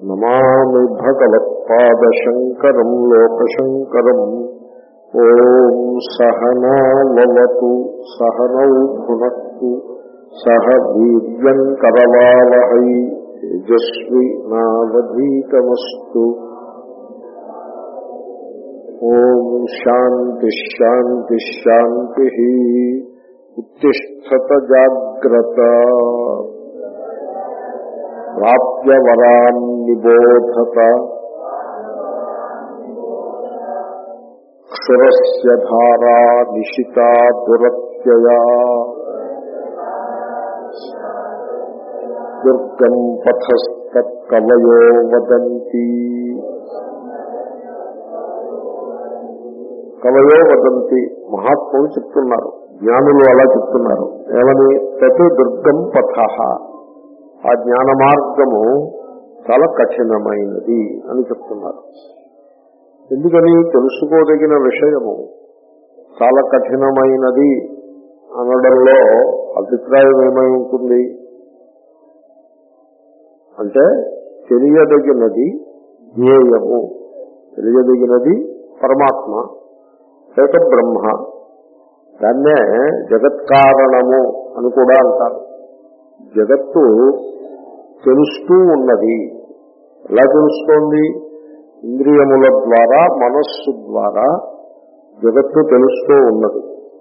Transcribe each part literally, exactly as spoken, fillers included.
నమామి భగవత్పాదశంకరం లోకశంకరం. ఓం సహనావతు సహనౌ భునక్తు సహ వీర్యం కరవావహై తేజస్వి నావధీతమస్తు. ఓం శాంతి శాంతి శాంతి. ఉత్తిష్ఠత జాగ్రత్త. ప్రాప్య వరాన్ నిబోధత. క్షురస్య ధారా నిశితా దురత్యయా. దుర్గం పథస్తత్కవయో వదంతి. కవయో వదంతి మహాత్ములు చెప్తున్నారు, జ్ఞానులు అలా చెప్తున్నారు. ఏమని? తత్ దుర్గం పథః, ఆ జ్ఞాన మార్గము చాలా కఠినమైనది అని చెప్తున్నారు. ఎందుకని? తెలుసుకోదగిన విషయము చాలా కఠినమైనది అనడంలో అభిప్రాయం ఏమై ఉంటుంది అంటే, తెలియదగినది జ్ఞేయము, తెలియదగినది పరమాత్మ లేక బ్రహ్మ. దాన్నే జగత్కారణము అని కూడా అంటారు. జగత్తు తెలుస్తూ ఉన్నది. ఎలా తెలుస్తోంది? ఇంద్రియముల ద్వారా, మనస్సు ద్వారా జగత్తు తెలుస్తూ ఉన్నది.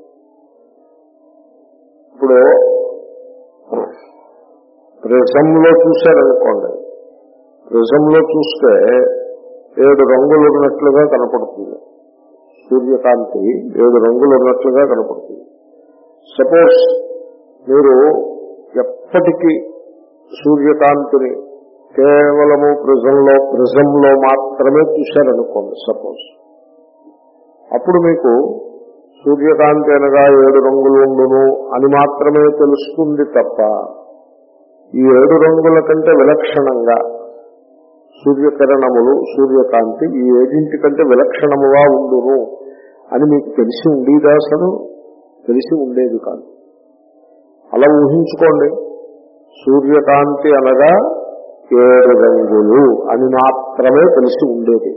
ఇప్పుడు ప్రిజంలో చూశారనుకోండి, ప్రిజంలో చూస్తే ఏడు రంగులు ఉన్నట్లుగా కనపడుతుంది. సూర్యకాంతి ఏడు రంగులు ఉన్నట్లుగా కనపడుతుంది. సపోజ్ మీరు ఎప్పటికీ సూర్యకాంతిని కేవలము ప్రిజంలో ప్రిజంలో మాత్రమే చూశారనుకోండి సపోజ్, అప్పుడు మీకు సూర్యకాంతి అనగా ఏడు రంగులు ఉండును అని మాత్రమే తెలుస్తుంది తప్ప, ఈ ఏడు రంగుల కంటే విలక్షణంగా సూర్యకిరణములు, సూర్యకాంతి ఈ ఏడింటి కంటే విలక్షణముగా ఉండును అని మీకు తెలిసి ఉండేదా? అసలు తెలిసి ఉండేది కాదు. అలా ఊహించుకోండి, సూర్యకాంతి అనగా ఏడు రంగులు అని మాత్రమే తెలిసి ఉండేది.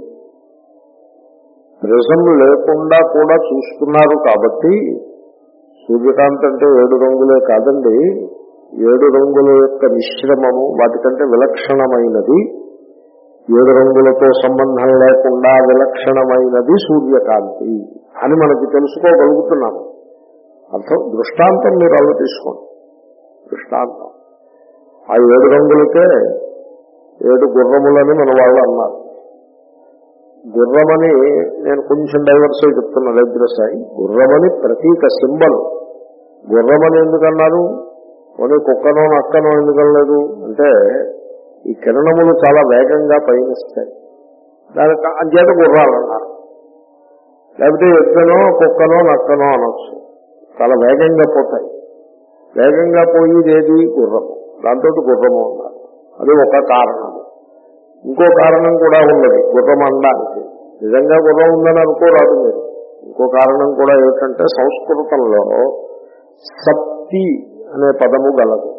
ప్రిజం లేకుండా కూడా చూస్తున్నారు కాబట్టి సూర్యకాంతి అంటే ఏడు రంగులే కాదండి, ఏడు రంగుల యొక్క మిశ్రమము, వాటికంటే విలక్షణమైనది, ఏడు రంగులతో సంబంధం లేకుండా విలక్షణమైనది సూర్యకాంతి అని మనకి తెలుసుకోగలుగుతున్నాము. అర్థం, దృష్టాంతం మీరు అలా తీసుకోండి. దృష్టాంతం ఆ ఏడు రంగులకే ఏడు గుర్రములని మన వాళ్ళు అన్నారు. గుర్రమని నేను కొంచెం డైవర్స్ అయి చెప్తున్నా, దగ్గరసాయి. గుర్రమని ప్రతీక సింబల్. గుర్రమని ఎందుకన్నారు? కొన్ని కుక్కనో నక్కనో ఎందుకనలేదు అంటే, ఈ కిరణములు చాలా వేగంగా పయనిస్తాయి, దానికి అంచేత గుర్రాలు అన్నారు. లేకపోతే ఎక్కనో కుక్కనో నక్కనో అనొచ్చు, చాలా వేగంగా పోతాయి. వేగంగా పోయేది ఏది? గుర్రము. దాంతో గుర్రము అన్నారు. అది ఒక కారణము. ఇంకో కారణం కూడా ఉన్నది గుర్రం అనడానికి. నిజంగా గుర్రం ఉందని అనుకోరాదు మీరు. ఇంకో కారణం కూడా ఏమిటంటే, సంస్కృతంలో సప్తి అనే పదము గలదు.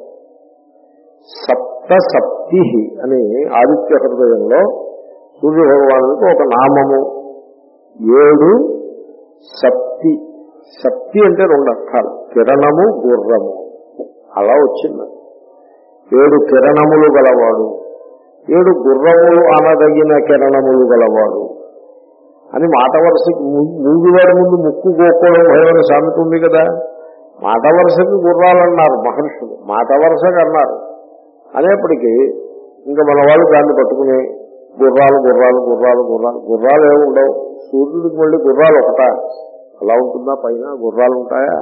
సప్త సప్తి అని ఆదిత్య హృదయంలో సూర్య భగవానుడికి ఒక నామము. ఏడు సప్తి. సప్తి అంటే రెండు అర్థాలు, కిరణము, గుర్రము. అలా వచ్చింది. ఏడు కిరణములు గలవాడు, ఏడు గుర్రములు అనదగిన కిరణములు గలవాడు అని మాట వరుసకి మూగివాడి ముందు ముక్కు గోక్కోవడం భయమైన సామెత ఉంది కదా. మాట వరుసకి గుర్రాలు అన్నారు మహర్షులు, మాట వరుసకి అన్నారు. అనేప్పటికీ ఇంకా మన వాళ్ళు దాన్ని పట్టుకుని గుర్రాలు గుర్రాలు గుర్రాలు గుర్రాలు గుర్రాలు ఏమి ఉండవు. సూర్యుడికి మళ్ళీ గుర్రాలు ఒకట అలా ఉంటుందా? పైన గుర్రాలు ఉంటాయా?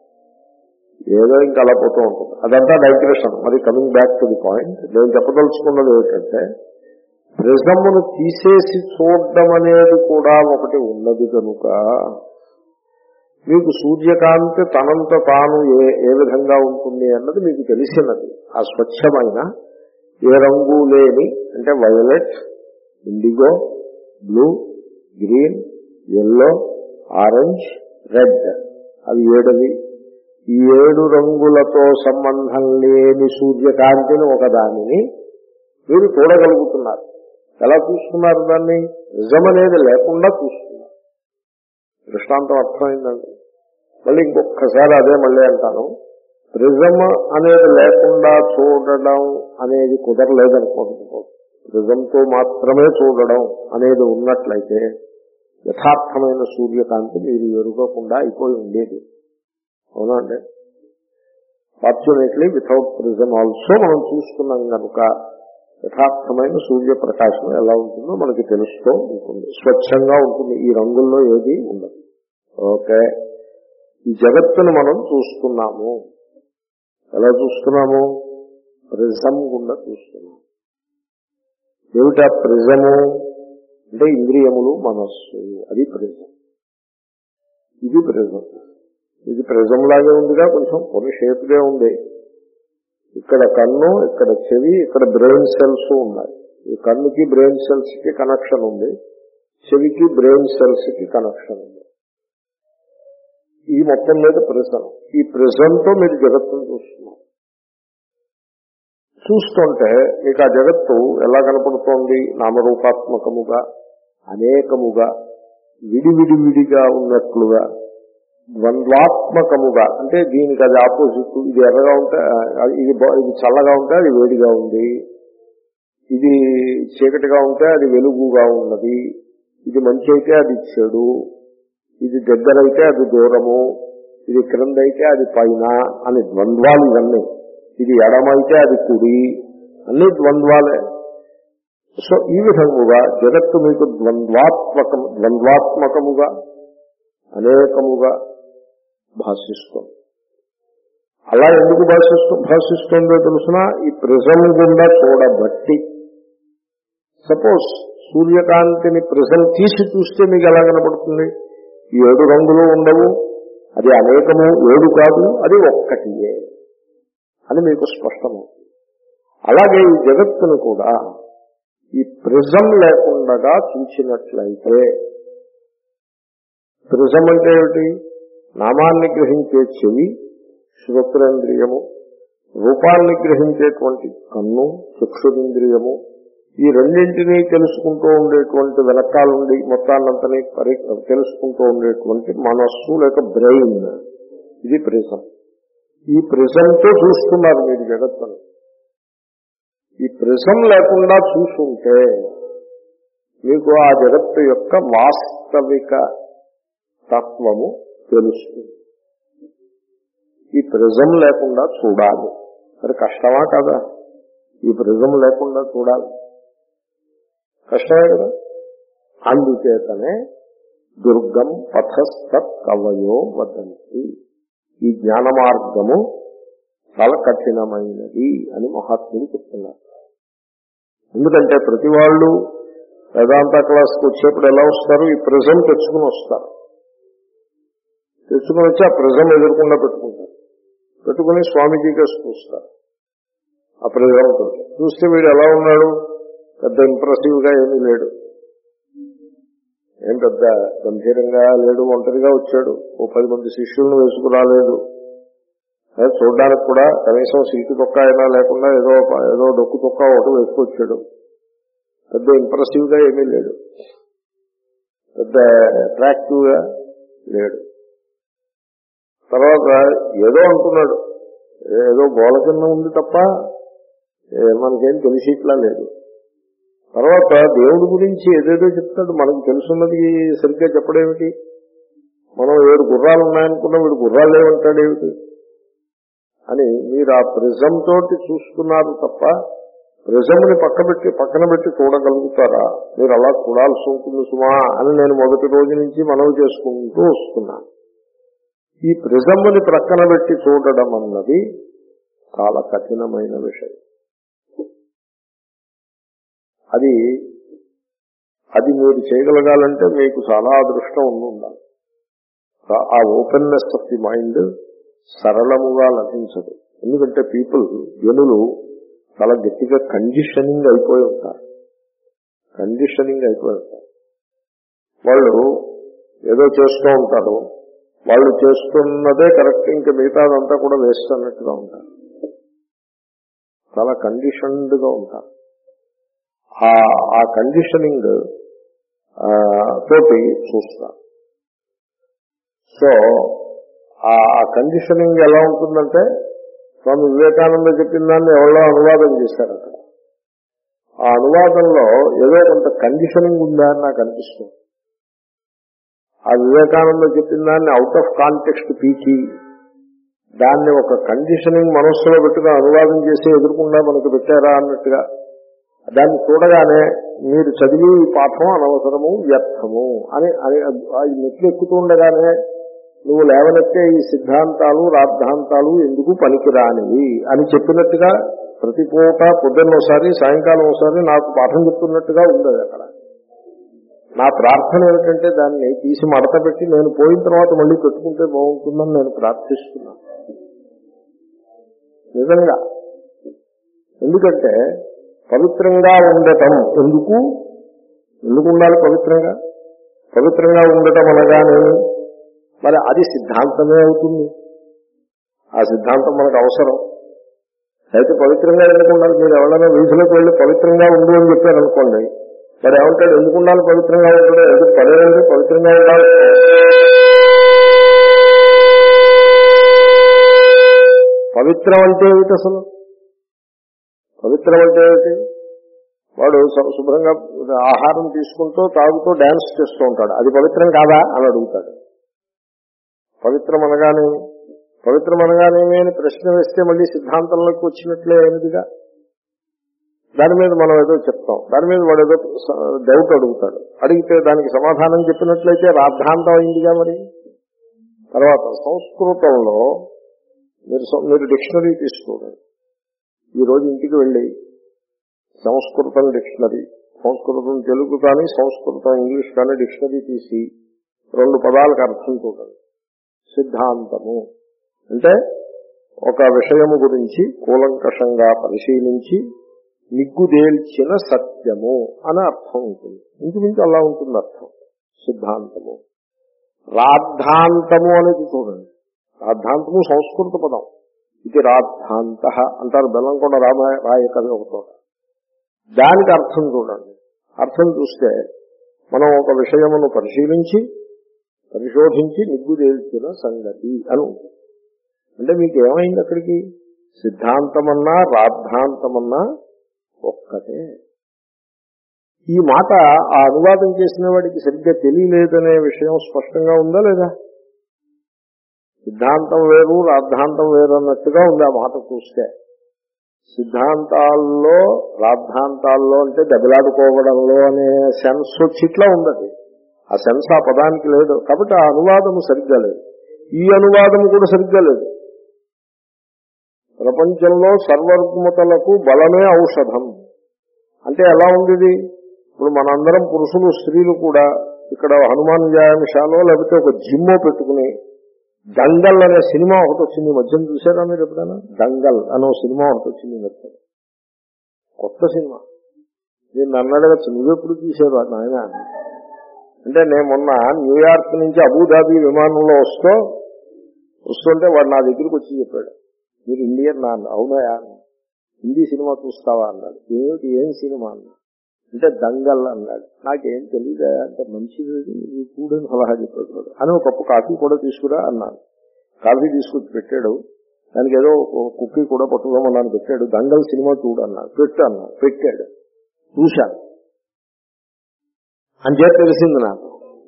ఏదో ఇంకా అలా పోతూ ఉంటుంది. అదంతా డైగ్రెషన్. మరి coming back to the point, నేను చెప్పదలుచుకున్నది ఏమిటంటే, ప్రిజమును తీసేసి చూడడం అనేది కూడా ఒకటి ఉన్నది కనుక మీకు సూర్యకాంతి తనంత తాను ఏ ఏ విధంగా ఉంటుంది అన్నది మీకు తెలిసినది. ఆ స్వచ్ఛమైన ఏ రంగు లేని, అంటే violet, indigo, blue, green, yellow, orange, red, అవి ఏడవి. ఈ ఏడు రంగులతో సంబంధం లేని సూర్యకాంతిని ఒకదానిని మీరు చూడగలుగుతున్నారు. ఎలా చూస్తున్నారు దాన్ని? ప్రిజం అనేది లేకుండా చూస్తున్నారు. దృష్టాంతం అర్థమైందండి. మళ్ళీ ఇంకొకసారి అదే మళ్ళీ అంటాను, ప్రిజం అనేది లేకుండా చూడడం అనేది కుదరలేదనుకోండి. ప్రిజంతో మాత్రమే చూడడం అనేది ఉన్నట్లయితే యథార్థమైన సూర్యకాంతి మీరు ఎరుగకుండా అయిపోయి ఉండేది. అవునా అండి? ఫార్చునేట్లీ వితౌట్ ప్రిజం ఆల్సో మనం చూస్తున్నాం కనుక యథార్థమైన సూర్యప్రకాశం ఎలా ఉంటుందో మనకి తెలుస్తూ ఉంటుంది. స్వచ్ఛంగా ఉంటుంది, ఈ రంగుల్లో ఏది ఉండదు. ఓకే, ఈ జగత్తును మనం చూస్తున్నాము. ఎలా చూస్తున్నాము? ప్రిజం గుండా చూస్తున్నాము. ఏమిటా ప్రిజము అంటే? ఇంద్రియములు, మనస్సు, అది ప్రిజం. ఇది ప్రిజం. ఇది ప్రిజం లాగే ఉందిగా, కొంచెం కొన్ని షేప్గా ఉంది. ఇక్కడ కన్ను, ఇక్కడ చెవి, ఇక్కడ బ్రెయిన్ సెల్స్ ఉన్నాయి. ఈ కన్నుకి బ్రెయిన్ సెల్స్ కి కనెక్షన్ ఉంది, చెవికి బ్రెయిన్ సెల్స్ కి కనెక్షన్ ఉంది. ఈ మొత్తం మీద ప్రిజం. ఈ ప్రిజంతో మీరు జగత్తును చూస్తున్నారు. చూస్తుంటే మీకు ఆ జగత్తు ఎలా కనపడుతోంది? నామరూపాత్మకముగా, అనేకముగా, విడివిడి విడిగా ఉన్నట్లుగా, ద్వంద్వాత్మకముగా. అంటే దీనికి అది ఆపోజిట్. ఇది ఎర్రగా ఉంటే ఇది ఇది చల్లగా ఉంటే అది వేడిగా ఉంది, ఇది చీకటిగా ఉంటే అది వెలుగుగా ఉన్నది, ఇది మంచి అయితే అది చెడు, ఇది దగ్గరైతే అది దూరము, ఇది క్రింద అయితే అది పైన అని ద్వంద్వాలు ఇవన్నీ. ఇది ఎడమైతే అది కుడి, అన్ని ద్వంద్వాలే. సో ఈ విధముగా జగత్తు మీకు ద్వంద్వాత్మకం ద్వంద్వాత్మకముగా అనేకముగా భాషిస్తుంది. అలా ఎందుకు భాషిస్తూ భాషిస్తుందో తెలుసిన? ఈ ప్రిజం గుండా చూడబట్టి. సపోజ్ సూర్యకాంతిని ప్రిజం తీసి చూస్తే మీకు ఎలా కనపడుతుంది? ఈ ఏడు రంగులు ఉండవు, అది అనేకము, ఏడు కాదు, అది ఒక్కటియే అని మీకు స్పష్టమవుతుంది. అలాగే ఈ జగత్తును కూడా ఈ ప్రిజం లేకుండా చూసినట్లయితే, ప్రిజం అంటే ఏమిటి? నామాన్ని గ్రహించే చెవి, శ్రోత్రేంద్రియము, రూపాన్ని గ్రహించేటువంటి కన్ను, చక్షురింద్రియము, ఈ రెండింటినీ తెలుసుకుంటూ ఉండేటువంటి వెనకాలండి మొత్తాన్నంతని పరి తెలుసుకుంటూ ఉండేటువంటి మనస్సు లేక బ్రెయిన్, ఇది ప్రిజం. ఈ ప్రిజంతో చూస్తున్నారు మీరు జగత్తును. ఈ ప్రిజం లేకుండా చూస్తుంటే మీకు ఆ జగత్తు యొక్క వాస్తవిక తత్వము తెలుస్తుంది. ఈ ప్రిజం లేకుండా చూడాలి. మరి కష్టమా కదా? ఈ ప్రిజం లేకుండా చూడాలి, కష్టమే కదా. అందుచేతనే దుర్గం పథస్తత్ కవయో వదంతి, ఈ జ్ఞాన మార్గము చాలా కఠినమైనది అని మహాత్ములు చెప్తున్నారు. ఎందుకంటే ప్రతి వాళ్ళు వేదాంత క్లాస్కి వచ్చేప్పుడు ఎలా వస్తారు? ఈ ప్రిజం తెచ్చుకుని వస్తారు. తెచ్చుకుని వచ్చి ఆ ప్రిజం ఎదురకుండా పెట్టుకుంటారు. పెట్టుకుని స్వామీజీగా చూస్తారు. ఆ ప్రిజం చూస్తే వీడు ఎలా ఉన్నాడు? పెద్ద ఇంప్రెసివ్ గా ఏమీ లేడు, ఏం పెద్ద గంభీరంగా లేడు, ఒంటరిగా వచ్చాడు, ఓ పది మంది శిష్యులను వేసుకురాలేదు, చూడడానికి కూడా కనీసం సీటు తొక్క అయినా లేకుండా ఏదో ఏదో డొక్కు తొక్క ఒకటి వేసుకొచ్చాడు. పెద్ద ఇంప్రెసివ్ గా ఏమీ లేడు, పెద్ద అట్రాక్టివ్ గా లేడు. తర్వాత ఏదో అంటున్నాడు, ఏదో గోల కింద ఉంది తప్ప మనకేం తెలిసి ఇట్లా లేదు. తర్వాత దేవుడి గురించి ఏదేదో చెప్తాడు, మనకు తెలుసున్నది సరిగ్గా చెప్పడేమిటి? మనం ఏడు గుర్రాలు ఉన్నాయనుకున్నా వీడు గుర్రాలు లేవంటాడేమిటి అని మీరు ఆ ప్రిజం తోటి చూస్తున్నారు తప్ప ప్రిజంని పక్క పెట్టి పక్కన పెట్టి చూడగలుగుతారా? మీరు అలా చూడాల్సి ఉంటుంది సుమా అని నేను మొదటి రోజు నుంచి మనవి చేసుకుంటూ వస్తున్నాను. ఈ ప్రిజంని ప్రక్కన పెట్టి చూడడం అన్నది చాలా కఠినమైన విషయం. అది అది మీరు చేయగలగాలంటే మీకు చాలా అదృష్టం ఉండాలి. ఆ ఓపెన్నెస్ ఆఫ్ ది మైండ్ సరళముగా లభించదు. ఎందుకంటే పీపుల్ జనులు చాలా గట్టిగా కండిషనింగ్ అయిపోయి ఉంటారు. కండిషనింగ్ అయిపోయి ఉంటారు. వాళ్ళు ఏదో చేస్తూ ఉంటారు, వాళ్ళు చేస్తున్నదే కరెక్ట్, ఇంకా మిగతాదంతా కూడా వేస్ట్ అన్నట్టుగా ఉంటారు. చాలా కండిషన్డ్ గా ఉంటారు. ఆ కండిషనింగ్ తోటి చూస్తారు. సో ఆ కండిషనింగ్ ఎలా ఉంటుందంటే స్వామి వివేకానంద చెప్పిన దాన్ని ఎవరో అనువాదం చేశారు. అక్కడ ఆ అనువాదంలో ఏదో కొంత కండిషనింగ్ ఉందా అని నాకు అనిపిస్తుంది. ఆ వివేకానంద చెప్పిన దాన్ని అవుట్ ఆఫ్ కాంటెక్స్ట్ పీకి దాన్ని ఒక కండిషనింగ్ మనస్సులో పెట్టుగా అనువాదం చేసి ఎదుర్కొండా మనకు పెట్టారా అన్నట్టుగా దాన్ని చూడగానే మీరు చదివి ఈ పాఠం అనవసరము వ్యర్థము అని అది మెట్లు ఎక్కుతూ ఉండగానే నువ్వు లేవనెత్తే ఈ సిద్ధాంతాలు రాద్ధాంతాలు ఎందుకు పనికిరానివి అని చెప్పినట్టుగా ప్రతి పూట పొద్దున్న ఒకసారి సాయంకాలం ఒకసారి నాకు పాఠం చెప్తున్నట్టుగా ఉండదు. అక్కడ నా ప్రార్థన ఏమిటంటే దాన్ని తీసి మడత పెట్టి నేను పోయిన తర్వాత మళ్ళీ పెట్టుకుంటే బాగుంటుందని నేను ప్రార్థిస్తున్నాను నిజంగా. ఎందుకంటే పవిత్రంగా ఉండటం ఎందుకు ఎందుకు ఉండాలి? పవిత్రంగా పవిత్రంగా ఉండటం అనగానే మరి అది సిద్ధాంతమే అవుతుంది. ఆ సిద్ధాంతం మనకు అవసరం అయితే పవిత్రంగా ఎందుకు ఉండాలి? మీరు ఎవరైనా వీధిలోకి వెళ్ళి పవిత్రంగా ఉండు అని చెప్పారనుకోండి, మరి ఏమంటాడు? ఎందుకు ఉండాలి పవిత్రంగా ఉండడం? ఎందుకు పడేది పవిత్రంగా ఉండాలి? పవిత్రం అంటే ఏమిటి అసలు? పవిత్రం అంటే ఏమిటి? వాడు శుభ్రంగా ఆహారం తీసుకుంటూ తాగుతూ డాన్స్ చేస్తూ ఉంటాడు, అది పవిత్రం కాదా అని అడుగుతాడు. పవిత్రం అనగానే పవిత్రం అనగానేమి అని ప్రశ్న వేస్తే మళ్ళీ సిద్ధాంతంలోకి వచ్చినట్లే ఏమిటిగా. దాని మీద మనం ఏదో చెప్తాం, దాని మీద వాడు ఏదో డౌట్ అడుగుతాడు, అడిగితే దానికి సమాధానం చెప్పినట్లయితే రాద్ధాంతం అయిందిగా. మరి తర్వాత సంస్కృతంలో మీరు మీరు డిక్షనరీ తీసుకోండి. ఈరోజు ఇంటికి వెళ్ళి సంస్కృతం డిక్షనరీ, సంస్కృతం తెలుగు కానీ సంస్కృతం ఇంగ్లీష్ కానీ డిక్షనరీ తీసి రెండు పదాలకు అర్థం చూడండి. సిద్ధాంతము అంటే ఒక విషయము గురించి కూలంకషంగా పరిశీలించి నిగ్గుదేల్చిన సత్యము అని అర్థం ఉంటుంది. ఇంచుమించు అలా ఉంటుంది అర్థం సిద్ధాంతము. రాద్ధాంతము అనేది చూడండి. రాద్ధాంతము సంస్కృత పదం. ఇది రాద్ధాంత అంటారు బెల్లంకొండ రామాయ రాయ కవి ఒక చోట. దానికి అర్థం చూడండి. అర్థం చూస్తే మనం ఒక విషయమును పరిశీలించి పరిశోధించి నిగ్గుదేల్చిన సంగతి అని ఉంటుంది. అంటే మీకు ఏమైంది అక్కడికి? సిద్ధాంతమన్నా రాద్ధాంతమన్నా ఒక్కటే. ఈ మాట ఆ అనువాదం చేసిన వాడికి సరిగ్గా తెలియలేదనే విషయం స్పష్టంగా ఉందా లేదా? సిద్ధాంతం వేరు రాద్ధాంతం వేరు అన్నట్టుగా ఉంది ఆ మాట చూస్తే. సిద్ధాంతాల్లో రాద్ధాంతాల్లో అంటే దెబ్బలాడుకోవడంలో అనే సెన్స్ వచ్చిట్లా ఉండదు. ఆ సెన్స్ ఆ పదానికి లేదు. కాబట్టి ఆ అనువాదము సరిగ్గా లేదు. ఈ అనువాదము కూడా సరిగ్గా లేదు. ప్రపంచంలో సర్వరుగ్మతలకు బలమే ఔషధం అంటే ఎలా ఉంది? ఇప్పుడు మనందరం పురుషులు స్త్రీలు కూడా ఇక్కడ హనుమాన్ వ్యాయామశాలో లేకపోతే ఒక జిమ్మో పెట్టుకుని దంగల్ అనే సినిమా ఒకటి వచ్చింది మధ్యన, చూసారా మీరు ఎప్పుడైనా? దంగల్ అనే సినిమా ఒకటి వచ్చింది మధ్య, కొత్త సినిమా. నేను నన్ను అడగచ్చు, నువ్వెప్పుడు చూసారు నాయన అంటే, నేను మొన్న న్యూయార్క్ నుంచి అబుదాబి విమానంలో వస్తూ వస్తుంటే వాడు నా దగ్గరికి వచ్చి చెప్పాడు, మీరు ఇండియన్ నా అన్న. అవునాయా? హిందీ సినిమా చూస్తావా అన్నాడు. ఏమిటి ఏం సినిమా అన్నా అంటే దంగల్ అన్నాడు. నాకేం తెలియదా అంటే, మంచిది కూడని సలహా చెప్పాడు అని ఒక కప్పు కాఫీ కూడా తీసుకురా అన్నాను. కాఫీ తీసుకొచ్చి పెట్టాడు. దానికి ఏదో కుక్కీ కూడా పట్టుకోమన్నాను, పెట్టాడు. దంగల్ సినిమా చూడు అన్నాడు. పెట్టు అన్నాడు. పెట్టాడు. చూశాను. అంచేత తెలిసింది నాకు.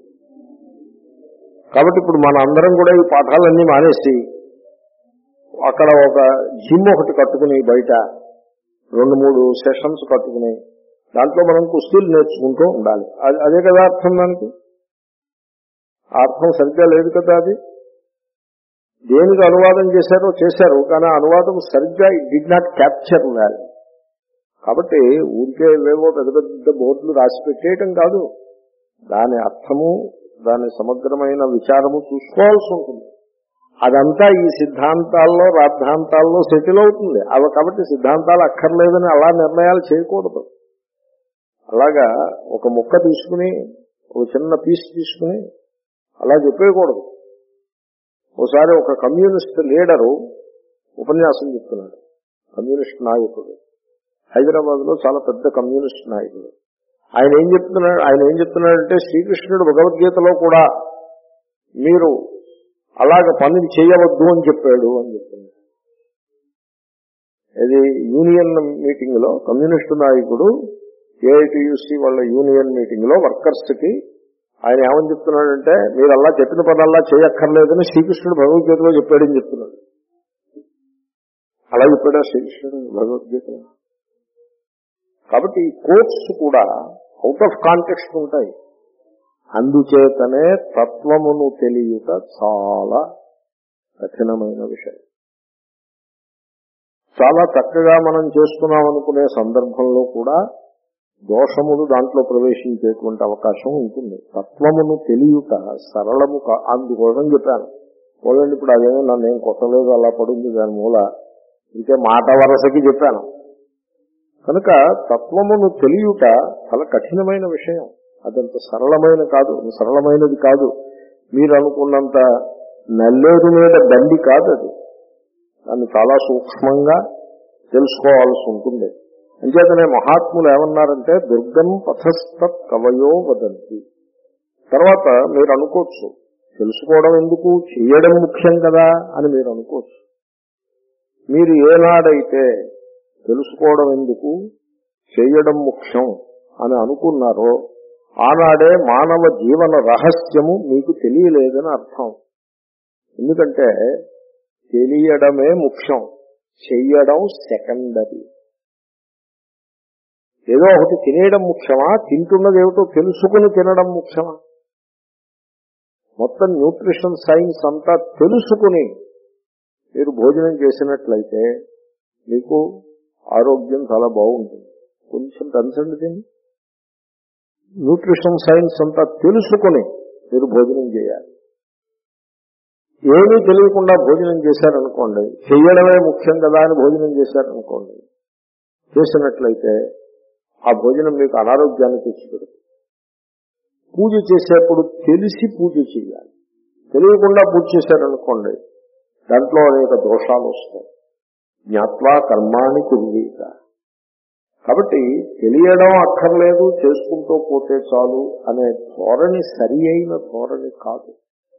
కాబట్టి ఇప్పుడు మన అందరం కూడా ఈ పాఠాలన్నీ మానేసి అక్కడ ఒక జిమ్ ఒకటి కట్టుకుని బయట రెండు మూడు సెషన్స్ కట్టుకుని దాంట్లో మనం కుస్తీలు నేర్చుకుంటూ ఉండాలి. అదే కదా అర్థం. దానికి అర్థం సరిగ్గా లేదు కదా. అది దేనికి అనువాదం చేశారో చేశారు, కానీ అనువాదం సరిగ్గా it did not capture value. కాబట్టి ఊరికే ఏవేవో పెద్ద పెద్ద బోర్డులు రాసి పెట్టేయటం కాదు, దాని అర్థము దాని సమగ్రమైన విచారము చూసుకోవాల్సి ఉంటుంది. అదంతా ఈ సిద్ధాంతాల్లో రాద్ధాంతాల్లో సెటిల్ అవుతుంది. అవి కాబట్టి సిద్ధాంతాలు అక్కర్లేదని అలా నిర్ణయాలు చేయకూడదు. అలాగా ఒక ముక్క తీసుకుని ఒక చిన్న పీస్ తీసుకుని అలా చెప్పేయకూడదు. ఒకసారి ఒక కమ్యూనిస్ట్ లీడరు ఉపన్యాసం చెప్తున్నాడు, కమ్యూనిస్ట్ నాయకుడు. హైదరాబాద్ లో చాలా పెద్ద కమ్యూనిస్ట్ నాయకుడు. ఆయన ఏం చెప్తున్నాడు ఆయన ఏం చెప్తున్నాడంటే శ్రీకృష్ణుడు భగవద్గీతలో కూడా మీరు అలాగ పనులు చేయవద్దు అని చెప్పాడు అని చెప్తున్నాడు. ఇది యూనియన్ మీటింగ్ లో కమ్యూనిస్టు నాయకుడు ఏఐటియుసి వాళ్ళ యూనియన్ మీటింగ్ లో వర్కర్స్ కి ఆయన ఏమని చెప్తున్నాడంటే మీరు అలా చెప్పిన పనల్లా చేయక్కర్లేదని శ్రీకృష్ణుడు భగవద్గీతలో చెప్పాడని చెప్తున్నాడు. అలా చెప్పాడా శ్రీకృష్ణుడు భగవద్గీత? కాబట్టి ఈ కోట్స్ కూడా అవుట్ ఆఫ్ కాంటెక్స్ట్ ఉంటాయి. అందుచేతనే తత్వమును తెలియట చాలా కఠినమైన విషయం. చాలా చక్కగా మనం చేస్తున్నాం అనుకునే సందర్భంలో కూడా దోషములు దాంట్లో ప్రవేశించేటువంటి అవకాశం ఉంటుంది. తత్వమును తెలియట సరళము. అందుకోసం చెప్పాను. పోలండి ఇప్పుడు అదేమో నన్ను ఏం కొట్టలేదు, అలా పడుంది దాని మూల, ఇంకే మాట వరసకి చెప్పాను. కనుక తత్వమును తెలియట చాలా కఠినమైన విషయం. అదంత సరళమైన కాదు సరళమైనది కాదు. మీరు అనుకున్నంత నల్లేరు మీద బండి కాదు అది. దాన్ని చాలా సూక్ష్మంగా తెలుసుకోవాల్సి ఉంటుంది. అంచేతనే మహాత్ములు ఏమన్నారంటే దుర్గం పథస్తత్ కవయో వదంతి. తర్వాత మీరు అనుకోవచ్చు తెలుసుకోవడం ఎందుకు, చేయడం ముఖ్యం కదా అని మీరు అనుకోవచ్చు. మీరు ఏనాడైతే తెలుసుకోవడం ఎందుకు, చేయడం ముఖ్యం అని అనుకున్నారో ఆనాడే మానవ జీవన రహస్యము మీకు తెలియలేదని అర్థం. ఎందుకంటే తెలియడమే ముఖ్యం, చెయ్యడం సెకండరీ. ఏదో ఒకటి తినేయడం ముఖ్యమా, తింటున్నది ఏమిటో తెలుసుకుని తినడం ముఖ్యమా? మొత్తం న్యూట్రిషన్ సైన్స్ అంతా తెలుసుకుని మీరు భోజనం చేసినట్లయితే మీకు ఆరోగ్యం చాలా బాగుంటుంది. కొంచెం పెంచండి దీన్ని. న్యూట్రిషన్ సైన్స్ అంతా తెలుసుకుని మీరు భోజనం చేయాలి. ఏమీ తెలియకుండా భోజనం చేశారనుకోండి, చెయ్యడమే ముఖ్యం కదా అని భోజనం చేశారనుకోండి, చేసినట్లయితే ఆ భోజనం మీకు అనారోగ్యాన్ని తెచ్చిపెడుతుంది. పూజ చేసేప్పుడు తెలిసి పూజ చేయాలి. తెలియకుండా పూజ చేశారనుకోండి దాంట్లో అనేక దోషాలు వస్తాయి. జ్ఞాత్వా కర్మాణి కుర్వీత. కాబట్టి తెలియడం అక్కర్లేదు, చేసుకుంటూ పోతే చాలు అనే ధోరణి సరి అయిన ధోరణి కాదు.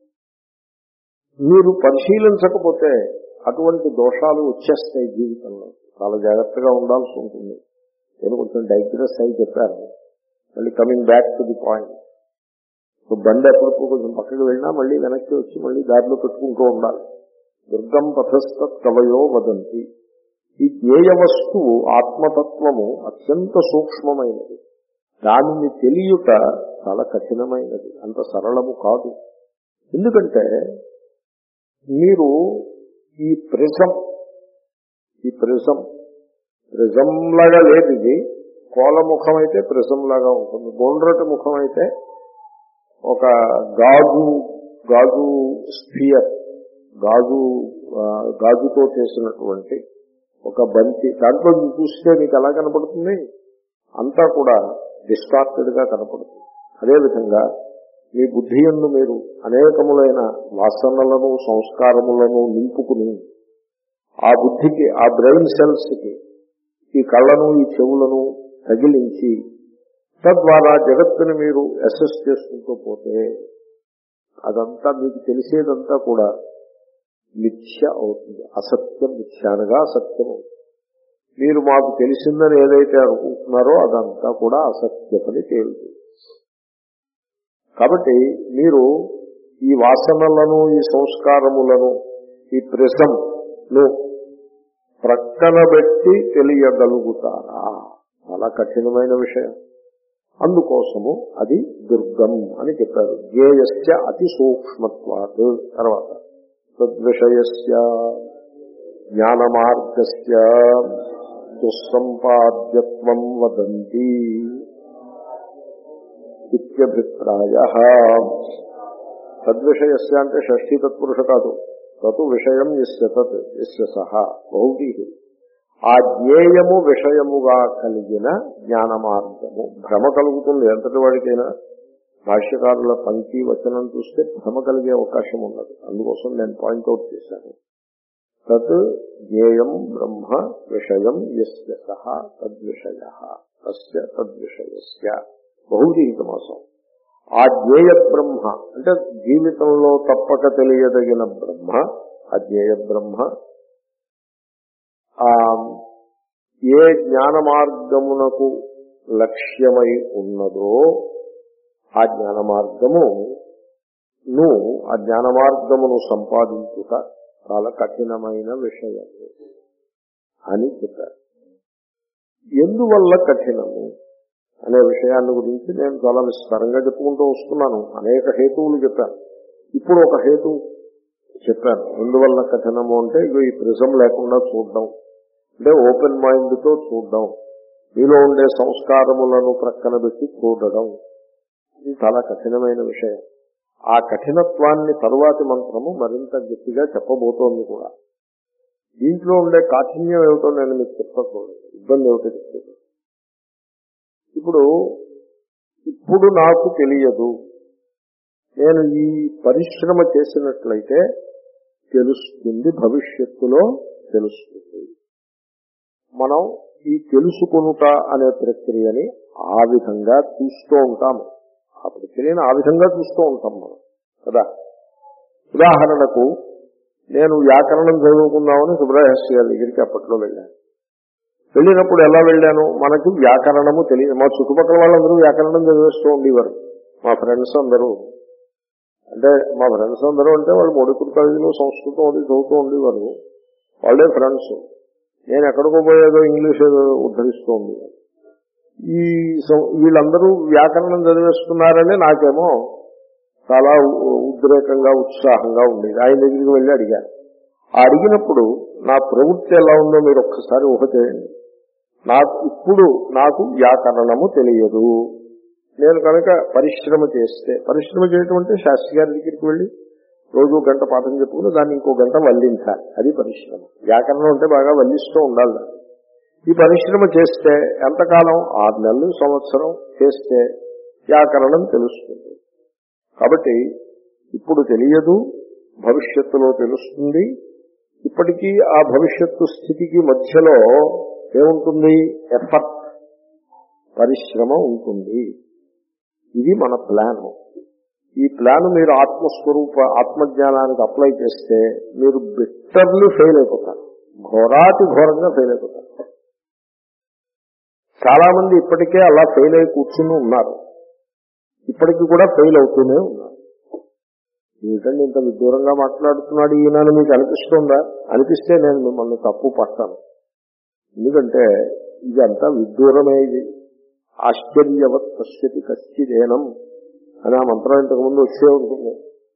మీరు పరిశీలించకపోతే అటువంటి దోషాలు వచ్చేస్తాయి జీవితంలో. చాలా జాగ్రత్తగా ఉండాల్సి ఉంటుంది. నేను కొంచెం డైగ్రెస్ అయి చెప్పాను. మళ్ళీ coming back to the point. బండి ఎప్పుడు కొంచెం పక్కకి వెళ్ళినా మళ్ళీ వెనక్కి వచ్చి మళ్ళీ దారిలో పెట్టుకుంటూ ఉండాలి. దుర్గం పథస్తత్ కవయో వదంతి. ఈ జ్ఞేయ వస్తువు ఆత్మతత్వము అత్యంత సూక్ష్మమైనది. దానిని తెలియట చాలా కఠినమైనది, అంత సరళము కాదు. ఎందుకంటే మీరు ఈ ప్రిజం ఈ ప్రిజం ప్రిజం లాగా లేదు. ఇది కోల ముఖం అయితే ప్రిజం లాగా ఉంటుంది. గోండ్రటి ముఖం అయితే ఒక గాజు గాజు స్ఫియర్, గాజు గాజుతో చేసినటువంటి ఒక బంతి. దాంట్లో చూస్తే మీకు ఎలా కనపడుతుంది? అంతా కూడా డిస్టార్టెడ్ గా కనపడుతుంది. అదేవిధంగా మీ బుద్ధి యందు మీరు అనేకములైన వాసనలను సంస్కారములను నింపుకుని ఆ బుద్ధికి, ఆ బ్రెయిన్ సెల్స్ కి ఈ కళ్ళను ఈ చెవులను తగిలించి తద్వారా జగత్తుని మీరు అసెస్ చేసుకుంటూ పోతే అదంతా మీకు తెలిసేదంతా కూడా మిథ్య అవుతుంది. అసత్యం మిథ్యానగా అసత్యం అవుతుంది. మీరు మాకు తెలిసిందని ఏదైతే అనుకుంటున్నారో అదంతా కూడా అసత్యమని తేలుతుంది. కాబట్టి మీరు ఈ వాసనలను, ఈ సంస్కారములను, ఈ ప్రిజంను ప్రక్కన పెట్టి తెలియగలుగుతారా? చాలా కఠినమైన విషయం. అందుకోసము అది దుర్గం అని చెప్పారు. జ్ఞేయస్య అతి సూక్ష్మత్వాత్. తర్వాత తద్విషయస్య జ్ఞానమార్గస్య దుస్సంపాద్యత్వం వదంతి ఇత్యభిప్రాయః. తద్విషయస్య అంటే షష్ఠీ తత్పురుష కాదు. తతు విషయం యస్య తత్ యస్య సహ బహువ్రీహి. ఆ జ్ఞేయము విషయముగా కలిగిన జ్ఞాన మార్గము. భ్రమ కలుగుతుంది ఎంతటి వాడికైనా. భాష్యకారుల పంక్తి వచనం చూస్తే భ్రమ కలిగే అవకాశం ఉన్నది. అందుకోసం నేను పాయింట్అవుట్ చేశాను. తత్ జ్ఞేయం బ్రహ్మ విషయం యస్య సహ తద్విషయః తస్య తద్విషయస్య బహువ్రీహి సమాసం. ఆ జ్ఞేయ బ్రహ్మ అంటే జీవితంలో తప్పక తెలియదగిన బ్రహ్మ, ఆ జ్ఞేయ బ్రహ్మ ఆ ఏ జ్ఞాన మార్గమునకు లక్ష్యమై ఉన్నదో ఆ జ్ఞాన మార్గము నువ్వు ఆ జ్ఞాన మార్గమును సంపాదించుట చాలా కఠినమైన విషయము అని చెప్పారు. ఎందువల్ల కఠినము అనే విషయాన్ని గురించి నేను చాలా విస్తారంగా చెప్పుకుంటూ వస్తున్నాను. అనేక హేతువులు చెప్పాను. ఇప్పుడు ఒక హేతు చెప్పాను. ఎందువల్ల కఠినము అంటే ఇగో ఈ ప్రిజం లేకుండా చూడడం, అంటే ఓపెన్ మైండ్ తో చూడడం, మీలో ఉండే సంస్కారములను ప్రక్కన పెట్టి చూడడం, ఇది చాలా కఠినమైన విషయం. ఆ కఠినత్వాన్ని తరువాతి మంత్రము మరింత గట్టిగా చెప్పబోతోంది కూడా. దీంట్లో ఉండే కాఠిన్యం ఏమిటో నేను మీకు చెప్పకూడదు, ఇబ్బంది ఏమిటో చెప్తాను. ఇప్పుడు ఇప్పుడు నాకు తెలియదు, నేను ఈ పరిశ్రమ చేసినట్లయితే తెలుస్తుంది, భవిష్యత్తులో తెలుస్తుంది. మనం ఈ తెలుసుకొనుట అనే ప్రక్రియని ఆ విధంగా చూస్తూ ఉంటాము. ఆ ప్రక్రియను ఆ విధంగా చూస్తూ ఉంటాం మనం కదా. ఉదాహరణకు నేను వ్యాకరణం చదువుకుందామని సుబ్రహ్మణ్య గారి దగ్గరికి అప్పట్లో వెళ్ళాను. వెళ్ళినప్పుడు ఎలా వెళ్ళాను, మనకు వ్యాకరణము తెలియదు. మా చుట్టుపక్కల వాళ్ళందరూ వ్యాకరణం చదివేస్తూ ఉండేవారు. మా ఫ్రెండ్స్ అందరూ, అంటే మా ఫ్రెండ్స్ అందరూ అంటే వాళ్ళు మొడికుడు కాలేజీలో సంస్కృతం అది చదువుతూ ఉండేవారు. వాళ్ళే ఫ్రెండ్స్. నేను ఎక్కడికో పోయేదో ఇంగ్లీష్ ఏదో ఉద్ధరిస్తూ ఉండేవారు. ఈ వీళ్ళందరూ వ్యాకరణం చదివేస్తున్నారని నాకేమో చాలా ఉద్రేకంగా ఉత్సాహంగా ఉండేది. ఆయన దగ్గరికి వెళ్ళి అడిగాను. ఆ అడిగినప్పుడు నా ప్రవృత్తి ఎలా ఉందో మీరు ఒక్కసారి ఊహ చేయండి. నాకు ఇప్పుడు నాకు వ్యాకరణము తెలియదు. నేను కనుక పరిశ్రమ చేస్తే, పరిశ్రమ చేయటం అంటే శాస్త్రి గారి దగ్గరికి వెళ్ళి రోజు గంట పాఠం చెప్పుకుని దాన్ని ఇంకో గంట వల్లించాలి, అది పరిశ్రమ. వ్యాకరణం అంటే బాగా వల్లిస్తూ ఉండాలి. ఈ పరిశ్రమ చేస్తే ఎంతకాలం, ఆరు నెలలు సంవత్సరం చేస్తే వ్యాకరణం తెలుస్తుంది. కాబట్టి ఇప్పుడు తెలియదు, భవిష్యత్తులో తెలుస్తుంది. ఇప్పటికీ ఆ భవిష్యత్తు స్థితికి మధ్యలో ఏముంటుంది, ఎఫర్ట్, పరిశ్రమ ఉంటుంది. ఇది మన ప్లాన్. ఈ ప్లాన్ మీరు ఆత్మస్వరూప ఆత్మజ్ఞానానికి అప్లై చేస్తే మీరు బిట్టర్లీ ఫెయిల్ అయిపోతారు, ఘోరాతి ఘోరంగా ఫెయిల్ అయిపోతారు. చాలా మంది ఇప్పటికే అలా ఫెయిల్ అయి కూర్చుని ఉన్నారు, ఇప్పటికీ కూడా ఫెయిల్ అవుతూనే ఉన్నారు. ఎందుకంటే ఇంత విదూరంగా మాట్లాడుతున్నాడు ఈయనని మీకు అనిపిస్తుందా? అనిపిస్తే నేను మిమ్మల్ని తప్పు పడతాను. ఎందుకంటే ఇదంతా విదూరమేది. ఆశ్చర్యవత్ పశ్యతి కశ్చిదేనం అని ఆ మంత్రం ఇంతకుముందు వచ్చే ఉంటుంది.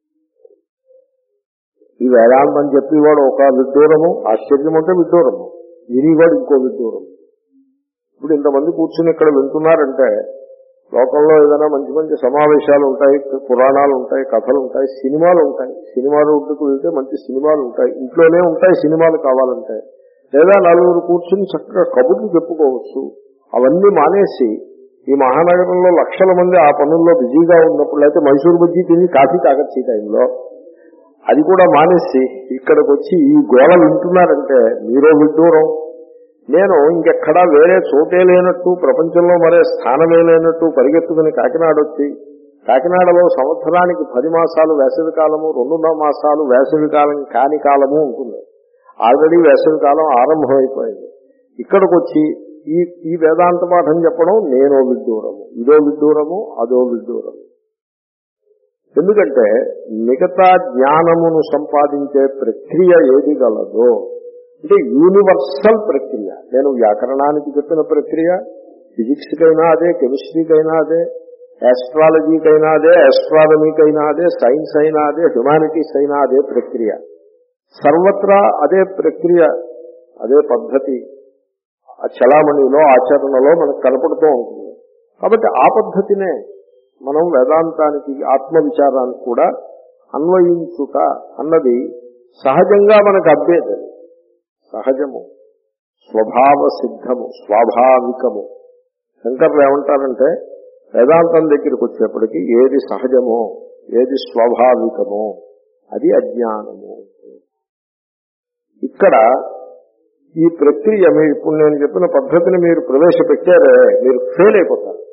ఈ వేదాంతం చెప్పేవాడు ఒక విడ్డూరము, ఆశ్చర్యం అంటే విడ్డూరము, వినివాడు ఇంకో విడ్డూరము. ఇప్పుడు ఇంతమంది కూర్చుని ఇక్కడ వింటున్నారంటే లోకంలో ఏదైనా మంచి మంచి సమావేశాలు ఉంటాయి, పురాణాలు ఉంటాయి, కథలు ఉంటాయి, సినిమాలు ఉంటాయి. సినిమా రోడ్డుకు వెళ్తే మంచి సినిమాలు ఉంటాయి, ఇంట్లోనే ఉంటాయి సినిమాలు కావాలంటే. లేదా నలుగురు కూర్చుని చక్కగా కబుర్లు చెప్పుకోవచ్చు. అవన్నీ మానేసి ఈ మహానగరంలో లక్షల మంది ఆ పనుల్లో బిజీగా ఉన్నప్పుడు, అయితే మైసూరు బజ్జీ తిని కాఫీ తాగొచ్చు ఈ టైంలో, అది కూడా మానేసి ఇక్కడికి వచ్చి ఈ గోళ వింటున్నారంటే మీరో విడ్డూరం. నేను ఇంకెక్కడా వేరే చోటే లేనట్టు, ప్రపంచంలో మరే స్థానమే లేనట్టు పరిగెత్తుకుని కాకినాడ వచ్చి, కాకినాడలో సంవత్సరానికి పది మాసాలు వేసవి కాలము, రెండున్నర మాసాలు వేసవి కాలం కాని కాలము ఉంటుంది. ఆల్రెడీ వేసవి కాలం ఆరంభమైపోయింది. ఇక్కడికి వచ్చి ఈ ఈ వేదాంత పాఠం చెప్పడం నేనో విడ్డూరము, ఇదో విడ్డూరము, అదో విడ్డూరము. ఎందుకంటే మిగతా జ్ఞానమును సంపాదించే ప్రక్రియ ఏది గలదో అంటే యూనివర్సల్ ప్రక్రియ. నేను వ్యాకరణానికి చెప్పిన ప్రక్రియ ఫిజిక్స్కైనా అదే, కెమిస్ట్రీకైనా అదే, ఆస్ట్రాలజీకైనా అదే, ఆస్ట్రానమీకైనా అదే, సైన్స్ అయినా అదే, హ్యుమానిటీస్ అయినా అదే ప్రక్రియ. సర్వత్రా అదే ప్రక్రియ, అదే పద్ధతి ఆ చలామణిలో, ఆచరణలో మనకు కనపడుతూ ఉంటుంది. కాబట్టి ఆ పద్ధతినే మనం వేదాంతానికి, ఆత్మ విచారానికి కూడా అన్వయించుట అన్నది సహజంగా మనకు అబ్బేది, సహజము, స్వభావ సిద్ధము, స్వాభావికము. శంకర్లు ఏమంటారంటే వేదాంతం దగ్గరికి వచ్చేప్పటికీ ఏది సహజమో, ఏది స్వాభావికమో అది అజ్ఞానము. ఇక్కడ ఈ ప్రక్రియ మీరు ఇప్పుడు నేను చెప్పిన పద్ధతిని మీరు ప్రవేశపెట్టారే మీరు ఫెయిల్ అయిపోతారు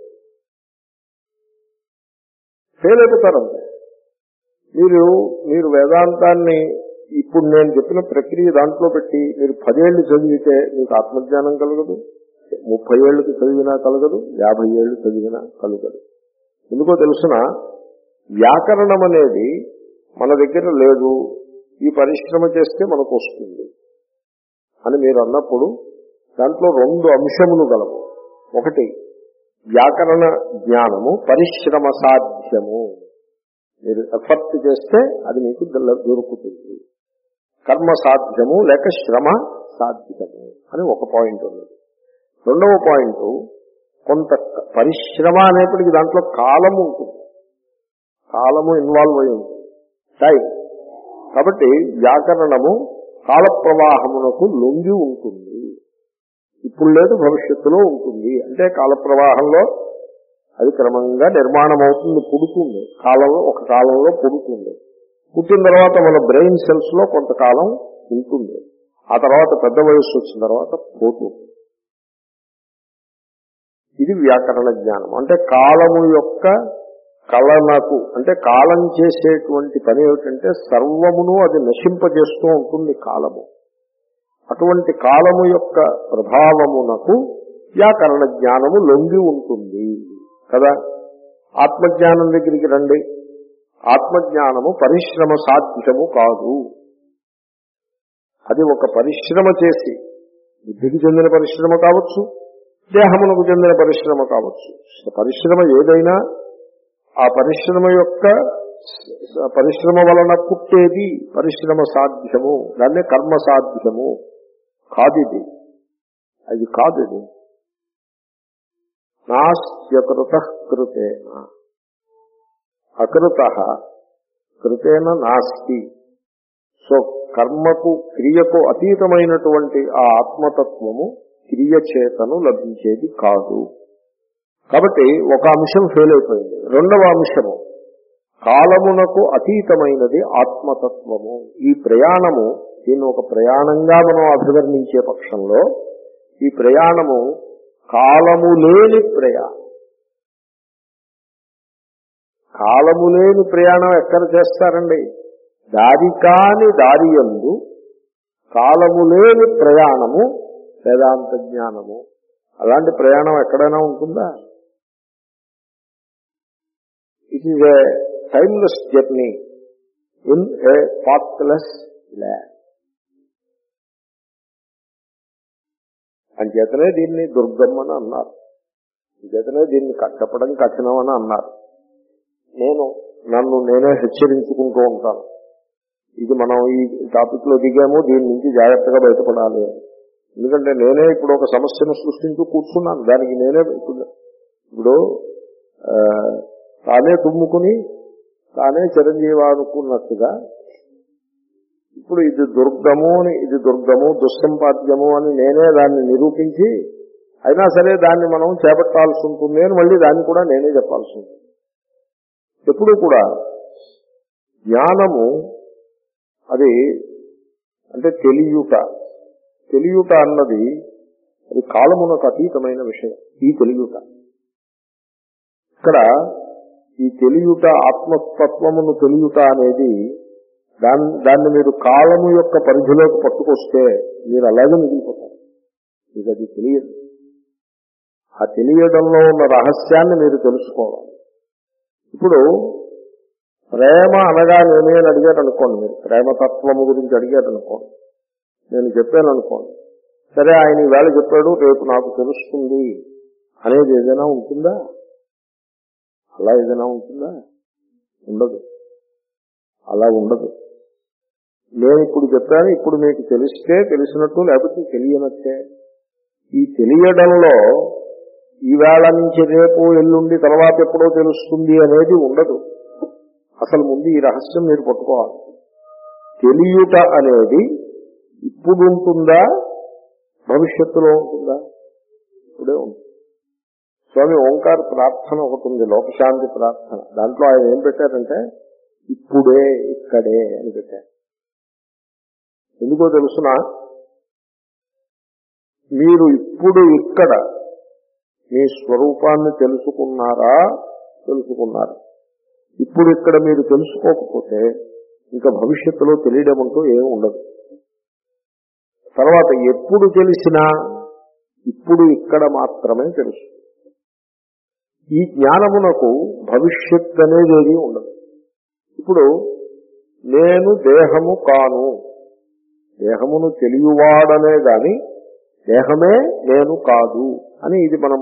ఫెయిల్ అయిపోతారంటే మీరు మీరు వేదాంతాన్ని ఇప్పుడు నేను చెప్పిన ప్రక్రియ దాంట్లో పెట్టి మీరు పదేళ్లు చదివితే మీకు ఆత్మజ్ఞానం కలగదు, ముప్పై ఏళ్ళకి చదివినా కలగదు, యాభై ఏళ్ళు చదివినా కలగదు. ఎందుకో తెలుసిన వ్యాకరణం అనేది మన దగ్గర లేదు, ఈ పరిశ్రమ చేస్తే మనకు వస్తుంది అని మీరు అన్నప్పుడు దాంట్లో రెండు అంశములు గలవు. ఒకటి వ్యాకరణ జ్ఞానము పరిశ్రమ సాధ్యము, మీరు ఎఫర్ట్ చేస్తే అది మీకు దొరుకుతుంది. కర్మ సాధ్యము లేక శ్రమ సాధ్యము అని ఒక పాయింట్ ఉంది. రెండవ పాయింట్ కొంత పరిశ్రమ అనేప్పటికీ దాంట్లో కాలము ఉంటుంది, కాలము ఇన్వాల్వ్ అయి ఉంటుంది, టైం. కాబట్టి వ్యాకరణము కాల ప్రవాహమునకు లొంగి ఉంటుంది, ఇప్పుడు లేదు భవిష్యత్తులో ఉంటుంది. అంటే కాల ప్రవాహంలో అది క్రమంగా నిర్మాణం అవుతుంది, పుడుతుంది, కాలంలో ఒక కాలంలో పుడుతుంది. పుట్టిన తర్వాత మన బ్రెయిన్ సెల్స్ లో కొంతకాలం ఉంటుంది, ఆ తర్వాత పెద్ద వయస్సు వచ్చిన తర్వాత పోతుంది. ఇది వ్యాకరణ జ్ఞానం. అంటే కాలము యొక్క కలనకు, అంటే కాలం చేసేటువంటి పని ఏమిటంటే సర్వమును అది నశింపజేస్తూ ఉంటుంది కాలము. అటువంటి కాలము యొక్క ప్రభావమునకు వ్యాకరణ జ్ఞానము లొంగి ఉంటుంది కదా. ఆత్మజ్ఞానం దగ్గరికి రండి. ఆత్మజ్ఞానము పరిశ్రమ సాధ్యము కాదు. అది ఒక పరిశ్రమ చేసి, బుద్ధికి చెందిన పరిశ్రమ కావచ్చు, దేహమునకు చెందిన పరిశ్రమ కావచ్చు. పరిశ్రమ ఏదైనా ఆ పరిశ్రమ యొక్క పరిశ్రమ వలన పుట్టేది పరిశ్రమ సాధ్యము, దాన్నే కర్మ సాధ్యము కాదు. ఇది అది కాదు. ఇది నాస్త్యకృత కృతేన, అకృత కృతేన నాస్తి. సో కర్మకు క్రియకు అతీతమైనటువంటి ఆ ఆత్మతత్వము క్రియ చేతను లభించేది కాదు. కాబట్టి ఒక అంశం ఫెయిల్ అయిపోయింది. రెండవ అంశము కాలమునకు అతీతమైనది ఆత్మతత్వము. ఈ ప్రయాణము, దీన్ని ఒక ప్రయాణంగా మనం అభివర్ణించే పక్షంలో ఈ ప్రయాణము కాలము లేని ప్రయాణం. కాలము లేని ప్రయాణం ఎక్కడ చేస్తారండి? దారి కాని దారి యందు కాలము లేని ప్రయాణము వేదాంత జ్ఞానము. అలాంటి ప్రయాణం ఎక్కడైనా ఉంటుందా? It is a timeless journey in a pathless land. అంచేతనే దీన్ని దుర్గం అని అన్నారు, అంచేతనే దీన్ని చెప్పడం కఠినం అని అన్నారు. నేను నన్ను నేనే హెచ్చరించుకుంటూ ఉంటాను, ఇది మనం ఈ టాపిక్ లో దిగాము, దీని నుంచి జాగ్రత్తగా బయటపడాలి అని. ఎందుకంటే నేనే ఇప్పుడు ఒక సమస్యను సృష్టించు కూర్చున్నాను, దానికి నేనే ఇప్పుడు ఇప్పుడు తానే తుమ్ముకుని తానే చిరంజీవి అనుకున్నట్టుగా ఇప్పుడు ఇది దుర్గము అని, ఇది దుర్గము దుస్సంపాద్యము అని నేనే దాన్ని నిరూపించి, అయినా సరే దాన్ని మనం చేపట్టాల్సి ఉంటుంది అని మళ్ళీ దాన్ని కూడా నేనే చెప్పాల్సి ఉంటుంది. ఎప్పుడు కూడా జ్ఞానము అది అంటే తెలియుట, తెలియుట అన్నది అది కాలమునకు అతీతమైన విషయం. ఈ తెలియుట ఇక్కడ ఈ తెలియుట ఆత్మతత్వమును తెలియుట అనేది దాన్ని దాన్ని మీరు కాలము యొక్క పరిధిలోకి పట్టుకొస్తే మీరు అలాగే మిగిలిపోతారు. మీకు అది తెలియదు. ఆ తెలియడంలో ఉన్న రహస్యాన్ని మీరు తెలుసుకోవాలి. ఇప్పుడు ప్రేమ అనగా నేనే అని అడిగారు అనుకోండి, మీరు ప్రేమతత్వము గురించి అడిగారు అనుకోండి, నేను చెప్పాను అనుకోండి, సరే ఆయన ఈవేళ చెప్పాడు రేపు నాకు తెలుస్తుంది అనేది ఏదైనా ఉంటుందా? అలా ఏదైనా ఉంటుందా? ఉండదు. అలా ఉండదు. నేను ఇప్పుడు చెప్పాను, ఇప్పుడు మీకు తెలిస్తే తెలిసినట్టు, లేకపోతే తెలియనట్టే. ఈ తెలియడంలో ఈవేళ నుంచి రేపు ఎల్లుండి తర్వాత ఎప్పుడో తెలుస్తుంది అనేది ఉండదు. అసలు ముందు ఈ రహస్యం మీరు పట్టుకోవాలి. తెలియుట అనేది ఇప్పుడు ఉంటుందా, భవిష్యత్తులో ఉంటుందా? ఇప్పుడే ఉంటుంది. స్వామి ఓంకార ప్రార్థన ఒకటి ఉంది, లోకశాంతి ప్రార్థన. దాంట్లో ఆయన ఏం పెట్టారంటే ఇప్పుడే ఇక్కడే అని పెట్టారు. ఎందుకో తెలుసునా, మీరు ఇప్పుడు ఇక్కడ మీ స్వరూపాన్ని తెలుసుకున్నారా? తెలుసుకున్నారు. ఇప్పుడు ఇక్కడ మీరు తెలుసుకోకపోతే ఇంకా భవిష్యత్తులో తెలియడం అంటూ ఏమి ఉండదు. తర్వాత ఎప్పుడు తెలిసినా ఇప్పుడు ఇక్కడ మాత్రమే తెలుసు. ఈ జ్ఞానమునకు భవిష్యత్ అనేది ఏది ఉండదు. ఇప్పుడు నేను దేహము కాను, దేహమును తెలియవాడనే గాని దేహమే నేను కాదు అని ఇది మనం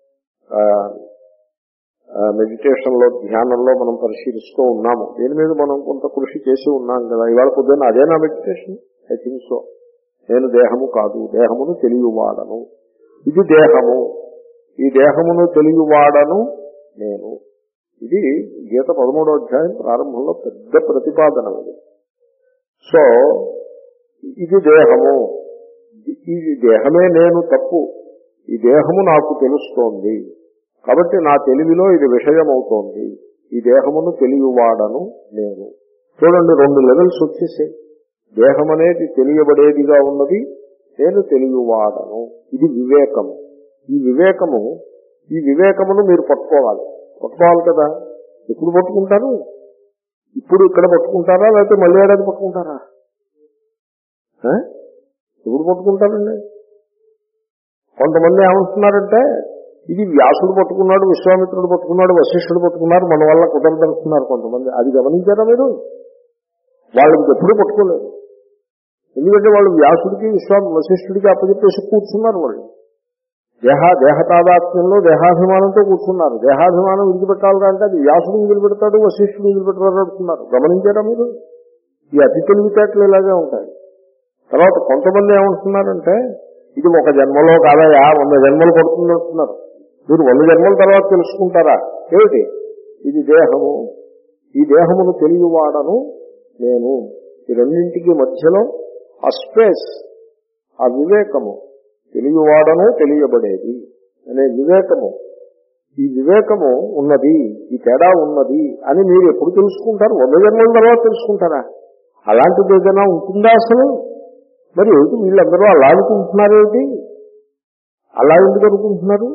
మెడిటేషన్ లో ధ్యానంలో మనం పరిశీలిస్తూ ఉన్నాము. దీని మీద మనం కొంత కృషి చేసి ఉన్నాం కదా. ఇవాళ పొద్దున్న అదేనా మెడిటేషన్? I think so. నేను దేహము కాదు, దేహమును తెలియవాడను. ఇది దేహము, ఈ దేహమును తెలియవాడను నేను. ఇది గీత పదమూడో అధ్యాయం ప్రారంభంలో పెద్ద ప్రతిపాదన ఇది. సో ఇది దేహము, ఈ దేహమే నేను తప్పు, ఈ దేహము నాకు తెలుస్తోంది కాబట్టి నా తెలివిలో ఇది విషయమవుతోంది. ఈ దేహమును తెలియవాడను నేను. చూడండి, రెండు లెవెల్స్ వచ్చేసాయి. దేహం అనేది తెలియబడేదిగా ఉన్నది, నేను తెలియవాడను. ఇది వివేకము. ఈ వివేకము ఈ వివేకమును మీరు పట్టుకోవాలి. పట్టుకోవాలి కదా. ఎప్పుడు పట్టుకుంటారు? ఇప్పుడు ఇక్కడ పట్టుకుంటారా, లేకపోతే మళ్ళీ ఏడాది పట్టుకుంటారా? ఎప్పుడు పట్టుకుంటారండి? కొంతమంది ఏమంటున్నారంటే ఇది వ్యాసుడు పట్టుకున్నాడు, విశ్వామిత్రుడు పట్టుకున్నాడు, వశిష్ఠుడు పట్టుకున్నారు, మన వల్ల కుదరదనుకున్నారు కొంతమంది. అది గమనించారా మీరు? వాళ్ళకి ఎప్పుడూ పట్టుకోలేదు. ఎందుకంటే వాళ్ళు వ్యాసుడికి విశ్వామి వశిష్ఠుడికి అప్పచెప్పేసి కూర్చున్నారు. వాళ్ళు దేహ దేహతాదాత్మ్యంలో దేహాభిమానంతో కూర్చున్నారు. దేహాభిమానం విడిచిపెట్టాలి అంటే అది వ్యాసుడు వదిలిపెడతాడు, వశిష్ఠుడు వదిలిపెడతాడు అంటున్నారు. గమనించారా మీరు? ఈ అతి తెలివితేటలు ఇలాగే ఉంటాయి. తర్వాత కొంతమంది ఏమంటున్నారంటే ఇది ఒక జన్మలో కాదయా, వంద జన్మలు పడుతుంది అంటున్నారు. మీరు వంద జన్మల తర్వాత తెలుసుకుంటారా? ఏమిటి? ఇది దేహము, ఈ దేహమును తెలియవాడను నేను. ఈ రెండింటికి మధ్యలో ఆ స్పేస్, ఆ వివేకము, తెలియవాడను తెలియబడేది అనే వివేకము, ఈ వివేకము ఉన్నది, ఈ తేడా ఉన్నది అని మీరు ఎప్పుడు తెలుసుకుంటారు? వంద జన్మల తర్వాత తెలుసుకుంటారా? అలాంటిది ఏదైనా ఉంటుందా అసలు? మరి ఏమిటి వీళ్ళందరూ అలా అనుకుంటున్నారు? ఏమిటి అలా ఎందుకు అనుకుంటున్నారు?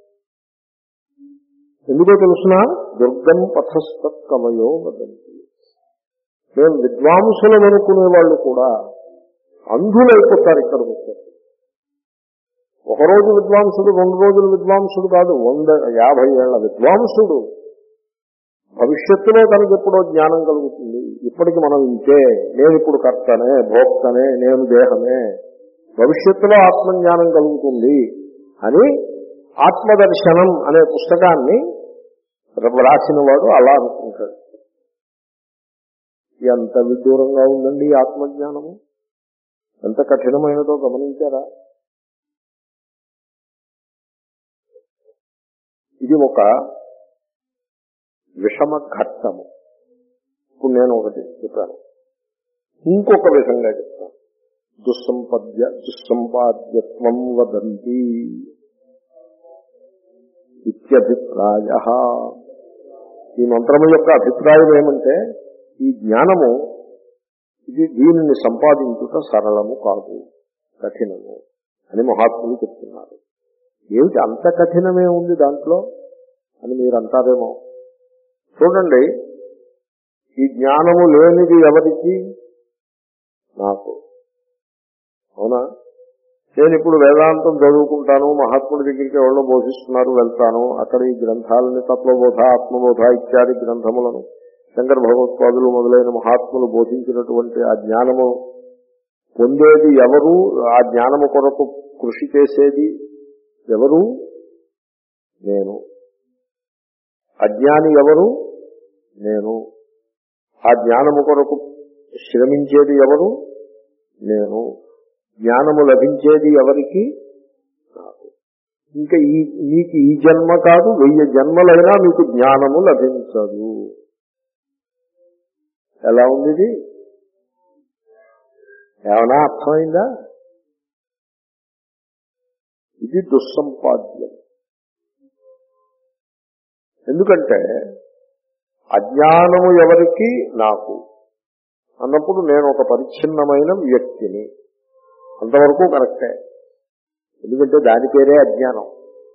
ఎందుకో తెలుసునా? దుర్గం పథస్తత్కమయో వదంతి. మేము విద్వాంసులం అనుకునే వాళ్ళు కూడా అంధులైపోతారు ఇక్కడికి వచ్చారు. ఒకరోజు విద్వాంసుడు, రెండు రోజులు విద్వాంసుడు కాదు, వంద యాభై ఏళ్ల విద్వాంసుడు. భవిష్యత్తులో తనకు ఎప్పుడో జ్ఞానం కలుగుతుంది. ఇప్పటికి మనం ఇంతే, నేను ఇప్పుడు కర్తనే, భోక్తనే, నేను దేహమే, భవిష్యత్తులో ఆత్మజ్ఞానం కలుగుతుంది అని ఆత్మదర్శనం అనే పుస్తకాన్ని రాసిన వాడు అలా అనుకుంటాడు. ఎంత విదూరంగా ఉందండి ఈ ఆత్మజ్ఞానము, ఎంత కఠినమైనదో గమనించారా? ఇది ఒక విషమ ఘట్టము. ఇప్పుడు నేను ఒకటి చెప్పాను, ఇంకొక విధంగా చెప్తాను. దుస్సంపద్య దుస్సంపాద్యత్వం వదంతి ఇత్యభిప్రాయ. ఈ మంత్రము యొక్క అభిప్రాయం ఏమంటే ఈ జ్ఞానము ఇది దీనిని సంపాదించుట సరళము కాదు, కఠినము అని మహాత్ములు చెప్తున్నారు. ఏమిటి అంత కఠినమే ఉంది దాంట్లో అని మీరు అంటారేమో. చూడండి, ఈ జ్ఞానము లేనిది ఎవరికి? నాకు. అవునా? నేను ఇప్పుడు వేదాంతం చదువుకుంటాను, మహాత్ముడి దగ్గరికి ఎవరో బోధిస్తున్నారు, వెళ్తాను, అక్కడ ఈ గ్రంథాలని తత్వబోధ, ఆత్మబోధ ఇత్యాది గ్రంథములను శంకర భగవత్పాదులు మొదలైన మహాత్ములు బోధించినటువంటి ఆ జ్ఞానము పొందేది ఎవరు? ఆ జ్ఞానము కొరకు కృషి చేసేది ఎవరు? నేను. అజ్ఞాని ఎవరు? నేను. ఆ జ్ఞానము కొరకు శ్రమించేది ఎవరు? నేను. జ్ఞానము లభించేది ఎవరికి? నాకు. ఇంకా ఈ మీకు ఈ జన్మ కాదు, వెయ్యి జన్మలైనా మీకు జ్ఞానము లభించదు. ఎలా ఉంది ఇది? ఏమైనా అర్థమైందా? ఇది దుస్సంపాద్యం. ఎందుకంటే అజ్ఞానము ఎవరికి? నాకు. అన్నప్పుడు నేను ఒక పరిచ్ఛిన్నమైన వ్యక్తిని. అంతవరకు కరెక్టే. ఎందుకంటే దాని పేరే అజ్ఞానం.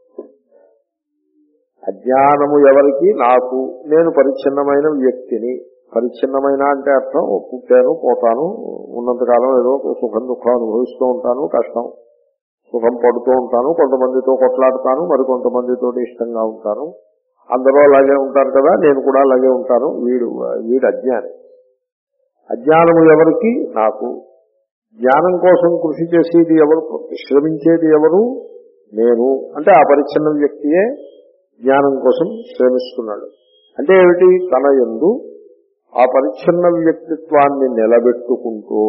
అజ్ఞానము ఎవరికి? నాకు. నేను పరిచ్ఛిన్నమైన వ్యక్తిని. పరిచ్ఛిన్నమైన అంటే అర్థం పుట్టాను, పోతాను, ఉన్నంతకాలం ఏదో సుఖం దుఃఖం అనుభవిస్తూ ఉంటాను, కష్టం సుఖం పడుతూ ఉంటాను, కొంతమందితో కొట్లాడుతాను, మరి కొంతమందితో ఇష్టంగా ఉంటాను, అందరూ అలాగే ఉంటారు కదా, నేను కూడా అలాగే ఉంటాను. వీడు వీడు అజ్ఞాని. అజ్ఞానము ఎవరికి? నాకు. జ్ఞానం కోసం కృషి చేసేది ఎవరు? శ్రమించేది ఎవరు? నేను. అంటే ఆ పరిచ్ఛిన్న వ్యక్తియే జ్ఞానం కోసం శ్రమిస్తున్నాడు. అంటే ఏమిటి? తన యందు ఆ పరిచ్ఛిన్న వ్యక్తిత్వాన్ని నిలబెట్టుకుంటూ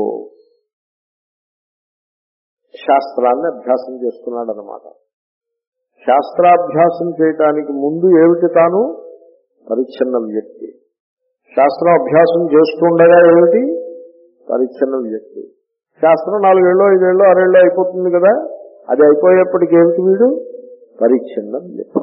శాస్త్రాన్ని అభ్యాసం చేస్తున్నాడు అన్నమాట. శాస్త్రాభ్యాసం చేయటానికి ముందు ఏమిటి? తాను పరిచ్ఛిన్న వ్యక్తి. శాస్త్రం అభ్యాసం చేస్తుండగా ఏమిటి? పరిచ్ఛిన్న వ్యక్తి. శాస్త్రం నాలుగేళ్ళు ఐదేళ్ళు ఆరేళ్ళు అయిపోతుంది కదా, అది అయిపోయేప్పటికి ఏమిటి? వీడు పరిచ్ఛిన్న వ్యక్తి.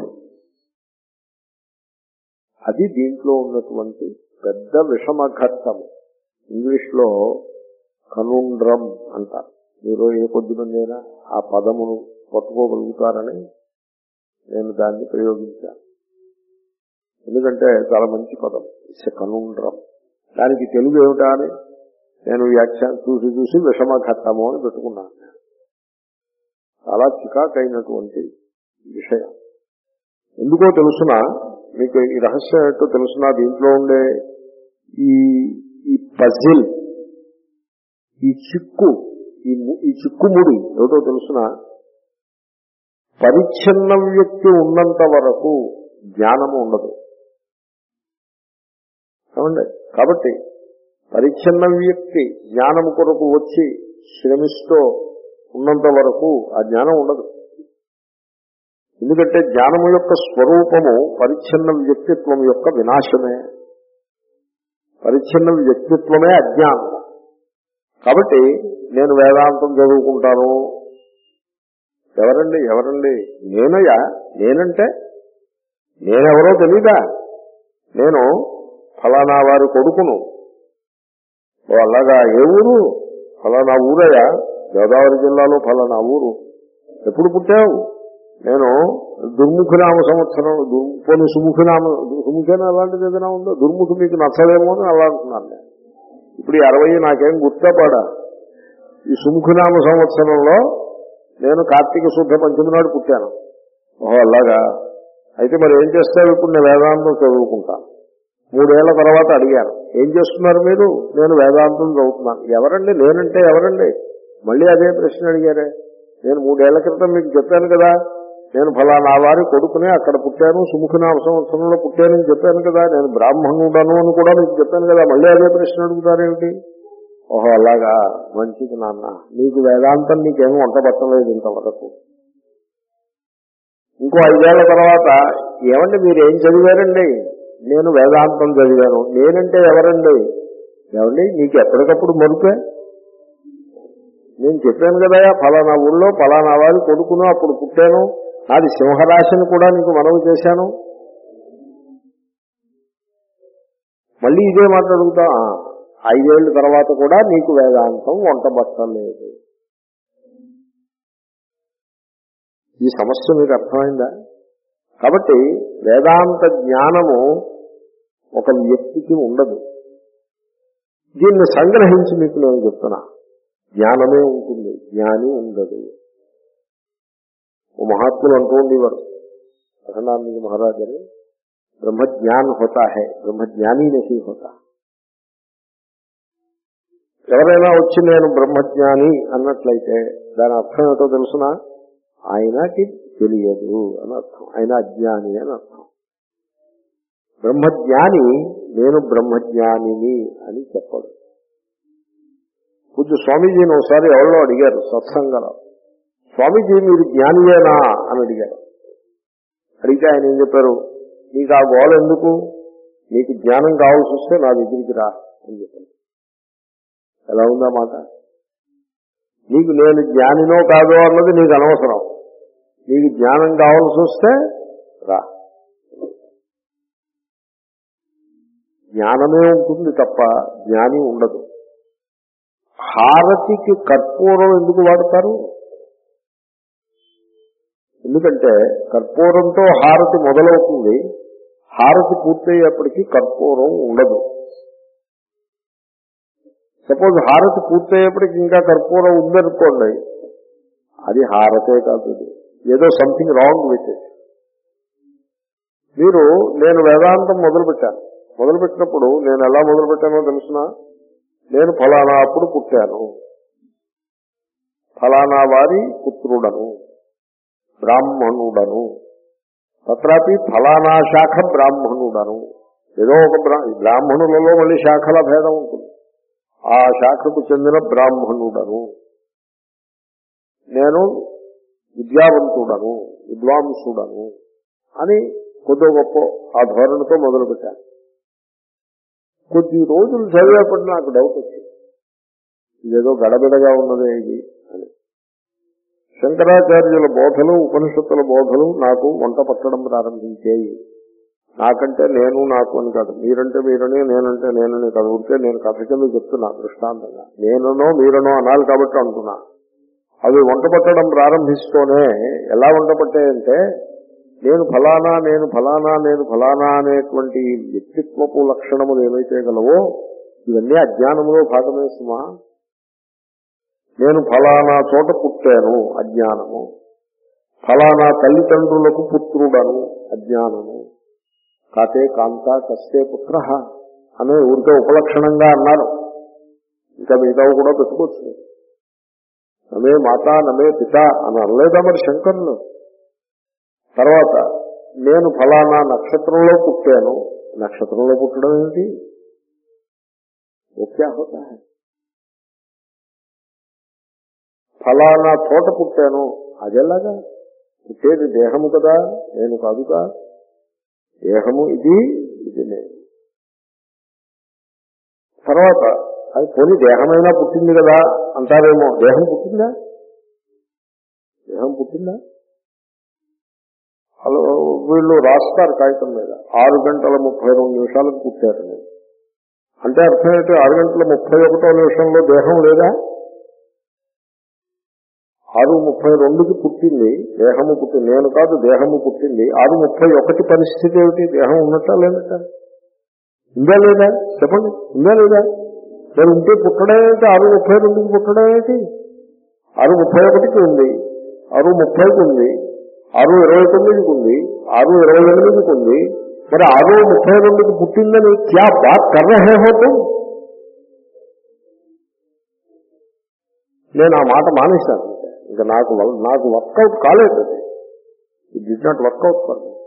అది దీంట్లో ఉన్నటువంటి పెద్ద విషమఘట్టము. ఇంగ్లీష్ లో కనుండ్రం అంటారు. మీరు ఏ కొద్ది మందైనా ఆ పదమును పట్టుకోగలుగుతారని నేను దాన్ని ప్రయోగించాను. ఎందుకంటే చాలా మంచి పదం. It's a conundrum. దానికి తెలుగు ఏమిటా అని నేను వ్యాఖ్యానం చూసి చూసి విషమఘట్టము అని పెట్టుకున్నాను. చాలా చికాకైనటువంటి విషయం. ఎందుకో తెలుసునా? మీకు ఈ రహస్యం ఏంటో తెలుసునా? దీంట్లో ఉండే ఈ ఈ పజిల్, ఈ చిక్కు, ఈ చిక్కుముడి ఏమిటో తెలుసునా? పరిచ్ఛిన్న వ్యక్తి ఉన్నంత వరకు జ్ఞానము ఉండదు. ఏమండి? కాబట్టి పరిచ్ఛిన్న వ్యక్తి జ్ఞానం కొరకు వచ్చి శ్రమిస్తూ ఉన్నంత వరకు ఆ జ్ఞానం ఉండదు. ఎందుకంటే జ్ఞానము యొక్క స్వరూపము పరిచ్ఛిన్న వ్యక్తిత్వం యొక్క వినాశమే. పరిచ్ఛిన్న వ్యక్తిత్వమే అజ్ఞానము. కాబట్టి నేను వేదాంతం చదువుకుంటాను. ఎవరండి ఎవరండి నేనయ్యా. నేనంటే నేనెవరో తెలీదా? నేను ఫలానా వారి కొడుకును. ఓ అలాగా, ఏ ఊరు? ఫలానా ఊరయ్యా, గోదావరి జిల్లాలో ఫలానా ఊరు. ఎప్పుడు పుట్టావు? నేను దుర్ముఖినామ సంవత్సరం. పోనీ సుముఖినామ, సుముఖిన అలాంటిది ఏదైనా ఉందో? దుర్ముఖి మీకు నచ్చలేమో అని అలా అంటున్నాను నేను. ఇప్పుడు ఈ అరవై నాకేం గుర్తపడా. ఈ సుముఖినామ సంవత్సరంలో నేను కార్తీక శుద్ధ పంచమి నాడు పుట్టాను. ఓహో అలాగా, అయితే మరి ఏం చేస్తావు? ఇప్పుడు నేను వేదాంతం చదువుకుంటాను. మూడేళ్ల తర్వాత అడిగాను, ఏం చేస్తున్నారు మీరు? నేను వేదాంతం చదువుతున్నాను. ఎవరండి? నేనంటే ఎవరండి? మళ్ళీ అదే ప్రశ్న అడిగారే. నేను మూడేళ్ల క్రితం మీకు చెప్పాను కదా, నేను ఫలానా వారి కొడుకునే, అక్కడ పుట్టాను, సుముఖినామ సంవత్సరంలో పుట్టానని చెప్పాను కదా, నేను బ్రాహ్మణుడను అని కూడా మీకు చెప్పాను కదా, మళ్ళీ అదే ప్రశ్న అడుగుతారేమిటి? ఓహో అలాగా, మంచిది నాన్న. నీకు వేదాంతం నీకేమీ వంట పట్టలేదు ఇంతవరకు. ఇంకో ఐదేళ్ల తర్వాత, ఏమండి మీరు ఏం చదివారండి? నేను వేదాంతం చదివాను. నేనంటే ఎవరండి? ఏమండి నీకు ఎప్పటికప్పుడు మరుపే. నేను చెప్పాను కదా, ఫలానా ఊళ్ళో ఫలానా వారి కొడుకును, అప్పుడు పుట్టాను, నాది సింహరాశిని కూడా నీకు మనవి చేశాను. మళ్ళీ ఇదే మాట్లాడుగుతా. ఐదేళ్ల తర్వాత కూడా నీకు వేదాంతం వంట పట్టలేదు. ఈ సమస్య మీకు అర్థమైందా? కాబట్టి వేదాంత జ్ఞానము ఒక వ్యక్తికి ఉండదు. దీన్ని సంగ్రహించి మీకు నేను చెప్తున్నా. జ్ఞానమే ఉంటుంది, జ్ఞాని ఉండదు. ఓ మహాత్ములు అంటూ ఉండేవారు, అఖండానంద మహారాజ్ అని, బ్రహ్మజ్ఞాన్ హోతా హై, బ్రహ్మజ్ఞానీ నహీ హోతా. ఎవరైనా వచ్చి నేను బ్రహ్మజ్ఞాని అన్నట్లయితే దాని అర్థం ఏంటో తెలుసునా? ఆయనకి తెలియదు అని అర్థం. ఆయన అజ్ఞాని అని అర్థం. బ్రహ్మజ్ఞాని నేను బ్రహ్మజ్ఞానిని అని చెప్పడు. పూజ్య స్వామీజీని ఒకసారి ఎవరో అడిగారు సత్సంగంలో, స్వామీజీ మీరు జ్ఞానియేనా అని అడిగారు. అడిగితే ఆయన ఏం చెప్పారు? నీకు ఆ గోల ఎందుకు? నీకు జ్ఞానం కావాల్సి వస్తే నా దగ్గరికి రా అని చెప్పారు. ఎలా ఉందా మాట? నీకు నేను జ్ఞానినో కాదో అన్నది నీకు అనవసరం. నీకు జ్ఞానం కావాల్సి వస్తే రా. జ్ఞానమే ఉంటుంది తప్ప జ్ఞాని ఉండదు. హారతికి కర్పూరం ఎందుకు వాడతారు? ఎందుకంటే కర్పూరంతో హారతి మొదలవుతుంది, హారతి పూర్తయ్యేప్పటికీ కర్పూరం ఉండదు. సపోజ్ హారతి పూర్తయ్యేప్పటికి ఇంకా కర్పూరం ఉందనుకోండి, అది హారతే కాదు, ఏదో సంథింగ్ రాంగ్ విత్ ఇట్. మీరు నేను వేదాంతం మొదలుపెట్టాను, మొదలుపెట్టినప్పుడు నేను ఎలా మొదలుపెట్టానో తెలుసునా? నేను ఫలానా అప్పుడు పుట్టాను, ఫలానా వారి పుత్రుడను, బ్రాహ్మణుడను, తత్రాపి ఫలానా శాఖ బ్రాహ్మణుడను. ఏదో ఒక బ్రాహ్మణులలో మళ్ళీ శాఖల భేదం ఉంటుంది. ఆ శాఖకు చెందిన బ్రాహ్మణుడను, నేను విద్యావంతుడను, విద్వాంసుడను అని కొద్ది గొప్ప ఆ ధోరణితో మొదలుపెట్టాను. కొద్ది రోజులు చదివేపటి నాకు డౌట్ వచ్చింది, ఇదేదో గడబిడగా ఉన్నదే ఇది అని. శంకరాచార్యుల బోధలు, ఉపనిషత్తుల బోధలు నాకు వంట పట్టడం ప్రారంభించేయి. నాకంటే నేను నాకు అని కాదు, మీరంటే మీరని, నేనంటే నేనని కాదు, ఉంటే నేను కథ కింద చెప్తున్నా దృష్టాంతంగా. నేనునో మీరనో అనాలి కాబట్టి అంటున్నా. అవి వంట పట్టడం ప్రారంభిస్తూనే ఎలా వంట పట్టాయంటే, నేను ఫలానా నేను ఫలానా నేను ఫలానా అనేటువంటి వ్యక్తిత్వపు లక్షణములు ఏవైతే గలవో ఇవన్నీ అజ్ఞానములో భాగమే సుమా. నేను ఫలానా చోట పుట్టాను, అజ్ఞానము. ఫలానా తల్లిదండ్రులకు పుత్రుడను, అజ్ఞానము. కాతే కాంత కస్తే పుత్ర అనే ఊరికే ఉపలక్షణంగా అన్నారు. ఇంకా మిగతావు కూడా పెట్టుకోవచ్చు. నమే మాత నమే పిత అని అనలేదా మరి శంకరులు? తర్వాత నేను ఫలానా నక్షత్రంలో పుట్టాను, నక్షత్రంలో పుట్టడం ఏంటి? ఓకే హోతా హై. ఫలానా చోట పుట్టాను, అదేలాగా పుట్టేది దేహము కదా, నేను కాదుగా. దేహము ఇది, ఇది నేను. తర్వాత అది పోనీ దేహమైనా పుట్టింది కదా అంటారేమో. దేహం పుట్టిందా? దేహం పుట్టిందా? అలా వీళ్ళు రాస్తారు కాగితం మీద, ఆరు గంటల ముప్పై రెండు నిమిషాలకు పుట్టారు నేను అంటే అర్థం ఏంటి? ఆరు గంటల ముప్పై ఒకటో నిమిషంలో దేహం లేదా? ఆరు ముప్పై రెండుకి పుట్టింది దేహము, పుట్టింది నేను కాదు, దేహము పుట్టింది. ఆరు ముప్పై ఒకటి పరిస్థితి ఏమిటి? దేహం ఉన్నట్టా లేదట? ఉందా లేదా చెప్పండి, ఉందా లేదా? నేను ఉంటే పుట్టడం ఏంటి? ఆరు ముప్పై రెండుకి పుట్టడం ఏంటి? ఆరు ముప్పై ఒకటికి ఉంది, ఆరు ముప్పైకి ఉంది, ఆరు ఇరవై తొమ్మిదికి ఉంది, ఆరు ఇరవై ఎనిమిదికి ఉంది. మరి ఆరు ముప్పై రెండుకి పుట్టిందని క్యా బాత్ కర్ రహే హో తుమ్? నేను ఆ మాట మానేశాను. ఇంకా నాకు నాకు వర్కౌట్ కాలేదు, అది it did not work out for me.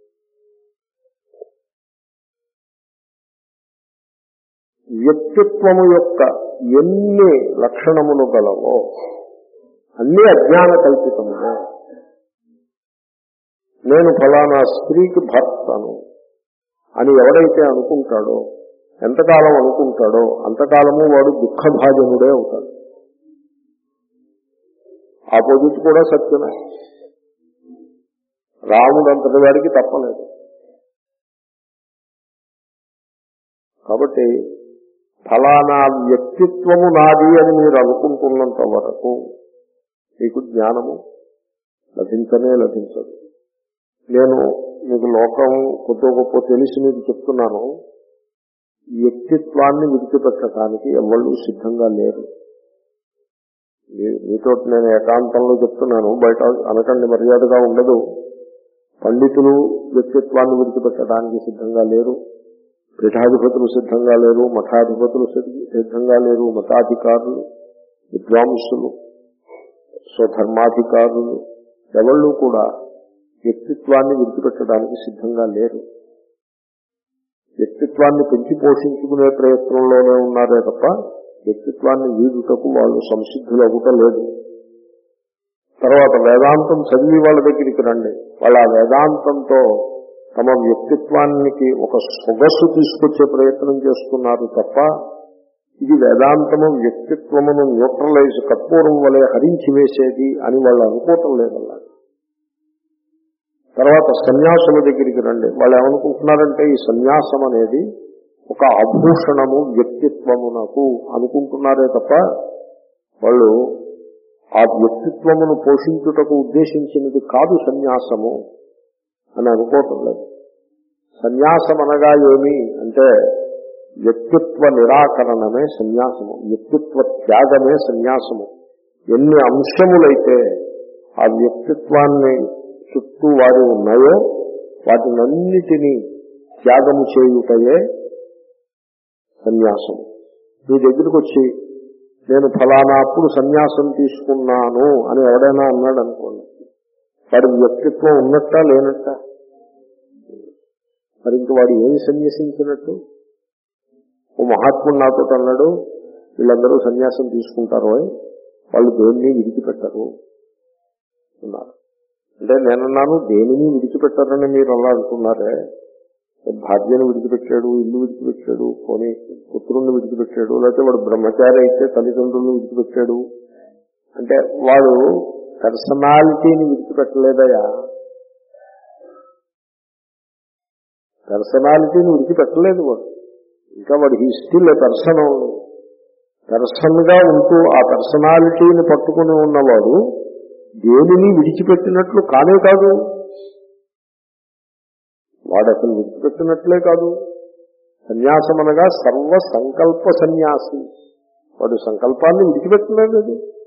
వ్యక్తిత్వము యొక్క ఎన్ని లక్షణములు గలవో అన్నీ అజ్ఞాన కల్పితములే. నేను ఫలానా స్త్రీకి భర్తను అని ఎవడైతే అనుకుంటాడో, ఎంతకాలం అనుకుంటాడో అంతకాలము వాడు దుఃఖభాజనుడే అవుతాడు. ఆపోజిట్ కూడా సత్యమే. రాముడు అంతటి వాడికి తప్పలేదు. కాబట్టి ఫలానా వ్యక్తిత్వము నాది అని మీరు అనుకుంటున్నంత వరకు మీకు జ్ఞానము లభించనే లభించదు. నేను మీకు లోకం కొద్ది గొప్ప తెలిసి మీకు చెప్తున్నాను, వ్యక్తిత్వాన్ని విడిచిపెట్టడానికి ఎవళ్ళు సిద్ధంగా లేరు. మీతో నేను ఏకాంతంలో చెప్తున్నాను, బయట అనకండి, మర్యాదగా ఉండదు. పండితులు వ్యక్తిత్వాన్ని విడిచిపెట్టడానికి సిద్ధంగా లేరు, పీఠాధిపతులు సిద్ధంగా లేరు, మఠాధిపతులు సిద్ధంగా లేరు, మతాధికారులు, విద్వాంసులు, స్వధర్మాధికారులు ఎవళ్ళు కూడా వ్యక్తిత్వాన్ని విడిచిపెట్టడానికి సిద్ధంగా లేరు. వ్యక్తిత్వాన్ని పెంచి పోషించుకునే ప్రయత్నంలోనే ఉన్నారే తప్ప వ్యక్తిత్వాన్ని వీడుటకు వాళ్ళు సంసిద్ధులవుట లేదు. తర్వాత వేదాంతం చదివి వాళ్ళ దగ్గరికి రండి, వాళ్ళ వేదాంతంతో తమ వ్యక్తిత్వానికి ఒక సొగసు తీసుకొచ్చే ప్రయత్నం చేస్తున్నారు తప్ప ఇది వేదాంతము వ్యక్తిత్వమును న్యూట్రలైజ్, కర్పూరం వలె హరించి వేసేది అని వాళ్ళు అనుకోవటం లేదల్లా. తర్వాత సన్యాసుల దగ్గరికి రండి, వాళ్ళు ఏమనుకుంటున్నారంటే ఈ సన్యాసం అనేది ఒక ఆభూషణము వ్యక్తిత్వమునకు అనుకుంటున్నారే తప్ప వాళ్ళు ఆ వ్యక్తిత్వమును పోషించుటకు ఉద్దేశించినది కాదు సన్యాసము అని అనుకోవటం లేదు. సన్యాసం అనగా ఏమి అంటే వ్యక్తిత్వ నిరాకరణమే సన్యాసము, వ్యక్తిత్వ త్యాగమే సన్యాసము. ఎన్ని అంశములైతే ఆ వ్యక్తిత్వాన్ని చుట్టూ వాడి ఉన్నాయో వాటినన్నిటినీ త్యాగము చేయుటయే సన్యాసము. మీ దగ్గరికి వచ్చి నేను ఫలానా అప్పుడు సన్యాసం తీసుకున్నాను అని ఎవడైనా అన్నాడు అనుకోండి, వాడి వ్యక్తిత్వం ఉన్నట్టా లేనట్టా? మరి ఇంక వాడు ఏమి సన్యసించినట్టు? ఓ మహాత్ముడు నాతో అన్నాడు, వీళ్ళందరూ సన్యాసం తీసుకుంటారు, వాళ్ళు దేన్ని విడిచిపెట్టరు అన్నారు. అంటే నేనన్నాను, దేనిని విడిచిపెట్టారని మీరు అలా అంటున్నారే, భార్యను విడిచిపెట్టాడు, ఇల్లు విడిచిపెట్టాడు, పోనీ పుత్రుణ్ణి విడిచిపెట్టాడు, లేకపోతే వాడు బ్రహ్మచారి అయితే తల్లిదండ్రులను విడిచిపెట్టాడు అంటే వాడు పర్సనాలిటీని విడిచిపెట్టలేదయా, పర్సనాలిటీని విడిచిపెట్టలేదు వాడు. ఇంకా వాడు he still a person, person గా ఉంటూ ఆ పర్సనాలిటీని పట్టుకుని ఉన్నవాడు దేనిని విడిచిపెట్టినట్లు కానే కాదు. వాడు అసలు విడిచిపెట్టినట్లే కాదు. సన్యాసం అనగా సర్వ సంకల్ప సన్యాసి. వాడు సంకల్పాన్ని విడిచిపెట్టలేదు.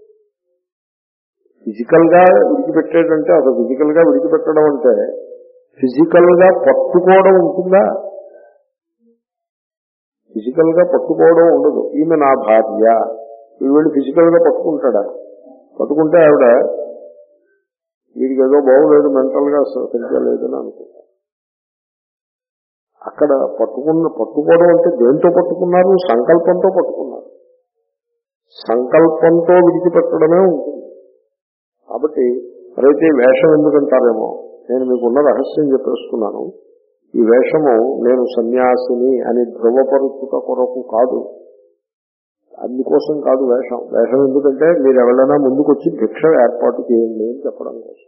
ఫిజికల్ గా విడిచిపెట్టాడంటే అసలు ఫిజికల్ గా విడిచిపెట్టడం అంటే ఫిజికల్ గా పట్టుకోవడం ఉంటుందా? ఫిజికల్ గా పట్టుకోవడం ఉండదు. ఈమె నా భార్య, వీడు ఫిజికల్ గా పట్టుకుంటాడా? పట్టుకుంటే ఆవిడ వీడికి ఏదో బాగోలేదు, మెంటల్ గా సరిగ్గా లేదని అనుకుంటా. అక్కడ పట్టుకున్న పట్టుకోవడం అంటే దేంతో పట్టుకున్నారు? సంకల్పంతో పట్టుకున్నారు. సంకల్పంతో విడిచిపెట్టడమే ఉంటుంది. కాబట్టి మరైతే వేషం ఎందుకంటారేమో, నేను మీకున్న రహస్యం చెప్పేస్తున్నాను. ఈ వేషము నేను సన్యాసిని అని ధృవపరుచుట కొరకు కాదు, అందుకోసం కాదు వేషం. వేషం ఎందుకంటే మీరు ఎవరైనా ముందుకు వచ్చి భిక్ష ఏర్పాటు చేయండి అని చెప్పడం కోసం.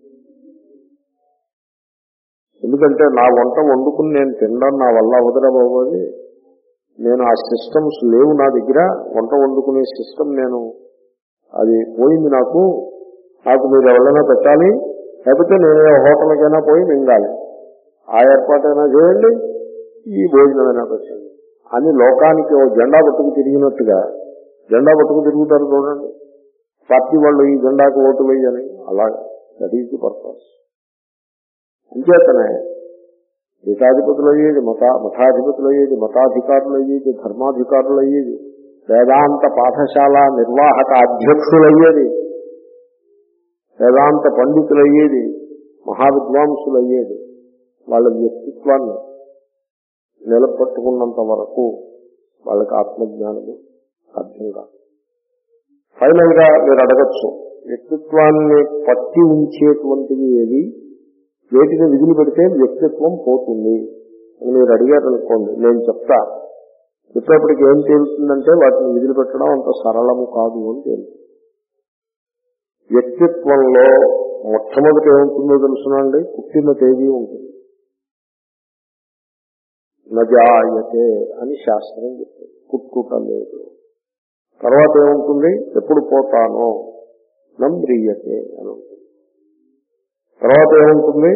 ఎందుకంటే నా వంట వండుకుని నేను తినడం నా వల్ల అవదరా బాబు, అది నేను ఆ సిస్టమ్స్ లేవు నా దగ్గర. వంట వండుకునే సిస్టమ్ నేను అది పోయింది నాకు. నాకు మీరు ఎవరైనా పెట్టాలి, లేకపోతే నేను హోటల్కైనా పోయి మింగాలి, ఆ ఏర్పాటైనా చేయండి, ఈ భోజనమైనా పెట్టండి అని లోకానికి ఓ జెండా పట్టుకు తిరిగినట్టుగా. జెండా పట్టుకు తిరుగుతారు చూడండి, పార్టీ వాళ్ళు ఈ జెండాకు ఓటు వేయని, అలాగే దట్ ఈజ్ ది పర్పస్. అంచేతనే దేశాధిపతులు అయ్యేది, మత మఠాధిపతులు అయ్యేది, మతాధికారులు అయ్యేది, ధర్మాధికారులు అయ్యేది, వేదాంత పాఠశాల నిర్వాహక అధ్యక్షులు అయ్యేది, వేదాంత పండితులు అయ్యేది, మహావిద్వాంసులు అయ్యేది. వాళ్ళ వ్యక్తిత్వాన్ని నిలబెట్టుకున్నంత వరకు వాళ్ళకి ఆత్మజ్ఞానము సాధ్యం కాదు. ఫైనల్ గా మీరు అడగచ్చు, వ్యక్తిత్వాన్ని పట్టి ఉంచేటువంటిది ఏది, వేటిని విధులు పెడితే వ్యక్తిత్వం పోతుంది అని మీరు అడిగారనుకోండి, నేను చెప్తా. చెప్పేప్పటికి ఏం తేలుతుందంటే వాటిని విధులు పెట్టడం అంత సరళము కాదు అని తేలుతుంది. వ్యక్తిత్వంలో మొట్టమొదటి ఏముంటుందో తెలుసునండి, పుట్టిన తేదీ ఉంటుంది. నజాయతే అని శాస్త్రం చెప్తుంది, పుట్టుట లేదు. తర్వాత ఏముంటుంది, ఎప్పుడు పోతానో నంబ్రియతే అని ఉంటుంది. తర్వాత ఏముంటుంది,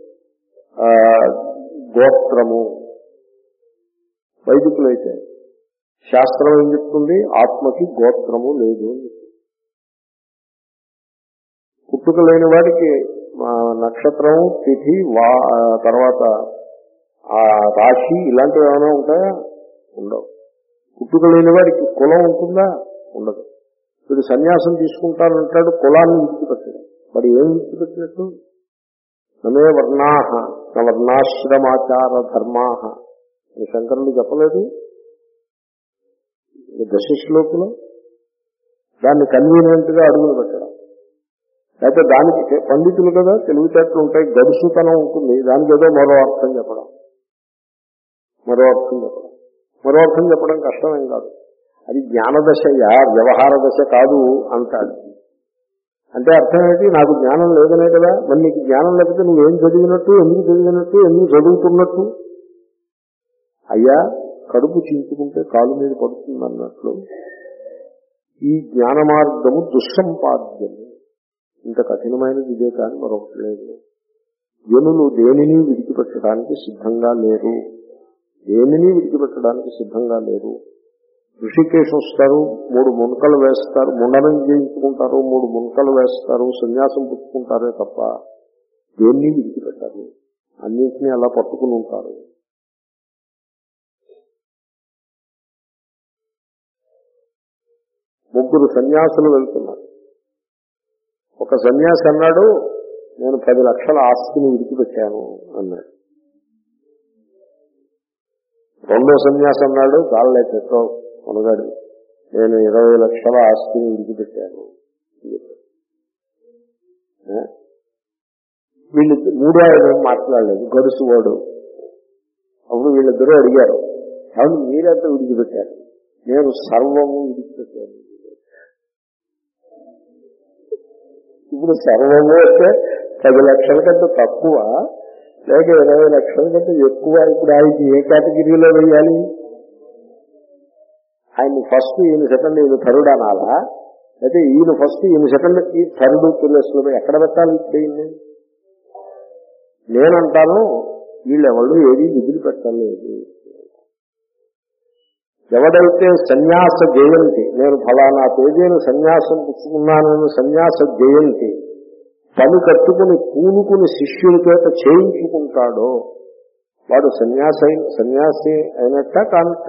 గోత్రము. వైదికులైతే శాస్త్రం ఏం చెప్తుంది, ఆత్మకి గోత్రము లేదు అని చెప్తుంది. పుట్టుక లేని వాడికి నక్షత్రం, తిథి, వా తర్వాత ఆ రాశి ఇలాంటివి ఏమైనా ఉంటాయా? ఉండవు. పుట్టుక లేని వాడికి కులం ఉంటుందా? ఉండదు. వీడు సన్యాసం తీసుకుంటానంటాడు, కులాన్ని విడిచిపెట్టాడు. మరి ఏం విడిచిపెట్టినట్టు? నమే వర్ణాహ న వర్ణాశ్రమాచార ధర్మాహ అని శంకరులు చెప్పలేదు దశ శ్లోకులో? దాన్ని కన్వీనియంట్ గా అడుగులు పెట్టడం. అయితే దానికి పండితులు కదా, తెలివితేటలు ఉంటాయి, గడుసుతనం ఉంటుంది, దానికి ఏదో మరో అర్థం చెప్పడం మరో అర్థం చెప్పడం మరో అర్థం చెప్పడం కష్టమేం కాదు. అది జ్ఞానదశయా, వ్యవహార దశ కాదు అంటాడు. అంటే అర్థం ఏంటి, నాకు జ్ఞానం లేదనే కదా. మరి నీకు జ్ఞానం లేకపోతే నువ్వేం చదివినట్టు, ఎందుకు చదివినట్టు, ఎందుకు చదువుతున్నట్టు? అయ్యా కడుపు చించుకుంటే కాలు మీద పడుతుంది అన్నట్లు ఈ జ్ఞాన మార్గము దుస్సంపాద్యము. ఇంత కఠినమైనది ఇదే కానీ మరొకటి లేదు. జనులు దేనిని విడిచిపెట్టడానికి సిద్ధంగా లేరు, దేనిని విడిచిపెట్టడానికి సిద్ధంగా లేరు. ఋషికేశ్ వస్తారు, మూడు మునకలు వేస్తారు, ముండనం చేయించుకుంటారు, మూడు మునకలు వేస్తారు, సన్యాసం పుచ్చుకుంటారే తప్ప దేన్ని విడిచిపెట్టారు. అన్నింటినీ అలా పట్టుకుని ఉంటారు. ముగ్గురు సన్యాసులు వెళ్తున్నారు. ఒక సన్యాసి అన్నాడు, నేను పది లక్షల ఆస్తిని విడిచిపెట్టాను అన్నాడు. రెండో సన్యాసి అన్నాడు, చాలే పెట్టో కొనగాడు, నేను ఇరవై లక్షల ఆస్తిని విడిచిపెట్టాను. వీళ్ళు మూడో ఆయన మాట్లాడలేదు, గడుసువాడు. అప్పుడు వీళ్ళిద్దరూ అడిగారు, అవును మీరెంత విడిచిపెట్టారు? నేను సర్వము విడిచిపెట్టాను. ఇప్పుడు సర్వము అంటే పది లక్షల కంటే తక్కువ లేక ఇరవై లక్షల కంటే ఎక్కువ. ఇప్పుడు ఆయనకి ఏ కేటగిరీలో వేయాలి? ఆయన ఫస్ట్ ఈయన సెకండ్ ఈయన థర్డ్ అనాలా, అయితే ఈయన ఫస్ట్ ఈయన సెకండ్ ఈ థర్డ్ ప్లేస్లో ఎక్కడ పెట్టాలి? ఇప్పుడు నేనంటాను వీళ్ళెవళ్ళు ఏది విధులు పెట్టలేదు. ఎవడైతే సన్యాస జయంతి, నేను ఫలానా తేదీని సన్యాసం పుచ్చుకున్నానని సన్యాస జయంతి పని కట్టుకుని పూనుకుని శిష్యుల చేత చేయించుకుంటాడో వాడు సన్యాసి సన్యాసి అయినట్ట కానట్ట.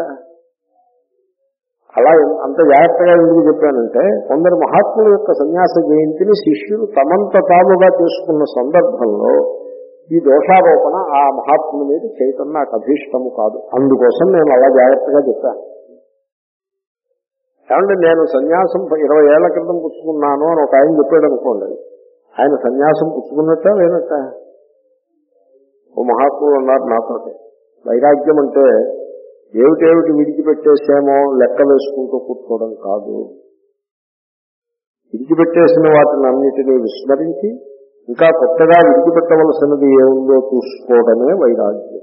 అలా అంత జాగ్రత్తగా ఎందుకు చెప్పానంటే, కొందరు మహాత్ముల యొక్క సన్యాస జయంతిని శిష్యులు తమంత తాముగా చేసుకున్న సందర్భంలో ఈ దోషారోపణ ఆ మహాత్ముల మీద చేయటం నాకు అభీష్టము కాదు. అందుకోసం నేను అలా జాగ్రత్తగా చెప్పాను. ఏమంటే నేను సన్యాసం ఇరవై ఏళ్ల క్రితం పుచ్చుకున్నాను అని ఒక ఆయన చెప్పాడు అనుకోండి, ఆయన సన్యాసం పుచ్చుకున్నట్ట లేనట్ట? ఓ మహాత్ములు ఉన్నారు నాతో, వైరాగ్యం అంటే ఏమిటేమిటి విడిచిపెట్టేసేమో లెక్క వేసుకుంటూ కూర్చోవడం కాదు, విడిచిపెట్టేసిన వాటిని అన్నిటినీ విస్మరించి ఇంకా కొత్తగా విడిచిపెట్టవలసినది ఏముందో చూసుకోవడమే వైరాగ్యం.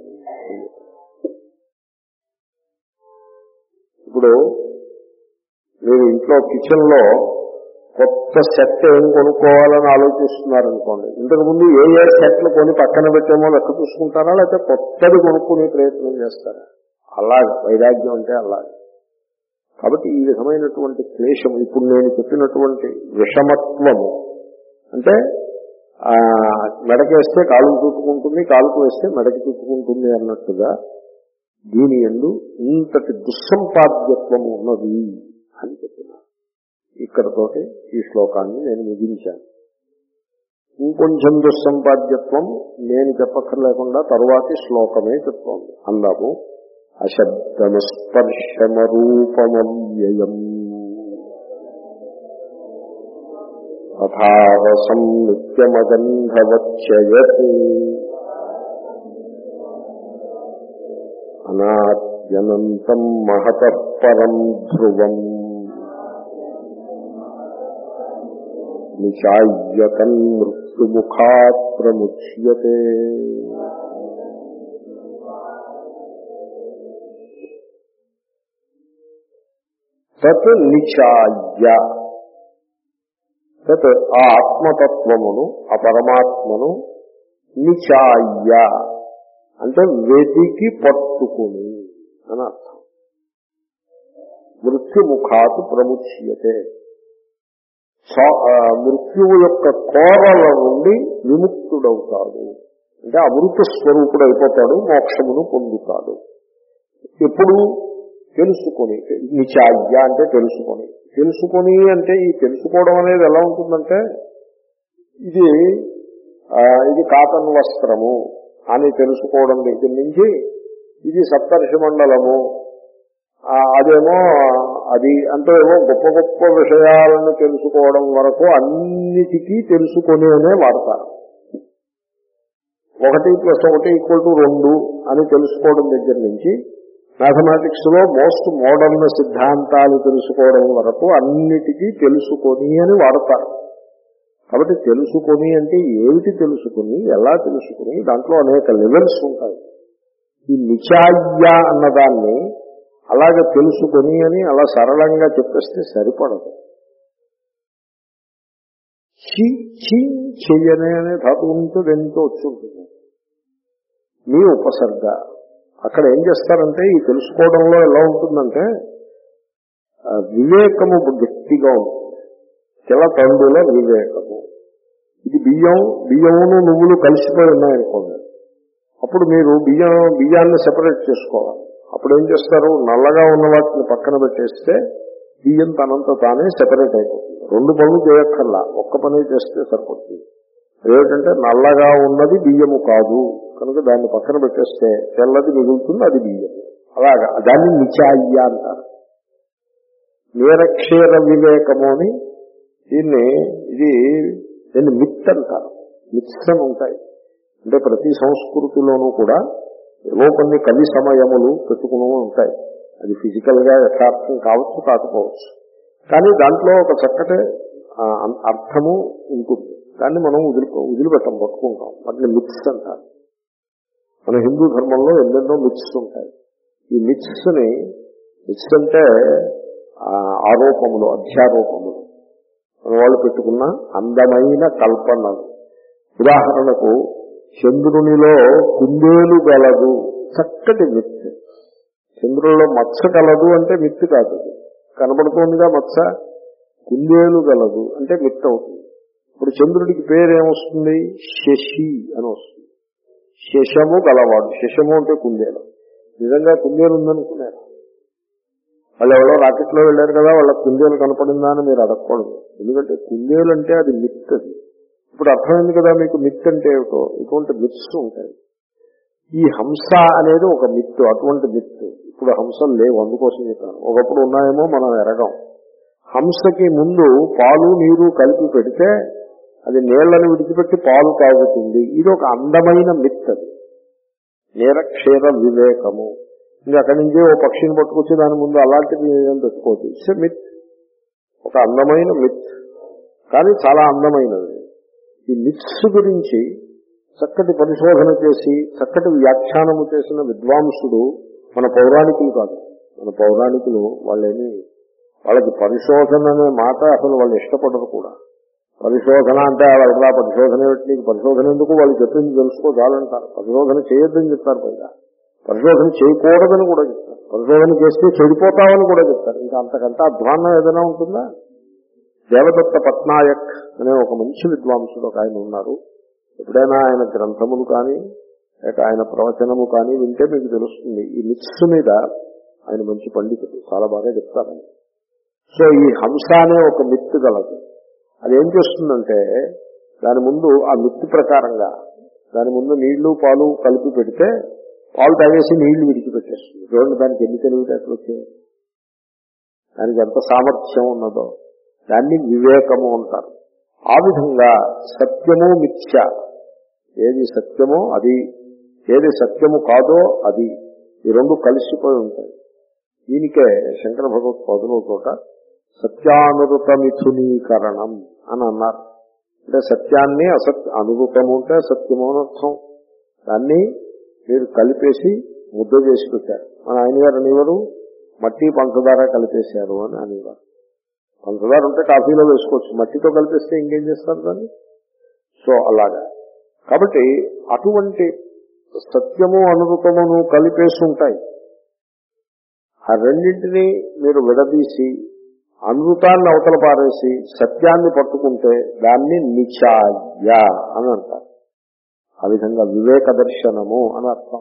ఇప్పుడు మీరు ఇంట్లో కిచెన్ లో కొత్త సెట్ ఏం కొనుక్కోవాలని ఆలోచిస్తున్నారనుకోండి, ఇంతకుముందు ఏ ఏ సెట్లు కొని పక్కన పెట్టేమో లెక్క చూసుకుంటారా, లేకపోతే కొత్తది కొనుక్కునే ప్రయత్నం చేస్తారా? అలాగే వైరాగ్యం అంటే అలాగే. కాబట్టి ఈ విధమైనటువంటి క్లేశం, ఇప్పుడు నేను చెప్పినటువంటి విషమత్వము అంటే మెడకేస్తే కాలుకు చుట్టుకుంటుంది, కాలుకు వేస్తే మెడకి చుట్టుకుంటుంది అన్నట్టుగా దీని యందు ఇంతటి దుస్సంపాద్యత్వము ఉన్నది అని చెప్తున్నారు. ఇక్కడతోటి ఈ శ్లోకాన్ని నేను ముగించాను. ఇంకొంచెం దుస్సంపాద్యత్వం నేను చెప్పక్కర్లేకుండా తరువాతి శ్లోకమే చెప్తోంది. అందాము. అశబ్దమస్పర్శమరూపమవ్యయం తథారసం నిత్యమగంధవచ్చయత్ అనాద్యనంతం మహతః పరం ధ్రువం నిచాయ్యకన్ మృత్యుముఖాత్ ప్రముచ్యతే. తత్ నిచాయ్య, తత్ ఆ ఆత్మతత్వమును, ఆ పరమాత్మను నిచాయ్య అంటే వెతికి పట్టుకుని అని అర్థం. మృత్యుముఖాత్ ప్రముచ్యతే, మృత్యువు యొక్క కోరల నుండి విముక్తుడవుతాడు. అంటే అమృత స్వరూపుడు అయిపోతాడు, మోక్షమును పొందుతాడు. ఎప్పుడు? తెలుసుకొని. నిచాయ్య అంటే తెలుసుకొని. తెలుసుకొని అంటే ఈ తెలుసుకోవడం అనేది ఎలా ఉంటుందంటే, ఇది ఇది కాటన్ వస్త్రము అని తెలుసుకోవడం దగ్గర నుంచి, ఇది సప్తర్షి మండలము అదేమో అది అంటే ఏమో గొప్ప గొప్ప విషయాలను తెలుసుకోవడం వరకు అన్నిటికీ తెలుసుకొని అనే వాడతారు. ఒకటి ప్లస్ ఒకటి ఈక్వల్ టు రెండు అని తెలుసుకోవడం దగ్గర నుంచి మ్యాథమెటిక్స్ లో మోస్ట్ మోడర్న్ సిద్ధాంతాలు తెలుసుకోవడం వరకు అన్నిటికీ తెలుసుకొని అని వాడతారు. కాబట్టి తెలుసుకొని అంటే ఏమిటి తెలుసుకుని, ఎలా తెలుసుకుని, దాంట్లో అనేక లెవెల్స్ ఉంటాయి. ఈ నిచాయ్య అన్నదాన్ని అలాగే తెలుసుకొని అని అలా సరళంగా చెప్పేస్తే సరిపడదు. చి చి చెయ్యనే అనే ధాతువు ఉంటే దేనితో వచ్చి ఉంటుంది. మీ ఉపసర్గ అక్కడ ఏం చేస్తారంటే ఈ తెలుసుకోవడంలో ఎలా ఉంటుందంటే వివేకము గట్టిగా ఉంటుంది. తెలతండుల వివేకము. ఇది బియ్యం బియ్యమును నువ్వులు కలిసిపోయి ఉన్నాయనుకోండి, అప్పుడు మీరు బియ్యం బియ్యాన్ని సెపరేట్ చేసుకోవాలి. అప్పుడు ఏం చేస్తారు, నల్లగా ఉన్న వాటిని పక్కన పెట్టేస్తే బియ్యం తనంత తానే సెపరేట్ అయిపోతుంది. రెండు పనులు చేయక్కర్లా, ఒక్క పని చేస్తే సరిపోతుంది. ఏమిటంటే నల్లగా ఉన్నది బియ్యము కాదు కనుక దాన్ని పక్కన పెట్టేస్తే తెల్లది మిగులుతుంది, అది బియ్యం. అలాగా దాన్ని నిచాయ్య అంటారు. నిరక్షేర వివేకము అని దీన్ని ఇది దీన్ని మిత్ అంటారు. మిత్స్ అని ఉంటాయి. అంటే ప్రతి సంస్కృతిలోనూ కూడా ఏవో కొన్ని కవి సమయములు పెట్టుకుని ఉంటాయి. అది ఫిజికల్ గా యథార్థం కావచ్చు కాకపోవచ్చు, కానీ దాంట్లో ఒక చక్కటి అర్థము ఉంటుంది. దాన్ని మనం వదిలి వదిలిపెట్టం పట్టుకుంటాం. వాటిని మిత్స్ అంటారు. మన హిందూ ధర్మంలో ఎన్నెన్నో మిత్స్ ఉంటాయి. ఈ మిత్స్ ని మిత్స్ అంటే ఆరోపములు, అధ్యారోపములు, మన వాళ్ళు పెట్టుకున్న అందమైన కల్పనలు. ఉదాహరణకు చంద్రునిలో కుందేలు గలదు, చక్కటి మిత్. చంద్రుల్లో మత్స కలదు అంటే మిత్ కాదు, కనబడుతోందిగా మత్స. కుందేలు గలదు అంటే మిత్ అవుతుంది. ఇప్పుడు చంద్రుడికి పేరేమొస్తుంది, శశి అని వస్తుంది. శశము గలవాడు. శశము అంటే కుందేలు. నిజంగా కుందేలు ఉందనుకున్నారు. వాళ్ళు ఎవరో రాకెట్లో వెళ్ళారు కదా, వాళ్ళ కుందేలు కనపడిందా అని మీరు అడగకూడదు. ఎందుకంటే కుందేలు అంటే అది మిత్. అది ఇప్పుడు అర్థమైంది కదా మీకు మిత్ అంటే ఏమిటో. ఇటువంటి మిత్స్ ఉంటాయి. ఈ హంస అనేది ఒక మిత్, అటువంటి మిత్. ఇప్పుడు హంసలు లేవు, అందుకోసం చెప్పాను. ఒకప్పుడు ఉన్నాయేమో మనం ఎరగం. హంసకి ముందు పాలు నీరు కలిపి పెడితే అది నీళ్లను విడిచిపెట్టి పాలు తాగుతుంది. ఇది ఒక అందమైన మిత్. అది నిరక్షేర వివేకము. ఇంకా అక్కడి నుంచి ఓ పక్షిని పట్టుకొచ్చి దాని ముందు అలాంటిది ఏం పెట్టుకోవచ్చు. ఇట్స్ ఎ మిత్, ఒక అందమైన మిత్, కానీ చాలా అందమైనది. ఈ మిత్స్ గురించి చక్కటి పరిశోధన చేసి చక్కటి వ్యాఖ్యానము చేసిన విద్వాంసుడు మన పౌరాణికులు కాదు. మన పౌరాణికులు వాళ్ళేమి, వాళ్ళకి పరిశోధన అనే మాట అసలు వాళ్ళు ఇష్టపడరు కూడా. పరిశోధన అంటే వాళ్ళ పరిశోధన ఏమిటి, నీకు పరిశోధన ఎందుకు, వాళ్ళు చెప్పింది తెలుసుకో చాలంటారు. పరిశోధన చేయొద్దని చెప్తారు. పైగా పరిశోధన చేయకూడదని కూడా చెప్తారు. పరిశోధన చేస్తే చెడిపోతామని కూడా చెప్తారు. ఇంకా అంతకంటే అధ్వానం ఏదైనా ఉంటుందా? దేవదత్త పట్నాయక్ అనే ఒక మంచి విద్వాంసుడు ఒక ఆయన ఉన్నారు. ఎప్పుడైనా ఆయన గ్రంథములు కానీ లేక ఆయన ప్రవచనము కానీ వింటే మీకు తెలుస్తుంది. ఈ మిత్స్ మీద ఆయన మంచి పండితుడు, చాలా బాగా చెప్తారు. సో ఈ హంస అనే ఒక మిత్ గలదు. అదేం చేస్తుందంటే దాని ముందు ఆ మిత్ ప్రకారంగా దాని ముందు నీళ్లు పాలు కలిపి పెడితే పాలు తాగేసి నీళ్లు విడిచిపెట్టేస్తుంది. చూడండి దానికి ఎన్ని తెలివితేటలు వచ్చాయి, దానికి ఎంత సామర్థ్యం ఉన్నదో. దాన్ని వివేకము అంటారు. ఆ విధంగా సత్యము మిథ్య, ఏది సత్యమో అది, ఏది సత్యము కాదో అది, ఈ రెండు కలిసిపోయి ఉంటాయి. దీనికే శంకర భగవత్పాదులు చోట సత్యానురుత మిథునీకరణం అని అన్నారు. అంటే సత్యాన్ని అసత్య అనురూపము ఉంటే సత్యము అని అర్థం. దాన్ని మీరు కలిపేసి ముద్ద చేసి పెట్టారు. మన ఆయన గారు అనేవారు మట్టి పంచదార కలిపేశారు అని అనేవారు. పంచదార ఉంటే కాఫీలో వేసుకోవచ్చు, మట్టితో కలిపేస్తే ఇంకేం చేస్తారు దాన్ని. సో అలాగా కాబట్టి అటువంటి సత్యము అనురూపమును కలిపేసి ఉంటాయి. ఆ రెండింటినీ మీరు విడదీసి అనృతాన్ని అవతల పారేసి సత్యాన్ని పట్టుకుంటే దాన్ని నిచాయ అని అంటారు. ఆ విధంగా వివేక దర్శనము అని అర్థం.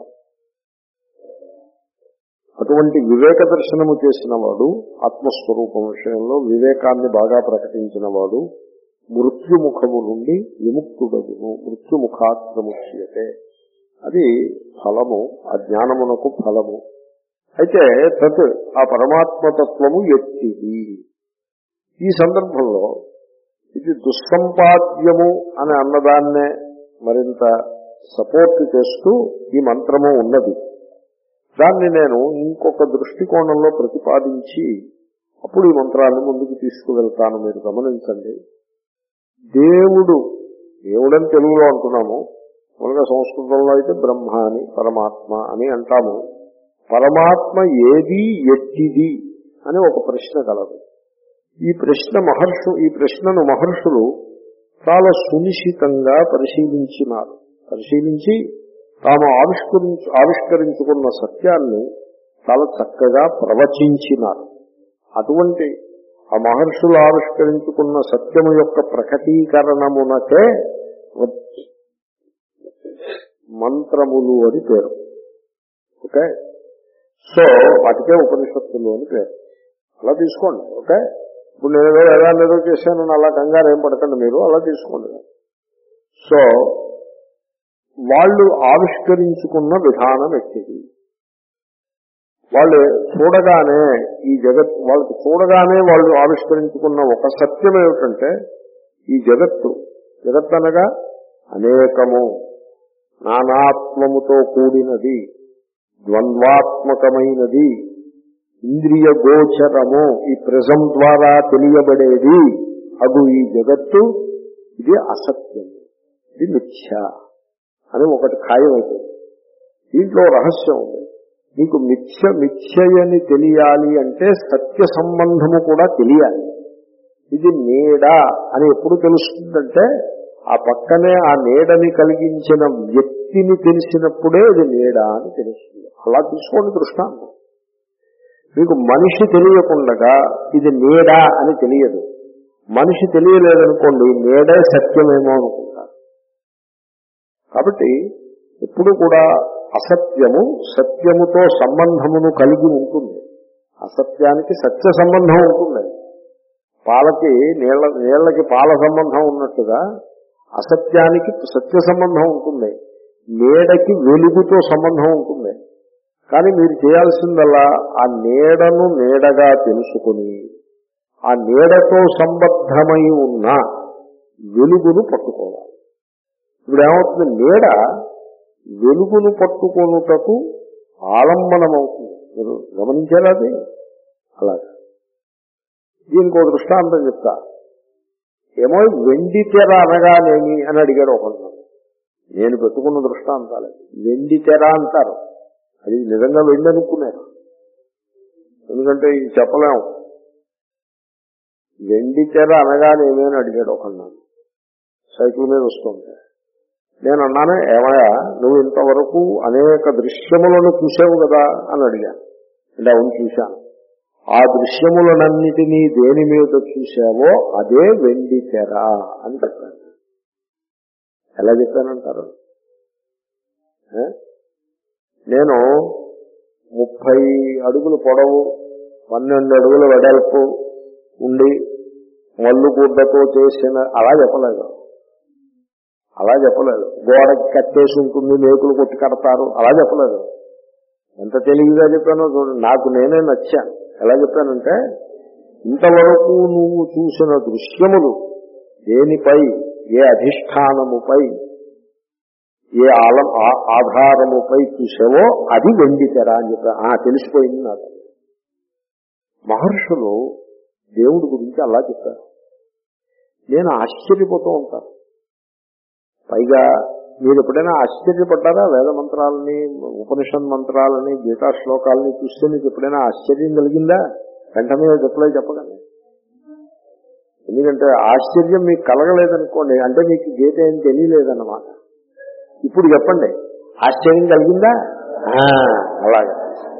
అటువంటి వివేక దర్శనము చేసిన వాడు, ఆత్మస్వరూపం విషయంలో వివేకాన్ని బాగా ప్రకటించిన వాడు మృత్యుముఖము నుండి విముక్తుడగును. మృత్యుముఖాత్ముచ్యతే, అది ఫలము, ఆ జ్ఞానమునకు ఫలము. అయితే తత్ ఆ పరమాత్మతత్వము ఎత్తిది. ఈ సందర్భంలో ఇది దుస్సంపాద్యము అని అన్నదాన్నే మరింత సపోర్ట్ చేస్తూ ఈ మంత్రము ఉన్నది. దాన్ని నేను ఇంకొక దృష్టికోణంలో ప్రతిపాదించి అప్పుడు ఈ మంత్రాన్ని ముందుకు తీసుకువెళ్తాను. మీరు గమనించండి. దేవుడు, దేవుడని తెలుగులో అంటున్నాము, మనగా సంస్కృతంలో అయితే బ్రహ్మ అని పరమాత్మ అని అంటాము. పరమాత్మ ఏది ఎట్టిది అని ఒక ప్రశ్న కలదు. ఈ ప్రశ్న మహర్షు ఈ ప్రశ్నను మహర్షులు చాలా సునిశితంగా పరిశీలించినారు. పరిశీలించి తాము ఆవిష్కరించు ఆవిష్కరించుకున్న సత్యాన్ని చాలా చక్కగా ప్రవచించినారు. అటువంటి ఆ మహర్షులు ఆవిష్కరించుకున్న సత్యము యొక్క ప్రకటీకరణమునకే మంత్రములు అని పేరు. ఓకే, సో వాటికే ఉపనిషత్తులు అని పేరు. అలా తీసుకోండి. ఓకే, ఇప్పుడు నేను ఏదో వేదాలు ఏదో చేశానని అలా కంగారు ఏం పడకండి, మీరు అలా తీసుకోండి. సో వాళ్ళు ఆవిష్కరించుకున్న విధానం ఎట్టిది, వాళ్ళు చూడగానే ఈ జగత్ వాళ్ళకి చూడగానే వాళ్ళు ఆవిష్కరించుకున్న ఒక సత్యం ఏమిటంటే ఈ జగత్తు జగత్ అనగా అనేకము, నానాత్మముతో కూడినది, ద్వంద్వాత్మకమైనది, ఇంద్రియ గోచరము, ఈ ప్రిజం ద్వారా తెలియబడేది అగు ఈ జగత్తు ఇది అసత్యం, ఇది మిథ్య అని ఒకటి ఖాయమైపోయింది. దీంట్లో రహస్యం ఉంది. మీకు మిథ్య మిథ్యయని తెలియాలి అంటే సత్య సంబంధము కూడా తెలియాలి. ఇది నీడ అని ఎప్పుడు తెలుస్తుందంటే ఆ పక్కనే ఆ నీడని కలిగించిన వ్యక్తిని తెలిసినప్పుడే ఇది నీడ అని తెలుస్తుంది. అలా తీసుకోండి దృష్టాంతం. మీకు మనిషి తెలియకుండా ఇది నీడ అని తెలియదు. మనిషి తెలియలేదనుకోండి, నీడే సత్యమేమో అనుకుంటారు. కాబట్టి ఎప్పుడు కూడా అసత్యము సత్యముతో సంబంధమును కలిగి ఉంటుంది. అసత్యానికి సత్య సంబంధం ఉంటుంది. పాలకి నీళ్ళ నీళ్ళకి పాల సంబంధం ఉన్నట్టుగా అసత్యానికి సత్య సంబంధం ఉంటుంది. నీడకి వెలుగుతో సంబంధం ఉంటుంది. కానీ మీరు చేయాల్సిందల్లా ఆ నీడను నీడగా తెలుసుకుని ఆ నీడతో సంబద్ధమై ఉన్న వెలుగును పట్టుకోవాలి. ఇప్పుడు ఏమవుతుంది, నీడ వెలుగును పట్టుకొనుటకు ఆలంబనమవుతుంది. మీరు గమనించారా అది? అలాగే దీనికి ఒక దృష్టాంతం చెప్తా. ఏమో వెండి తెర అనగానేమి అని అడిగాడు ఒకడు. నేను పెట్టుకున్న దృష్టాంతాలే. వెండి తెర అంటారు, అది నిజంగా వెండి అనుకున్నారు. ఎందుకంటే ఇది చెప్పలేము. వెండి తెర అనగానేమి అని అడిగాడు ఒకడు. సైకిల్ మీద వస్తుంది. నేను అన్నాను, ఏమయ్యా నువ్వు ఇంతవరకు అనేక దృశ్యములను చూసావు కదా అని అడిగాను. అంటే అవును చూశాను. ఆ దృశ్యములనన్నిటినీ దేని మీద చూశావో అదే వెండి తెర అని చెప్పాను. ఎలా చెప్పానంటారు? నేను ముప్పై అడుగులు పొడవు, పన్నెండు అడుగుల వెడల్పు ఉండి మల్లుగుడ్డతో చేసిన అలా చెప్పలేదు. అలా చెప్పలేదు. గోడకి కట్టేసి ఉంటుంది, మేకులు కొట్టి కడతారు, అలా చెప్పలేదు. ఎంత తెలివిగా చెప్పానో చూడండి. నాకు నేనే నచ్చాను. ఎలా చెప్పానంటే, ఇంతవరకు నువ్వు చూసిన దృశ్యములు దేనిపై, ఏ అధిష్టానముపై, ఏ ఆల ఆధారముపై చూసావో అది వెండి తెర అని చెప్పా. తెలిసిపోయింది నాకు. మహర్షులు దేవుడి గురించి అలా చెప్పారు. నేను ఆశ్చర్యపోతూ ఉంటాను. పైగా మీరు ఎప్పుడైనా ఆశ్చర్యపడ్డారా? వేద మంత్రాలని, ఉపనిషత్ మంత్రాలని, గీతా శ్లోకాలని చూస్తే మీకు ఎప్పుడైనా ఆశ్చర్యం కలిగిందా? వెంటనే చెప్పలే చెప్పగలను. ఎందుకంటే ఆశ్చర్యం మీకు కలగలేదనుకోండి, అంటే మీకు గీత ఏం తెలియలేదన్నమాట. ఇప్పుడు చెప్పండి, ఆశ్చర్యం కలిగిందా? అలాగా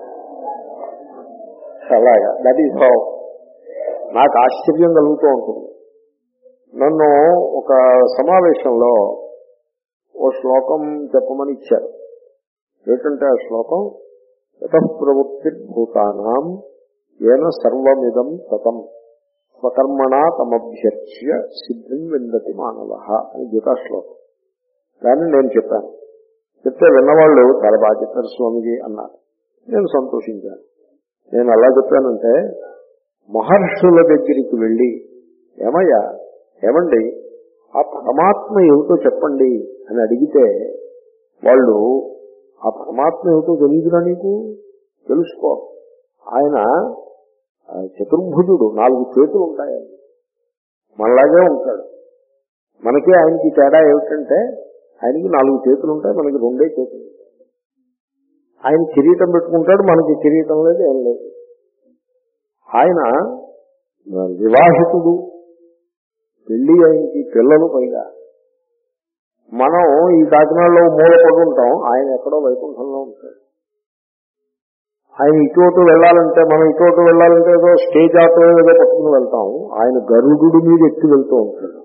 అలాగా దట్ ఈస్ హౌ నాకు ఆశ్చర్యం కలుగుతూ ఉంటుంది. నన్ను ఒక సమావేశంలో ఓ శ్లోకం చెప్పమని ఇచ్చారు. ఏంటంటే ఆ శ్లోకం, యతః ప్రవృత్తిర్భూతానాం ఏన సర్వమిదం తతం స్వకర్మణా తమభ్యర్చ్య సిద్ధిం విందతి మానవః అని గీతా శ్లోకం. దాన్ని నేను చెప్పాను. చెప్తే విన్నవాళ్ళు చాలా బాగా చెప్పారు స్వామిజీ అన్నారు. నేను సంతోషించాను. నేను అలా చెప్పానంటే, మహర్షుల దగ్గరికి వెళ్ళి ఏమయ్యా ఏమండి ఆ పరమాత్మ ఏమిటో చెప్పండి అని అడిగితే వాళ్ళు ఆ పరమాత్మ ఏమిటో తెలియదురా నీకు, తెలుసుకో. ఆయన చతుర్భుజుడు, నాలుగు చేతులు ఉంటాయి, మనలాగే ఉంటాడు. మనకి ఆయనకి తేడా ఏమిటంటే ఆయనకి నాలుగు చేతులు ఉంటాయి, మనకి రెండే చేతులు ఉంటాయి. ఆయన కిరీటం పెట్టుకుంటాడు, మనకి కిరీటం లేదు, ఏం లేదు. ఆయన వివాహితుడు, పెళ్లి ఆయనకి పిల్లలు పైగా. మనం ఈ కాకినాడలో మూల పడి ఉంటాం, ఆయన ఎక్కడో వైకుంఠంలో ఉంటాడు. ఆయన ఇటు వెళ్ళాలంటే, మనం ఇటు వెళ్ళాలంటే ఏదో స్టేజ్ ఆటో ఏదో పట్టుకుని వెళ్తాం, ఆయన గరుడు మీద ఎక్కి వెళ్తూ ఉంటాడు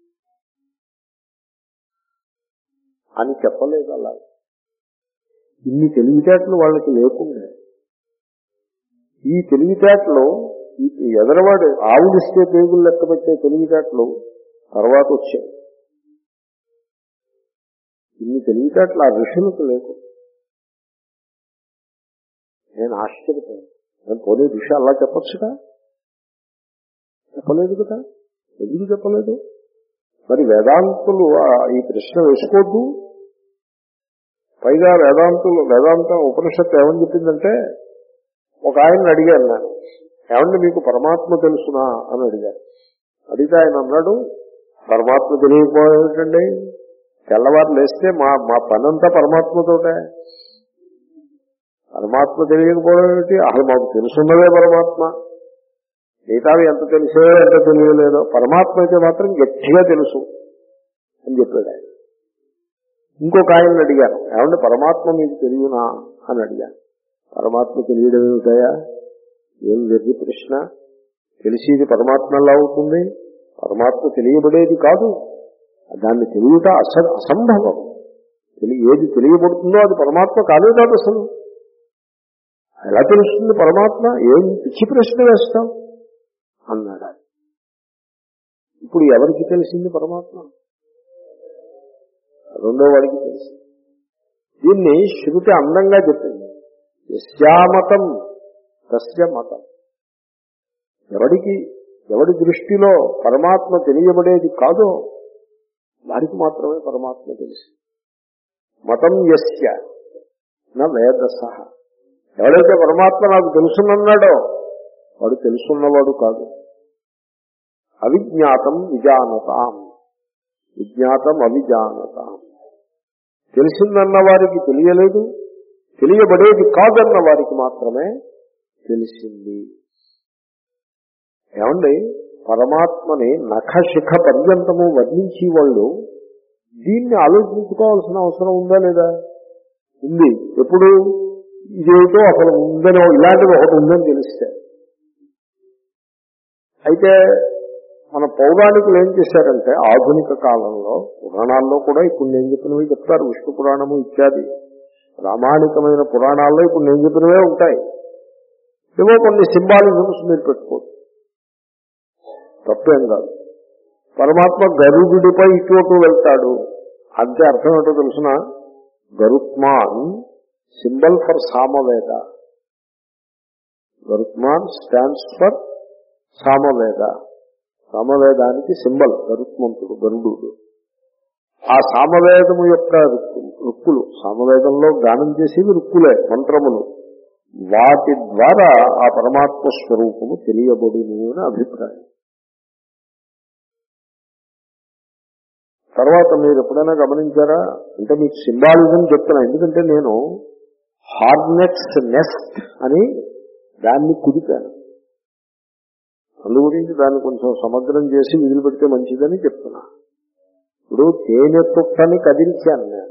అని చెప్పలేదు. అలా ఇన్ని తెలివితేటలు వాళ్ళకి లేకుండా, ఈ తెలివితేటలు ఈ ఎదరవాడు ఆవులిస్తే పేగులు లెక్క పెట్టే తెలివితేటలు తర్వాత వచ్చాయి. ఇన్ని తెలివితేటలు ఆ ఋషులకు లేకు. నేను ఆశ్చర్యపోయాను. నేను పోనీ ఋషి అలా చెప్పచ్చుగా, చెప్పలేదు కదా, ఎందుకు చెప్పలేదు? మరి వేదాంతులు ఈ ప్రశ్న వేసుకోవద్దు. పైగా వేదాంతులు వేదాంతం ఉపనిషత్తు ఏమని చెప్పిందంటే, ఒక ఆయన అడిగాను నేను, ఏమంటే మీకు పరమాత్మ తెలుసునా అని అడిగాను. అడిగితే ఆయన అన్నాడు, పరమాత్మ తెలియకపోయేటండి, తెల్లవారు లేస్తే మా మా పనంతా పరమాత్మతోటే. పరమాత్మ తెలియకపోయేటి, అసలు మాకు తెలుసున్నదే పరమాత్మ. మిగతావి ఎంత తెలిసో ఎంత తెలియలేదో, పరమాత్మ అయితే మాత్రం గట్టిగా తెలుసు అని చెప్పాడు ఆయన. ఇంకొక ఆయన అడిగాను, ఏమంటే పరమాత్మ మీకు తెలియనా అని అడిగాను. పరమాత్మ తెలియడం ఏమిటయా, ఏం వెర్రి ప్రశ్న, తెలిసేది పరమాత్మ ఎలా అవుతుంది? పరమాత్మ తెలియబడేది కాదు, దాన్ని తెలియట అస అసంభవం. ఏది తెలియబడుతుందో అది పరమాత్మ కాదే కాదు. అసలు ఎలా తెలుస్తుంది పరమాత్మ? ఏం పిచ్చి ప్రశ్న వేస్తాం అన్నాడు. ఇప్పుడు ఎవరికి తెలిసింది పరమాత్మ? రెండో వాడికి తెలిసింది. దీన్ని శృతి అందంగా చెప్పింది, యస్యామతం తస్య మతం. ఎవడికి ఎవడి దృష్టిలో పరమాత్మ తెలియబడేది కాదో వారికి మాత్రమే పరమాత్మ తెలుసు. మతం యస్య నా వేదసహ. ఎవడైతే పరమాత్మ నాకు తెలుసునన్నాడో వాడు తెలుసున్నవాడు కాదు. అవిజ్ఞాతం విజానతాం, విజ్ఞాతం అవిజానతాం. తెలిసిందన్న వారికి తెలియలేదు, తెలియబడేది కాదన్న వారికి మాత్రమే తెలిసింది. ఏమండి, పరమాత్మని నఖశిఖ పర్యంతము వర్ణించి వాళ్ళు దీన్ని ఆలోచించుకోవాల్సిన అవసరం ఉందా లేదా? ఉంది. ఎప్పుడు ఇదేమిటో అసలు ఉందనో, ఇలాంటిది ఒకటి ఉందని తెలిస్తే. అయితే మన పౌరాణికులు ఏం చేశారంటే, ఆధునిక కాలంలో పురాణాల్లో కూడా ఇప్పుడు నేను చెప్పినవి చెప్తారు, విష్ణు పురాణము ఇత్యాది ప్రామాణికమైన పురాణాల్లో ఇప్పుడు నేను చెప్పినవే ఉంటాయి. ఏవో కొన్ని సింబాలిజమ్స్ మీరు పెట్టుకోవచ్చు, తప్పేం కాదు. పరమాత్మ గరుడుపై ఇటు వెళ్తాడు అంటే అర్థం ఏంటో తెలుసిన? Garutman symbol for Samaveda. Garutman stands for Samaveda. సామవేదానికి సింబల్ గరుత్మంతుడు, గరుడు. ఆ సామవేదము యొక్క రుక్కులు, సామవేదంలో గానం చేసేవి రుక్కులే, మంత్రములు. వాటి ద్వారా ఆ పరమాత్మ స్వరూపము తెలియబడును అని అభిప్రాయం. తర్వాత మీరు ఎప్పుడైనా గమనించారా అంటే, మీకు సింబాలిజం చెప్తున్నా, ఎందుకంటే నేను హార్నెట్స్ నెస్ట్ అని దాన్ని కుదిపాను. అందు గురించి దాన్ని కొంచెం సమగ్రం చేసి విధులు పెడితే మంచిదని చెప్తున్నా. ఇప్పుడు తేనె తుట్టని కదిలించాను నేను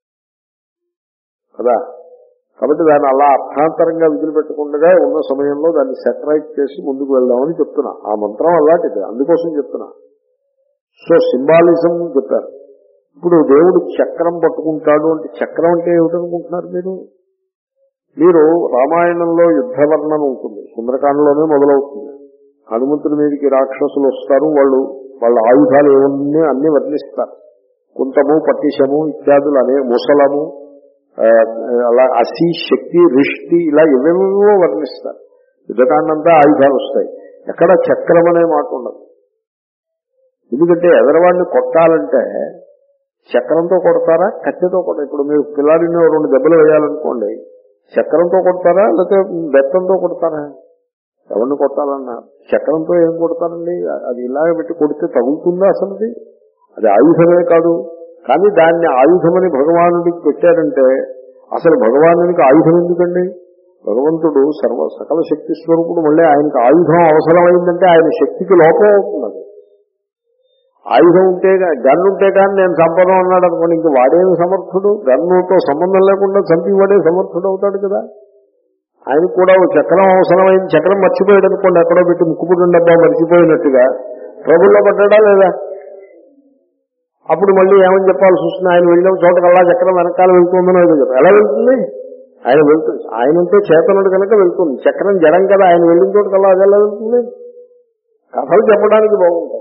కదా, కాబట్టి దాన్ని అలా అర్థాంతరంగా విధులు పెట్టకుండా ఉన్న సమయంలో దాన్ని సెటరైట్ చేసి ముందుకు వెళ్దామని చెప్తున్నా. ఆ మంత్రం అలాంటిది, అందుకోసం చెప్తున్నా. సో సింబాలిజం చెప్పారు. ఇప్పుడు దేవుడు చక్రం పట్టుకుంటాడు అంటే, చక్రం అంటే ఏమిటనుకుంటున్నారు మీరు? మీరు రామాయణంలో యుద్ధ వర్ణన ఉంటుంది, సుందరకాండలోనే మొదలవుతుంది. హనుమంతుడి మీదకి రాక్షసులు వస్తారు, వాళ్ళు వాళ్ళ ఆయుధాలు ఏమన్నీ అన్ని వర్ణిస్తారు. కుంతము, పట్టిశము ఇత్యాదులు అనే, ముసలము, అలా అసి, శక్తి, రిష్టి, ఇలా ఏవేవో వర్ణిస్తారు. యుద్ధకాండంతా ఆయుధాలు వస్తాయి, ఎక్కడ చక్రం అనే మాట ఉండదు. ఎందుకంటే ఎదరవాడిని కొట్టాలంటే చక్రంతో కొడతారా, కత్తితో కొడతారా? ఇప్పుడు మీరు పిల్లాడిని రెండు దెబ్బలు వేయాలనుకోండి, చక్రంతో కొడతారా లేకపోతే బెత్తంతో కొడతారా? ఎవరిని కొట్టాలన్నా చక్రంతో ఏం కొడతారండి? అది ఇలాగ పెట్టి కొడితే తగులుతుందా అసలు? అది ఆయుధమే కాదు. కానీ దాన్ని ఆయుధమని భగవానుడికి పెట్టారంటే అసలు భగవానునికి ఆయుధం ఎందుకండి? భగవంతుడు సర్వ సకల శక్తి స్వరూపుడు. మళ్ళీ ఆయనకు ఆయుధం అవసరమైందంటే ఆయన శక్తికి లోపం అవుతున్నది. ఆయుధం ఉంటే గన్ను ఉంటే కానీ నేను చంపను అన్నాడు అనుకోండి, ఇంక వాడేమి సమర్థుడు? గన్నుతో సంబంధం లేకుండా చంపి వాడే సమర్థుడు అవుతాడు కదా. ఆయనకు కూడా ఓ చక్రం అవసరమైంది, చక్రం మర్చిపోయాడు అనుకోండి, ఎక్కడో పెట్టి ముక్కుపుడు డబ్బా మర్చిపోయినట్టుగా ట్రబుల్లో పడ్డా లేదా? అప్పుడు మళ్ళీ ఏమని చెప్పాల్సి వస్తుంది? ఆయన వెళ్ళిన చోటకల్లా చక్రం వెనకాల వెళ్తుందని ఏదో చెప్పారు. ఎలా వెళ్తుంది? ఆయన వెళ్తుంది. ఆయన ఉంటే చేతనుడు కనుక వెళ్తుంది. చక్రం జడం కదా, ఆయన వెళ్ళిన చోటకల్లా అది ఎలా వెళ్తుంది? కథలు చెప్పడానికి బాగుంటాయి.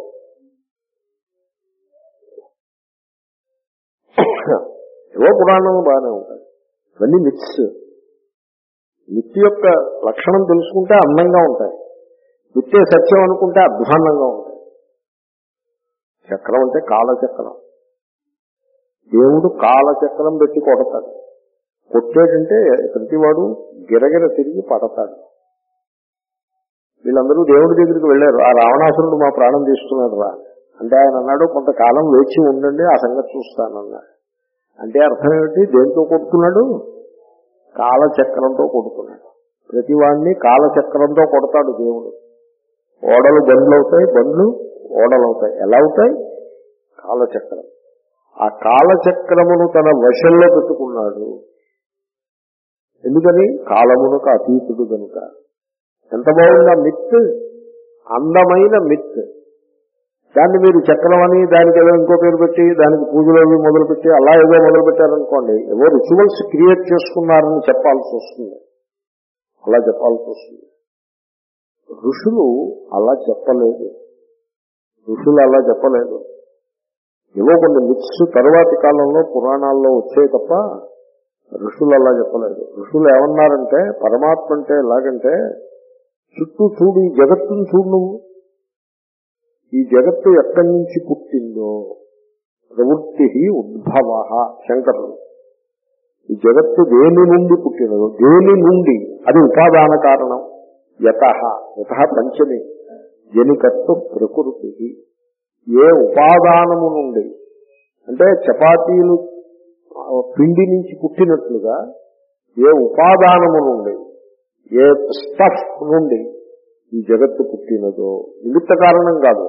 ఏవో పురాణం బాగానే ఉంటాయి, ఇవన్నీ మిత్స్. మిత్ యొక్క లక్షణం తెలుసుకుంటే అందంగా ఉంటాయి, మిత్తే సత్యం అనుకుంటే అధ్వాన్నంగా ఉంటాయి. చక్రం అంటే కాలచక్రం. దేవుడు కాలచక్రం పెట్టి కొడతాడు. కొట్టేటంటే ప్రతివాడు గిరగిర తిరిగి పడతాడు. వీళ్ళందరూ దేవుడి దగ్గరికి వెళ్ళారు. ఆ రావణాసురుడు మా ప్రాణం తీసుకున్నాడు రా అంటే ఆయన అన్నాడు, కొంతకాలం వేచి ఉండండి, ఆ సంగతి చూస్తానన్నాడు. అంటే అర్థం ఏమిటి? దేంతో కొడుతున్నాడు? కాలచక్రంతో కొడుతున్నాడు. ప్రతివాడిని కాలచక్రంతో కొడతాడు దేవుడు. ఓడలు బండ్లు అవుతాయి, బండ్లు ఓడలు అవుతాయి. ఎలా అవుతాయి? కాలచక్రం. ఆ కాలచక్రమును తన వశంలో పెట్టుకున్నాడు. ఎందుకని? కాలమునకు అతీతుడు కనుక. ఎంత బాగుందా మిత్! అందమైన మిత్. దాన్ని మీరు చక్రం అని దానికి ఏదో ఇంకో పేరు పెట్టి దానికి పూజలు అవి మొదలుపెట్టి అలా ఏదో మొదలు పెట్టారనుకోండి, ఏవో రిచువల్స్ క్రియేట్ చేసుకున్నారని చెప్పాల్సి వస్తుంది. అలా చెప్పాల్సి వస్తుంది. ఋషులు అలా చెప్పలేదు. ఋషులు అలా చెప్పలేదు. ఏవో కొన్ని మిత్స్ తరువాతి కాలంలో పురాణాల్లో వచ్చాయి తప్ప ఋషులు అలా చెప్పలేదు. ఋషులు ఏమన్నారంటే, పరమాత్మ అంటే ఎలాగంటే, చుట్టూ చూడు, ఈ జగత్తును చూడు, నువ్వు ఈ జగత్తు ఎక్కడి నుంచి పుట్టిందో, ప్రవృత్తి ఉద్భవ. శంకరుడు ఈ జగత్తు దేని నుండి పుట్టినదో, దేని నుండి, అది ఉపాదాన కారణం. యత యత పంచమి జనికత్వ ప్రకృతి. ఏ ఉపాదానము నుండి, అంటే చపాతీలు పిండి నుంచి పుట్టినట్లుగా ఏ ఉపాదానము నుండి, ఏ స్టఫ్ నుండి ఈ జగత్తు పుట్టినదో, నిమిత్త కారణం కాదు.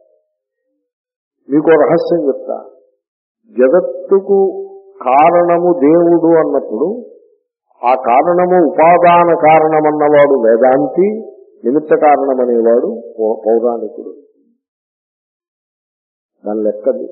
మీకు రహస్యం చెప్తా. జగత్తుకు కారణము దేవుడు అన్నప్పుడు ఆ కారణము ఉపాదాన కారణమన్నవాడు వేదాంతి, నిమిత్త కారణమనేవాడు పౌరాణికుడు. దాని లెక్కది.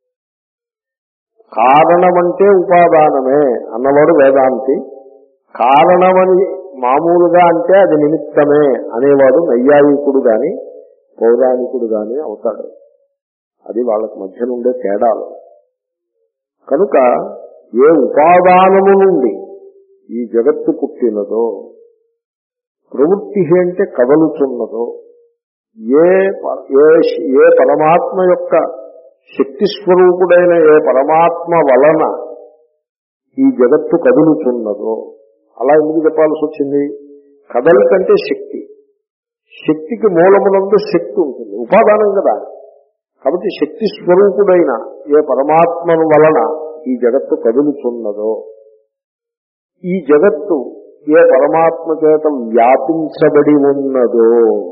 కారణమంటే ఉపాదానమే అన్నవాడు వేదాంతి, కారణమని మామూలుగా అంటే అది నిమిత్తమే అనేవాడు నైయాయికుడు గాని పౌరాణికుడు గాని అవుతాడు. అది వాళ్ళకి మధ్య నుండే తేడాలు. కనుక ఏ ఉపాదానము నుండి ఈ జగత్తు పుట్టినదో, ప్రవృత్తి అంటే కదలుచున్నదో, ఏ ఏ పరమాత్మ యొక్క శక్తి స్వరూపుడైన ఏ పరమాత్మ వలన ఈ జగత్తు కదులుచున్నదో, అలా ఎందుకు చెప్పాల్సి వచ్చింది? కదలికంటే శక్తి, శక్తికి మూలమునందు శక్తి ఉంటుంది, ఉపాదానం కదా. కాబట్టి శక్తి స్వరూపుడైన ఏ పరమాత్మ వలన ఈ జగత్తు కదులుచున్నదో, ఈ జగత్తు ఏ పరమాత్మ చేత వ్యాపించబడి ఉన్నదో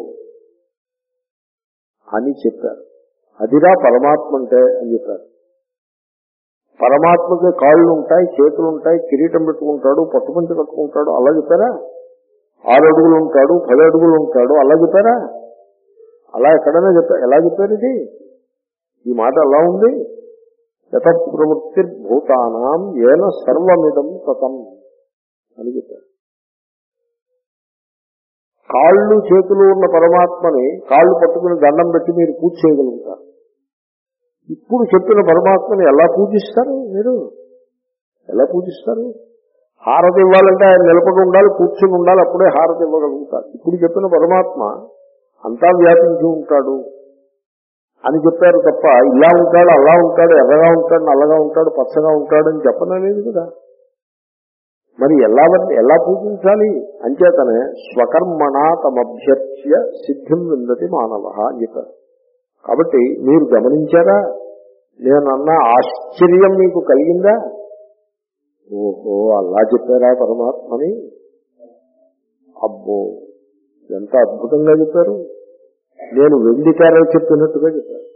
అని చెప్పారు. అదిరా పరమాత్మ అంటే అని చెప్పారు. పరమాత్మకి కాళ్ళు ఉంటాయి, చేతులు ఉంటాయి, కిరీటం పెట్టుకుంటాడు, పట్టుపంచ కట్టుకుంటాడు, అలా చెప్పారా? ఆరు అడుగులు ఉంటాడు, పది అడుగులు ఉంటాడు, అలా చెప్పారా? అలా ఎక్కడైనా చెప్పారు? ఎలా చెప్పారు ఇది? ఈ మాట ఎలా ఉంది? యత ప్రవృత్తిర్భూతానాం ఏన సర్వమిదం తతం అని చెప్పారు. కాళ్ళు చేతులు ఉన్న పరమాత్మని కాళ్ళు పట్టుకుని దండం పెట్టి మీరు పూజ చేయగలుగుతారు. ఇప్పుడు చెప్పిన పరమాత్మని ఎలా పూజిస్తారు? మీరు ఎలా పూజిస్తారు? హారతి ఇవ్వాలంటే ఆయన నిలబడి ఉండాలి, కూర్చుని ఉండాలి, అప్పుడే హారతి ఇవ్వగలుగుతారు. ఇప్పుడు చెప్పిన పరమాత్మ అంతా వ్యాపించి ఉంటాడు అని చెప్పారు తప్ప ఇలా ఉంటాడు, అలా ఉంటాడు, ఎర్రగా ఉంటాడు, నల్లగా ఉంటాడు, పచ్చగా ఉంటాడు అని చెప్పనలేదు కదా. మరి ఎలా ఎలా పూజించాలి? అంచేతనే స్వకర్మణ తమభ్యర్చ్య సిద్ధిం విందతి మానవ అని చెప్పారు. కాబట్టి మీరు గమనించారా? నేనన్న ఆశ్చర్యం మీకు కలిగిందా? ఓహో అలా చెప్పారా పరమాత్మని, అబ్బో ఎంత అద్భుతంగా చెప్పారు, నేను వెండి తెర చెప్పినట్టుగా చెప్పారు.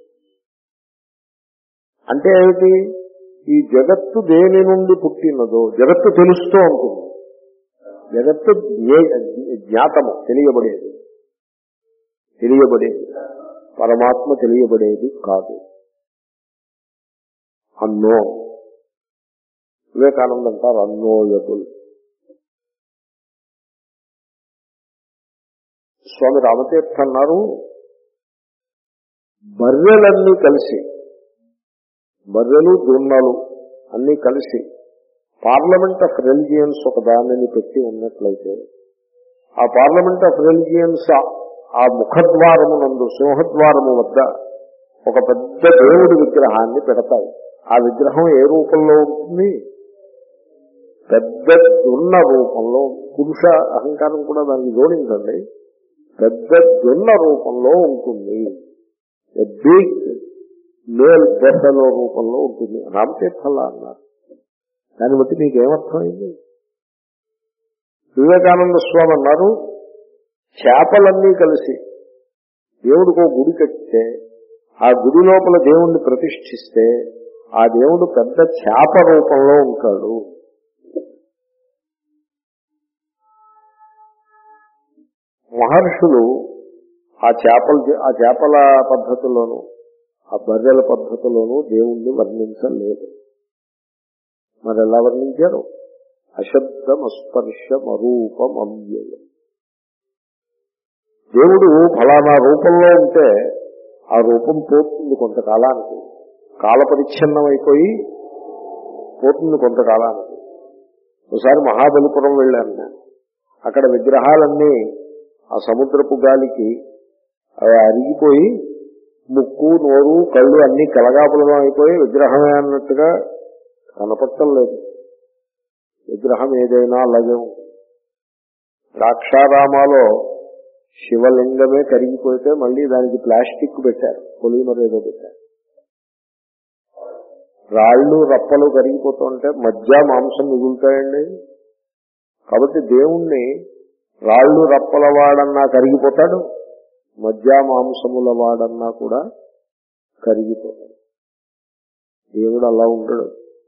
అంటే ఏమిటి, ఈ జగత్తు దేని నుండి పుట్టినదో జగత్తు తెలుస్తూ ఉంటుంది. జగత్తు జ్ఞాతము, తెలియబడేది తెలియబడేది పరమాత్మ తెలియబడేది కాదు. అన్నో వివేకానంద అంటారు అన్నోయబుల్. స్వామి రామతీర్థ అన్నారు బర్రెలన్నీ కలిసి, బర్రెలు దున్నలు అన్నీ కలిసి పార్లమెంట్ ఆఫ్ రిలిజియన్స్ ఒక దానిని పెట్టి ఉన్నట్లయితే ఆ పార్లమెంట్ ఆఫ్ రిలిజియన్స్ ఆ ముఖద్వారము నందు సింహద్వారము వద్ద ఒక పెద్ద దేవుడి విగ్రహాన్ని పెడతాయి. ఆ విగ్రహం ఏ రూపంలో ఉంటుంది, పెద్ద దున్న రూపంలో, పురుష అహంకారం కూడా దానికి జోడించండి, పెద్ద దున్న రూపంలో ఉంటుంది, బిగ్ మేల్ బెఫెలో రూపంలో ఉంటుంది. రామతీర్థంలా అన్నారు. దాన్ని బట్టి మీకేమర్థమైంది? వివేకానంద స్వామి అన్నారు చేపలన్నీ కలిసి దేవుడికి ఒక గుడి కట్టితే ఆ గుడి లోపల దేవుణ్ణి ప్రతిష్ఠిస్తే ఆ దేవుడు పెద్ద చేప రూపంలో ఉంటాడు. మహర్షులు ఆ చేపల ఆ చేపల పద్ధతిలోనూ ఆ బర్రెల పద్ధతిలోనూ దేవుణ్ణి వర్ణించలేదు. మరి ఎలా వర్ణించారు? అశబ్దమస్పర్శమరూపమవ్యయం. దేవుడు ఫలానా రూపంలో ఉంటే ఆ రూపం పోతుంది కొంతకాలానికి, కాలపరిచ్ఛిన్నం అయిపోయి పోతుంది కొంతకాలానికి. ఒకసారి మహాబలిపురం వెళ్ళాను నేను. అక్కడ విగ్రహాలన్నీ ఆ సముద్రపు గాలికి అవి అరిగిపోయి ముక్కు నోరు కళ్ళు అన్నీ కలగాపులగం అయిపోయి విగ్రహమే అన్నట్టుగా కనపడటం లేదు. విగ్రహం ఏదైనా అలాగే ఉంటుంది. ద్రాక్షారామాలో శివలింగమే కరిగిపోతే మళ్ళీ దానికి ప్లాస్టిక్ పెట్టారు, పొలిమర్ ఏదో పెట్టారు. రాళ్ళు రప్పలు కరిగిపోతుంటే మధ్య మాంసం మిగులుతాయండి. కాబట్టి దేవుణ్ణి రాళ్ళు రప్పల వాడన్నా కరిగిపోతాడు, మధ్య మాంసముల వాడన్నా కూడా కరిగిపోతాడు. దేవుడు అలా ఉంటాడు.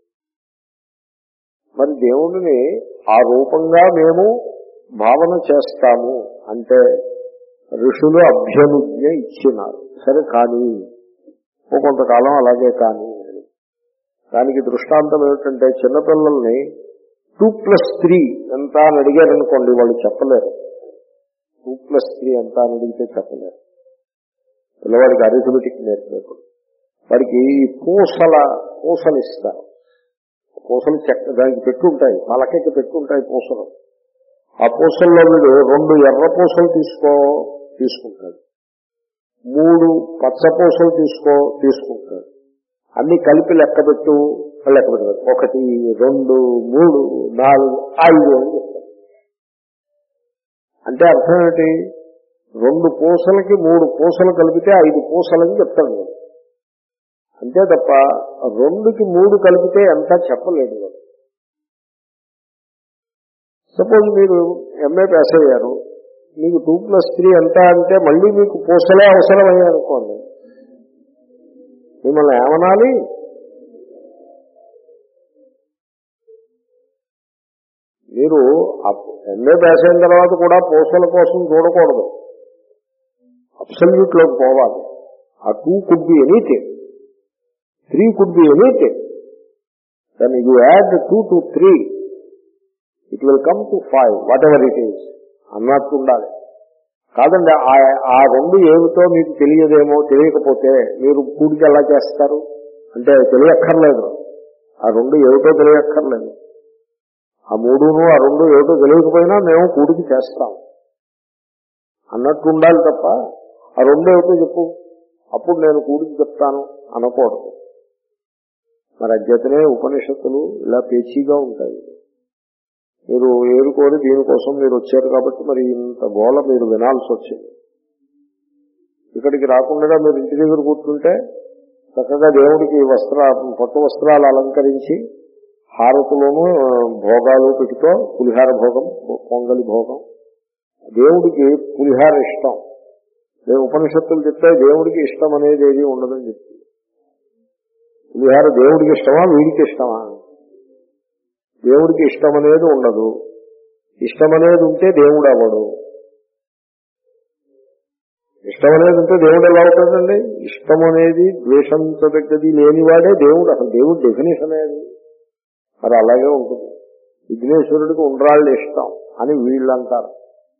మరి దేవుడిని ఆ రూపంగా మేము భావన చేస్తాము అంటే ఋషులు అభ్యనుజ్ఞ ఇచ్చినారు. సరే కానీ ఓ కొంతకాలం అలాగే కానీ అని. దానికి దృష్టాంతం ఏమిటంటే చిన్నపిల్లల్ని టూ ప్లస్ త్రీ ఎంత అని అడిగారనుకోండి, వాళ్ళు చెప్పలేరు. టూ ప్లస్ త్రీ ఎంత అని అడిగితే చెప్పలేరు. పిల్లవాడికి అరిథమెటిక్ నేర్పేప్పుడు వాడికి పూసల పూసలు ఇస్తారు. పూసలు చెక్క దానికి పెట్టుంటాయి, పలకకి పెట్టుంటాయి పూసలు. ఆ పూసల్లో వీడు రెండు ఎర్ర పూసలు తీసుకో తీసుకుంటాడు, మూడు పచ్చ పూసలు తీసుకో తీసుకుంటాడు. అన్ని కలిపి లెక్కబెట్టు లెక్క పెట్టారు. ఒకటి రెండు మూడు నాలుగు ఐదు అని చెప్తారు. అంటే అర్థం ఏంటి? రెండు పూసలకి మూడు పూసలు కలిపితే ఐదు పూసలని చెప్తాడు. అంతే తప్ప రెండుకి మూడు కలిపితే ఎంత చెప్పలేడు. సపోజ్ మీరు ఎంఏ పాస్ అయ్యారు, మీకు టూ ప్లస్ త్రీ ఎంత అంటే మళ్ళీ మీకు పూసలే అవసరమయ్యారనుకోండి, మిమ్మల్ని ఏమనాలి? మీరు ఎంఏ పాస్ అయిన తర్వాత కూడా పూసల కోసం చూడకూడదు, అబ్సల్యూట్ లోకి పోవాలి. ఆ two could be anything, three could be anything. Then you add two to three, it will come to five, whatever it is అన్నట్టు ఉండాలి. కాదండి ఆ రెండు ఏమిటో మీకు తెలియదేమో, తెలియకపోతే మీరు కూడికి ఎలా చేస్తారు అంటే తెలియక్కర్లేదు. ఆ రెండు ఏమిటో తెలియక్కర్లేదు. ఆ మూడును ఆ రెండు ఏమిటో తెలియకపోయినా మేము కూడికి చేస్తాం అన్నట్టు ఉండాలి తప్ప ఆ రెండు ఏమిటో చెప్పు అప్పుడు నేను కూడికి చెప్తాను అనకూడదు. మరి అధ్యతనే ఉపనిషత్తులు ఇలా పేచీగా ఉంటాయి. మీరు ఏరుకోరి దీనికోసం మీరు వచ్చారు కాబట్టి మరి ఇంత గోళ మీరు వినాల్సి వచ్చింది. ఇక్కడికి రాకుండా మీరు ఇంటి దగ్గర కూర్చుంటే చక్కగా దేవుడికి వస్త్ర పట్టు వస్త్రాలు అలంకరించి హారతులోనూ భోగాలు పెట్టుకో, పులిహార భోగం, పొంగలి భోగం. దేవుడికి పులిహార ఇష్టం. ఉపనిషత్తులు చెప్తే దేవుడికి ఇష్టం అనేది ఏది ఉండదని చెప్తుంది. పులిహార దేవుడికి ఇష్టమా వీడికి ఇష్టమా? దేవుడికి ఇష్టం అనేది ఉండదు. ఇష్టం అనేది ఉంటే దేవుడు అవ్వడు. ఇష్టం అనేది ఉంటే దేవుడు ఎలా అవుతుందండి? ఇష్టం అనేది ద్వేషించదగ్గది లేనివాడే దేవుడు. అసలు దేవుడు డెఫినేషన్ అనేది మరి అలాగే ఉంటుంది. విఘ్నేశ్వరుడికి ఉండ్రాళ్ళు ఇష్టం అని వీళ్ళు అంటారు.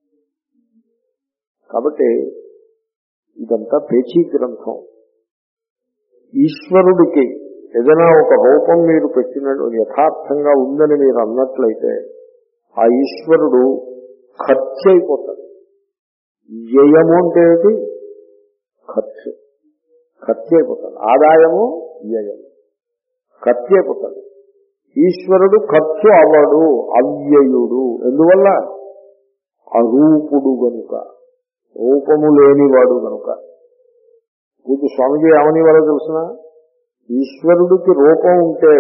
కాబట్టి ఇదంతా పేచీ గ్రంథం. ఈశ్వరుడికి ఏదైనా ఒక రూపం మీరు పెట్టిన యథార్థంగా ఉందని మీరు అన్నట్లయితే ఆ ఈశ్వరుడు ఖర్చు అయిపోతాడు. వ్యయము అంటే ఏమిటి? ఖర్చు. ఖర్చు అయిపోతాడు. ఆదాయము వ్యయము. ఖర్చు అయిపోతాడు. ఈశ్వరుడు ఖర్చు అవ్వడు, అవ్యయుడు. ఎందువల్ల? అరూపుడు గనుక, రూపము లేనివాడు గనుక. పూజ స్వామిజీ ఏమని వాళ్ళో తెలుసిన, ఈశ్వరుడికి రూపం ఉంటే,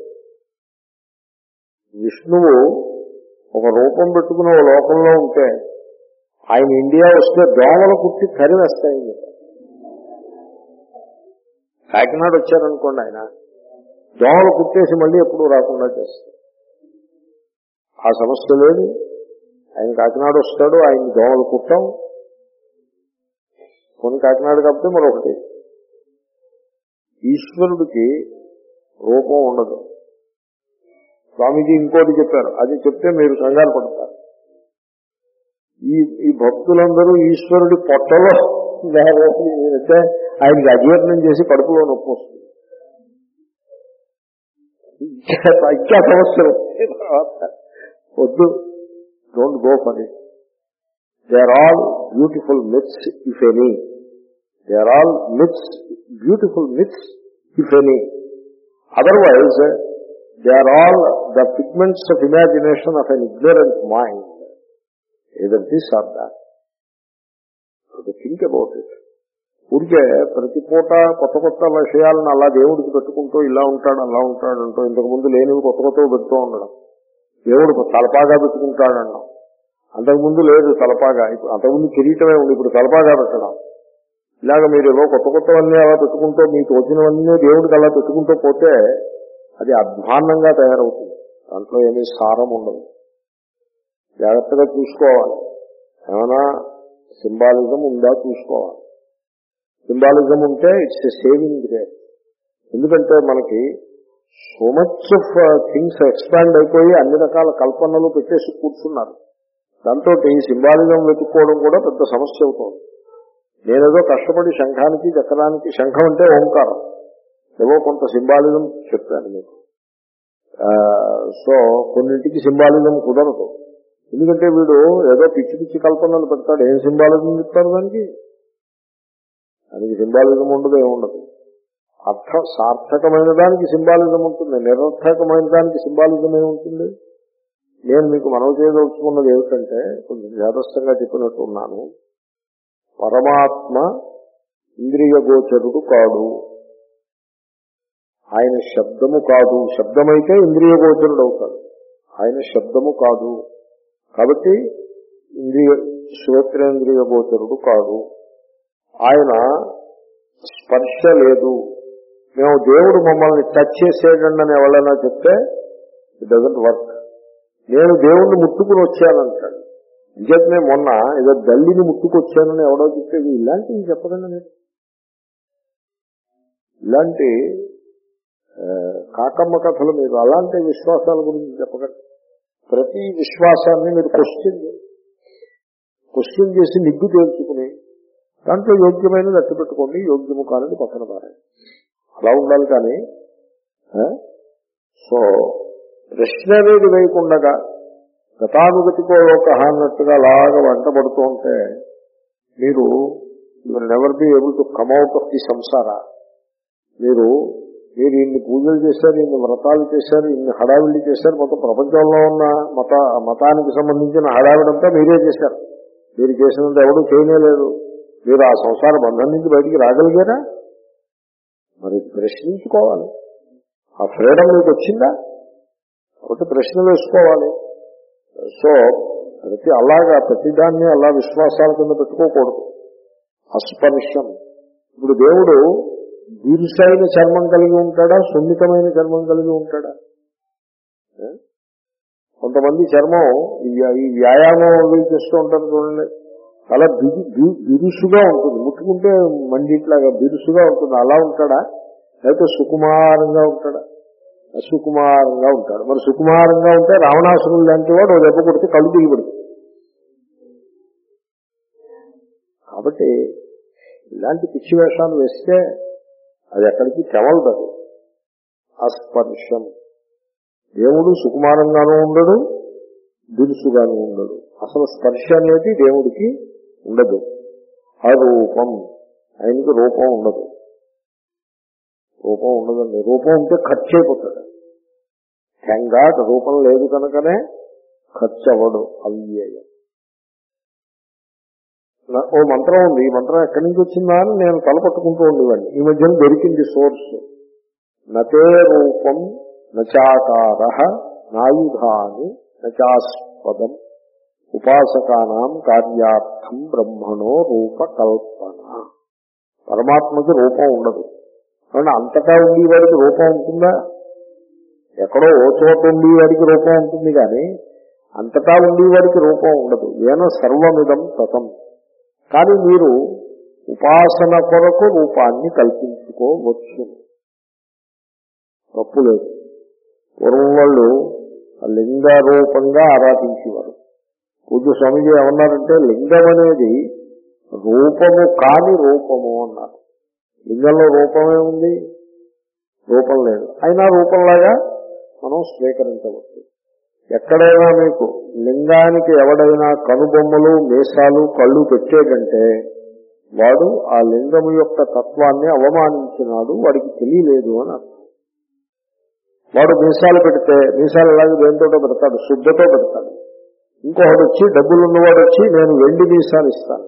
విష్ణువు ఒక రూపం పెట్టుకుని ఒక లోకంలో ఉంటే ఆయన ఇండియా వస్తే దోమలు కుట్టి తరివేస్తాయి. కాకినాడ వచ్చారనుకోండి, ఆయన దోమలు కుట్టేసి మళ్ళీ ఎప్పుడు రాకుండా చేస్తారు. ఆ సమస్య లేదు. ఆయన కాకినాడ వస్తాడు, ఆయన దోమలు కుట్టాం. కొన్ని కాకినాడ కాబట్టి మరొకటి. ఈశ్వరుడికి రూపం ఉండదు. స్వామీజీ ఇంకోటి చెప్పారు, అది చెప్తే మీరు కంగారు పడతారు. ఈ ఈ భక్తులందరూ ఈశ్వరుడి పొట్టలో అయితే ఆయనకి అజీర్ణం చేసి కడుపులో నొప్పి వస్తుంది. ఇంకా సమస్యలు వద్దు. Don't go for it. They are all beautiful myths if any. They are all myths, beautiful myths if any. Otherwise they are all the pigments of imagination of an ignorant mind. Either this or that. So to think about it. ఊరికే ప్రతి పూట కొత్త కొత్త విషయాలను అలా దేవుడికి పెట్టుకుంటూ ఇలా ఉంటాడు అలా ఉంటాడు అంటూ ఇంతకుముందు లేనివి కొత్త కొత్తగా పెడుతూ ఉండడం. దేవుడు తలపాగా పెట్టుకుంటాడన్నాం. అంతకుముందు లేదు తలపాగా. ఇప్పుడు అంతకుముందు కిరీటమే ఉంది, ఇప్పుడు తలపాగా పెట్టడం. ఇలాగ మీరు ఏవో కొత్త కొత్తవన్నీ అలా పెట్టుకుంటూ మీకు వచ్చినవన్నీ దేవుడికి అలా పెట్టుకుంటూ పోతే అది అధ్వాన్నంగా తయారవుతుంది. దాంట్లో ఏమీ సారం ఉండదు. జాగ్రత్తగా చూసుకోవాలి. ఏమైనా సింబాలిజం ఉందా చూసుకోవాలి. సింబాలిజం ఉంటే ఇట్స్ ఎ సేవింగ్ గ్రేస్. ఎందుకంటే మనకి so much of things expand అయిపోయి అన్ని రకాల కల్పనలు పెట్టేసి కూర్చున్నారు. దాంతో ఈ సింబాలిజం వెతుక్కోవడం కూడా పెద్ద సమస్య అవుతుంది. నేనేదో కష్టపడి శంఖానికి చక్రానికి, శంఖం అంటే ఓంకారం, ఏవో కొంత సింబాలిజం చెప్పాను మీకు. సో కొన్నింటికి సింబాలిజం కుదరదు. ఎందుకంటే వీడు ఏదో పిచ్చి పిచ్చి కల్పనలు పెడతాడు. ఏం సింబాలిజం చెప్తారు దానికి? దానికి సింబాలిజం ఉండదు, ఏముండదు. అర్థ సార్థకమైన దానికి సింబాలిజం ఉంటుంది, నిరర్థకమైన దానికి సింబాలిజం ఏముంటుంది. నేను మీకు మనవి చేయదలుచుకున్నది ఏమిటంటే, కొంచెం జాగ్రత్తగా చెప్పినట్టు ఉన్నాను, పరమాత్మ ఇంద్రియ గోచరుడు కాడు. ఆయన శబ్దము కాదు. శబ్దమైతే ఇంద్రియ గోచరుడు అవుతాడు. ఆయన శబ్దము కాదు కాబట్టి ఇంద్రియ శ్రోత్రేంద్రియ గోచరుడు కాదు. ఆయన స్పర్శ లేదు. మేము దేవుడు మమ్మల్ని టచ్ చేసేయండి అని ఎవరైనా చెప్తే ఇట్ డజంట్ వర్క్. నేను దేవుణ్ణి ముట్టుకుని వచ్చానంటాడు. నిజమే మొన్న ఏదో దల్లిని ముట్టుకొచ్చానని ఎవడో చెప్పేది. ఇలాంటివి చెప్పకండి మీరు. ఇలాంటి కాకమ్మ కథలు మీరు అలాంటి విశ్వాసాల గురించి చెప్పకండి. ప్రతి విశ్వాసాన్ని మీరు క్వశ్చన్ క్వశ్చన్ చేసి నిగ్గు తేల్చుకుని దాంట్లో యోగ్యమైనది అట్టు పెట్టుకోండి, యోగ్యము కానిది పక్కన పారండి. అలా ఉండాలి. కానీ సో ప్రశ్న అనేది వేయకుండా గతానుగతికో లోక అన్నట్టుగా అలాగా వెంటబడుతూ ఉంటే మీరు will never be able to come out of the samsara. మీరు మీరు ఇన్ని పూజలు చేశారు, ఇన్ని వ్రతాలు చేశారు, ఇన్ని హడావిడి చేశారు. మొత్తం ప్రపంచంలో ఉన్న మత మతానికి సంబంధించిన హడావిడంతా మీరే చేశారు. మీరు చేసినంత ఎవడూ చేయలేదు. మీరు ఆ సంసార బంధం నుంచి బయటికి రాగలిగారా? మరి ప్రశ్నించుకోవాలి. ఆ ఫ్రీడమ్ మీకు వచ్చిందా? కాబట్టి ప్రశ్న వేసుకోవాలి. సో ప్రతి అలాగా ప్రతిదాన్ని అలా విశ్వాసాల కింద పెట్టుకోకూడదు. అస్పర్శం. ఇప్పుడు దేవుడు బిరుసైన చర్మం కలిగి ఉంటాడా, సున్నితమైన చర్మం కలిగి ఉంటాడా? కొంతమంది చర్మం ఈ వ్యాయామం అవి చేస్తూ ఉంటారు చూడండి, చాలా బిరు బిరుసుగా ఉంటుంది, ముట్టుకుంటే మండిట్లాగా బిరుసుగా ఉంటుంది. అలా ఉంటాడా? లేకపోతే సుకుమారంగా ఉంటాడా? సుకుమారంగా ఉంటాడు. మరి సుకుమారంగా ఉంటే రావణాసురుడు లాంటి వాడు ఓ దెబ్బ కొడితే కళ్ళు దిగిపడుతుంది. కాబట్టి ఇలాంటి పిచ్చి వేషాలు వేస్తే అది ఎక్కడికి తెవలదు. అస్పర్శం. దేవుడు సుకుమారంగానూ ఉండడు, దిరుసుగానూ ఉండడు. అసలు స్పర్శ అనేది దేవుడికి ఉండదు. అరూపం. ఆయనకి రూపం ఉండదు. రూపం ఉండదండి. రూపం ఉంటే ఖర్చు అయిపోతాడు. థ్యాంక్ రూపం లేదు కనుకనే ఖర్చు అవ్వడు. అవ్యయం. ఓ మంత్రం ఉంది. ఈ మంత్రం ఎక్కడి నుంచి వచ్చిందా అని నేను తలపట్టుకుంటూ ఉండేవాడిని. ఈ మధ్యన దొరికింది సోర్స్. నతే రూపం నచాకార నాయుధాని నచాస్పదం ఉపాసకానాం కార్యార్థం బ్రహ్మణో రూపకల్పన. పరమాత్మకి రూపం ఉండదు. కాబట్టి అంతటా ఉండేవాడికి రూపం ఉంటుందా? ఎక్కడో ఓ చోట ఉండేవాడికి రూపం ఉంటుంది కానీ అంతటా ఉండేవాడికి రూపం ఉండదు. ఏన సర్వమిదం తతం. కానీ మీరు ఉపాసన కొరకు రూపాన్ని కల్పించుకోవచ్చు. తప్పు లేదు. పూర్వం వాళ్ళు లింగ రూపంగా ఆరాధించేవారు. పూజ్య స్వామిజీ ఏమన్నారంటే లింగం అనేది రూపము కాని రూపము అన్నారు. లింగంలో రూపమే ఉంది, రూపం లేదు. అయినా రూపంలాగా మనం స్వీకరించవచ్చు. ఎక్కడైనా మీకు లింగానికి ఎవడైనా కనుబొమ్మలు మీసాలు కళ్ళు పెట్టేటంటే వాడు ఆ లింగము యొక్క తత్వాన్ని అవమానించినాడు, వాడికి తెలియలేదు అని అర్థం. వాడు మీసాలు పెడితే మీసాలు అలాగే దేనితోటో పెడతాడు, శుద్ధతో పెడతాడు. ఇంకొకటి వచ్చి డబ్బులు ఉన్నవాడు వచ్చి నేను వెండి మీసాలు ఇస్తాను.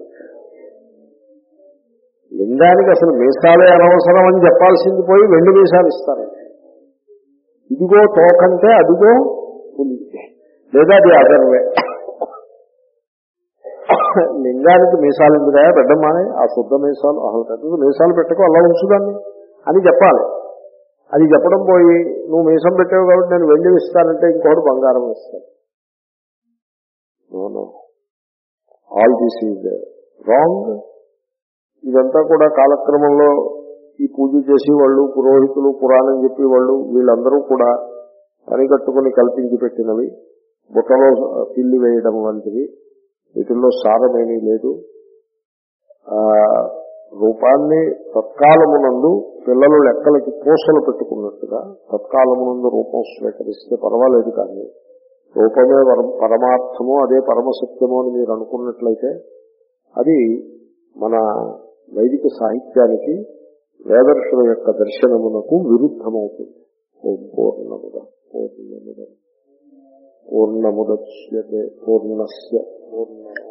లింగానికి అసలు మీసాలే అనవసరం అని చెప్పాల్సింది పోయి వెండి మీసాలు ఇస్తారు. ఇదిగో తోకంటే అదిగో పులి, లేదా అది అదర్వే. లింగానికి మీసాలు ఎందుకు పెద్దమ్మానే, ఆ శుద్ధ మీసాలు అసలు పెద్ద మీసాలు పెట్టకు అలా ఉంచుదాన్ని అని చెప్పాలి. అది చెప్పడం పోయి నువ్వు మీసం పెట్టావు కాబట్టి నేను వెండి ఇస్తానంటే ఇంకోటి బంగారం ఇస్తాను. All this is wrong. ఇదంతా కూడా కాలక్రమంలో ఈ పూజ చేసి వాళ్ళు పురోహితులు పురాణం చెప్పి వాళ్ళు వీళ్ళందరూ కూడా పనిగట్టుకుని కల్పించి పెట్టినవి. బుట్టలో పిల్లి వేయడం వంటివి. వీటిల్లో సారమేమీ లేదు. ఆ రూపాన్ని తత్కాలమునందు పిల్లలు లెక్కలకి పూసలు పెట్టుకున్నట్టుగా తత్కాలమునందు రూపం స్వీకరిస్తే పర్వాలేదు. కానీ రూపమే పరమార్థము, అదే పరమసత్యము అని మీరు అనుకున్నట్లయితే అది మన వైదిక సాహిత్యానికి వేదర్శుల యొక్క దర్శనమునకు విరుద్ధమవుతుంది. ఓం పూర్ణముద పూర్ణముద పూర్ణముద్యతే పూర్ణస్య పూర్ణ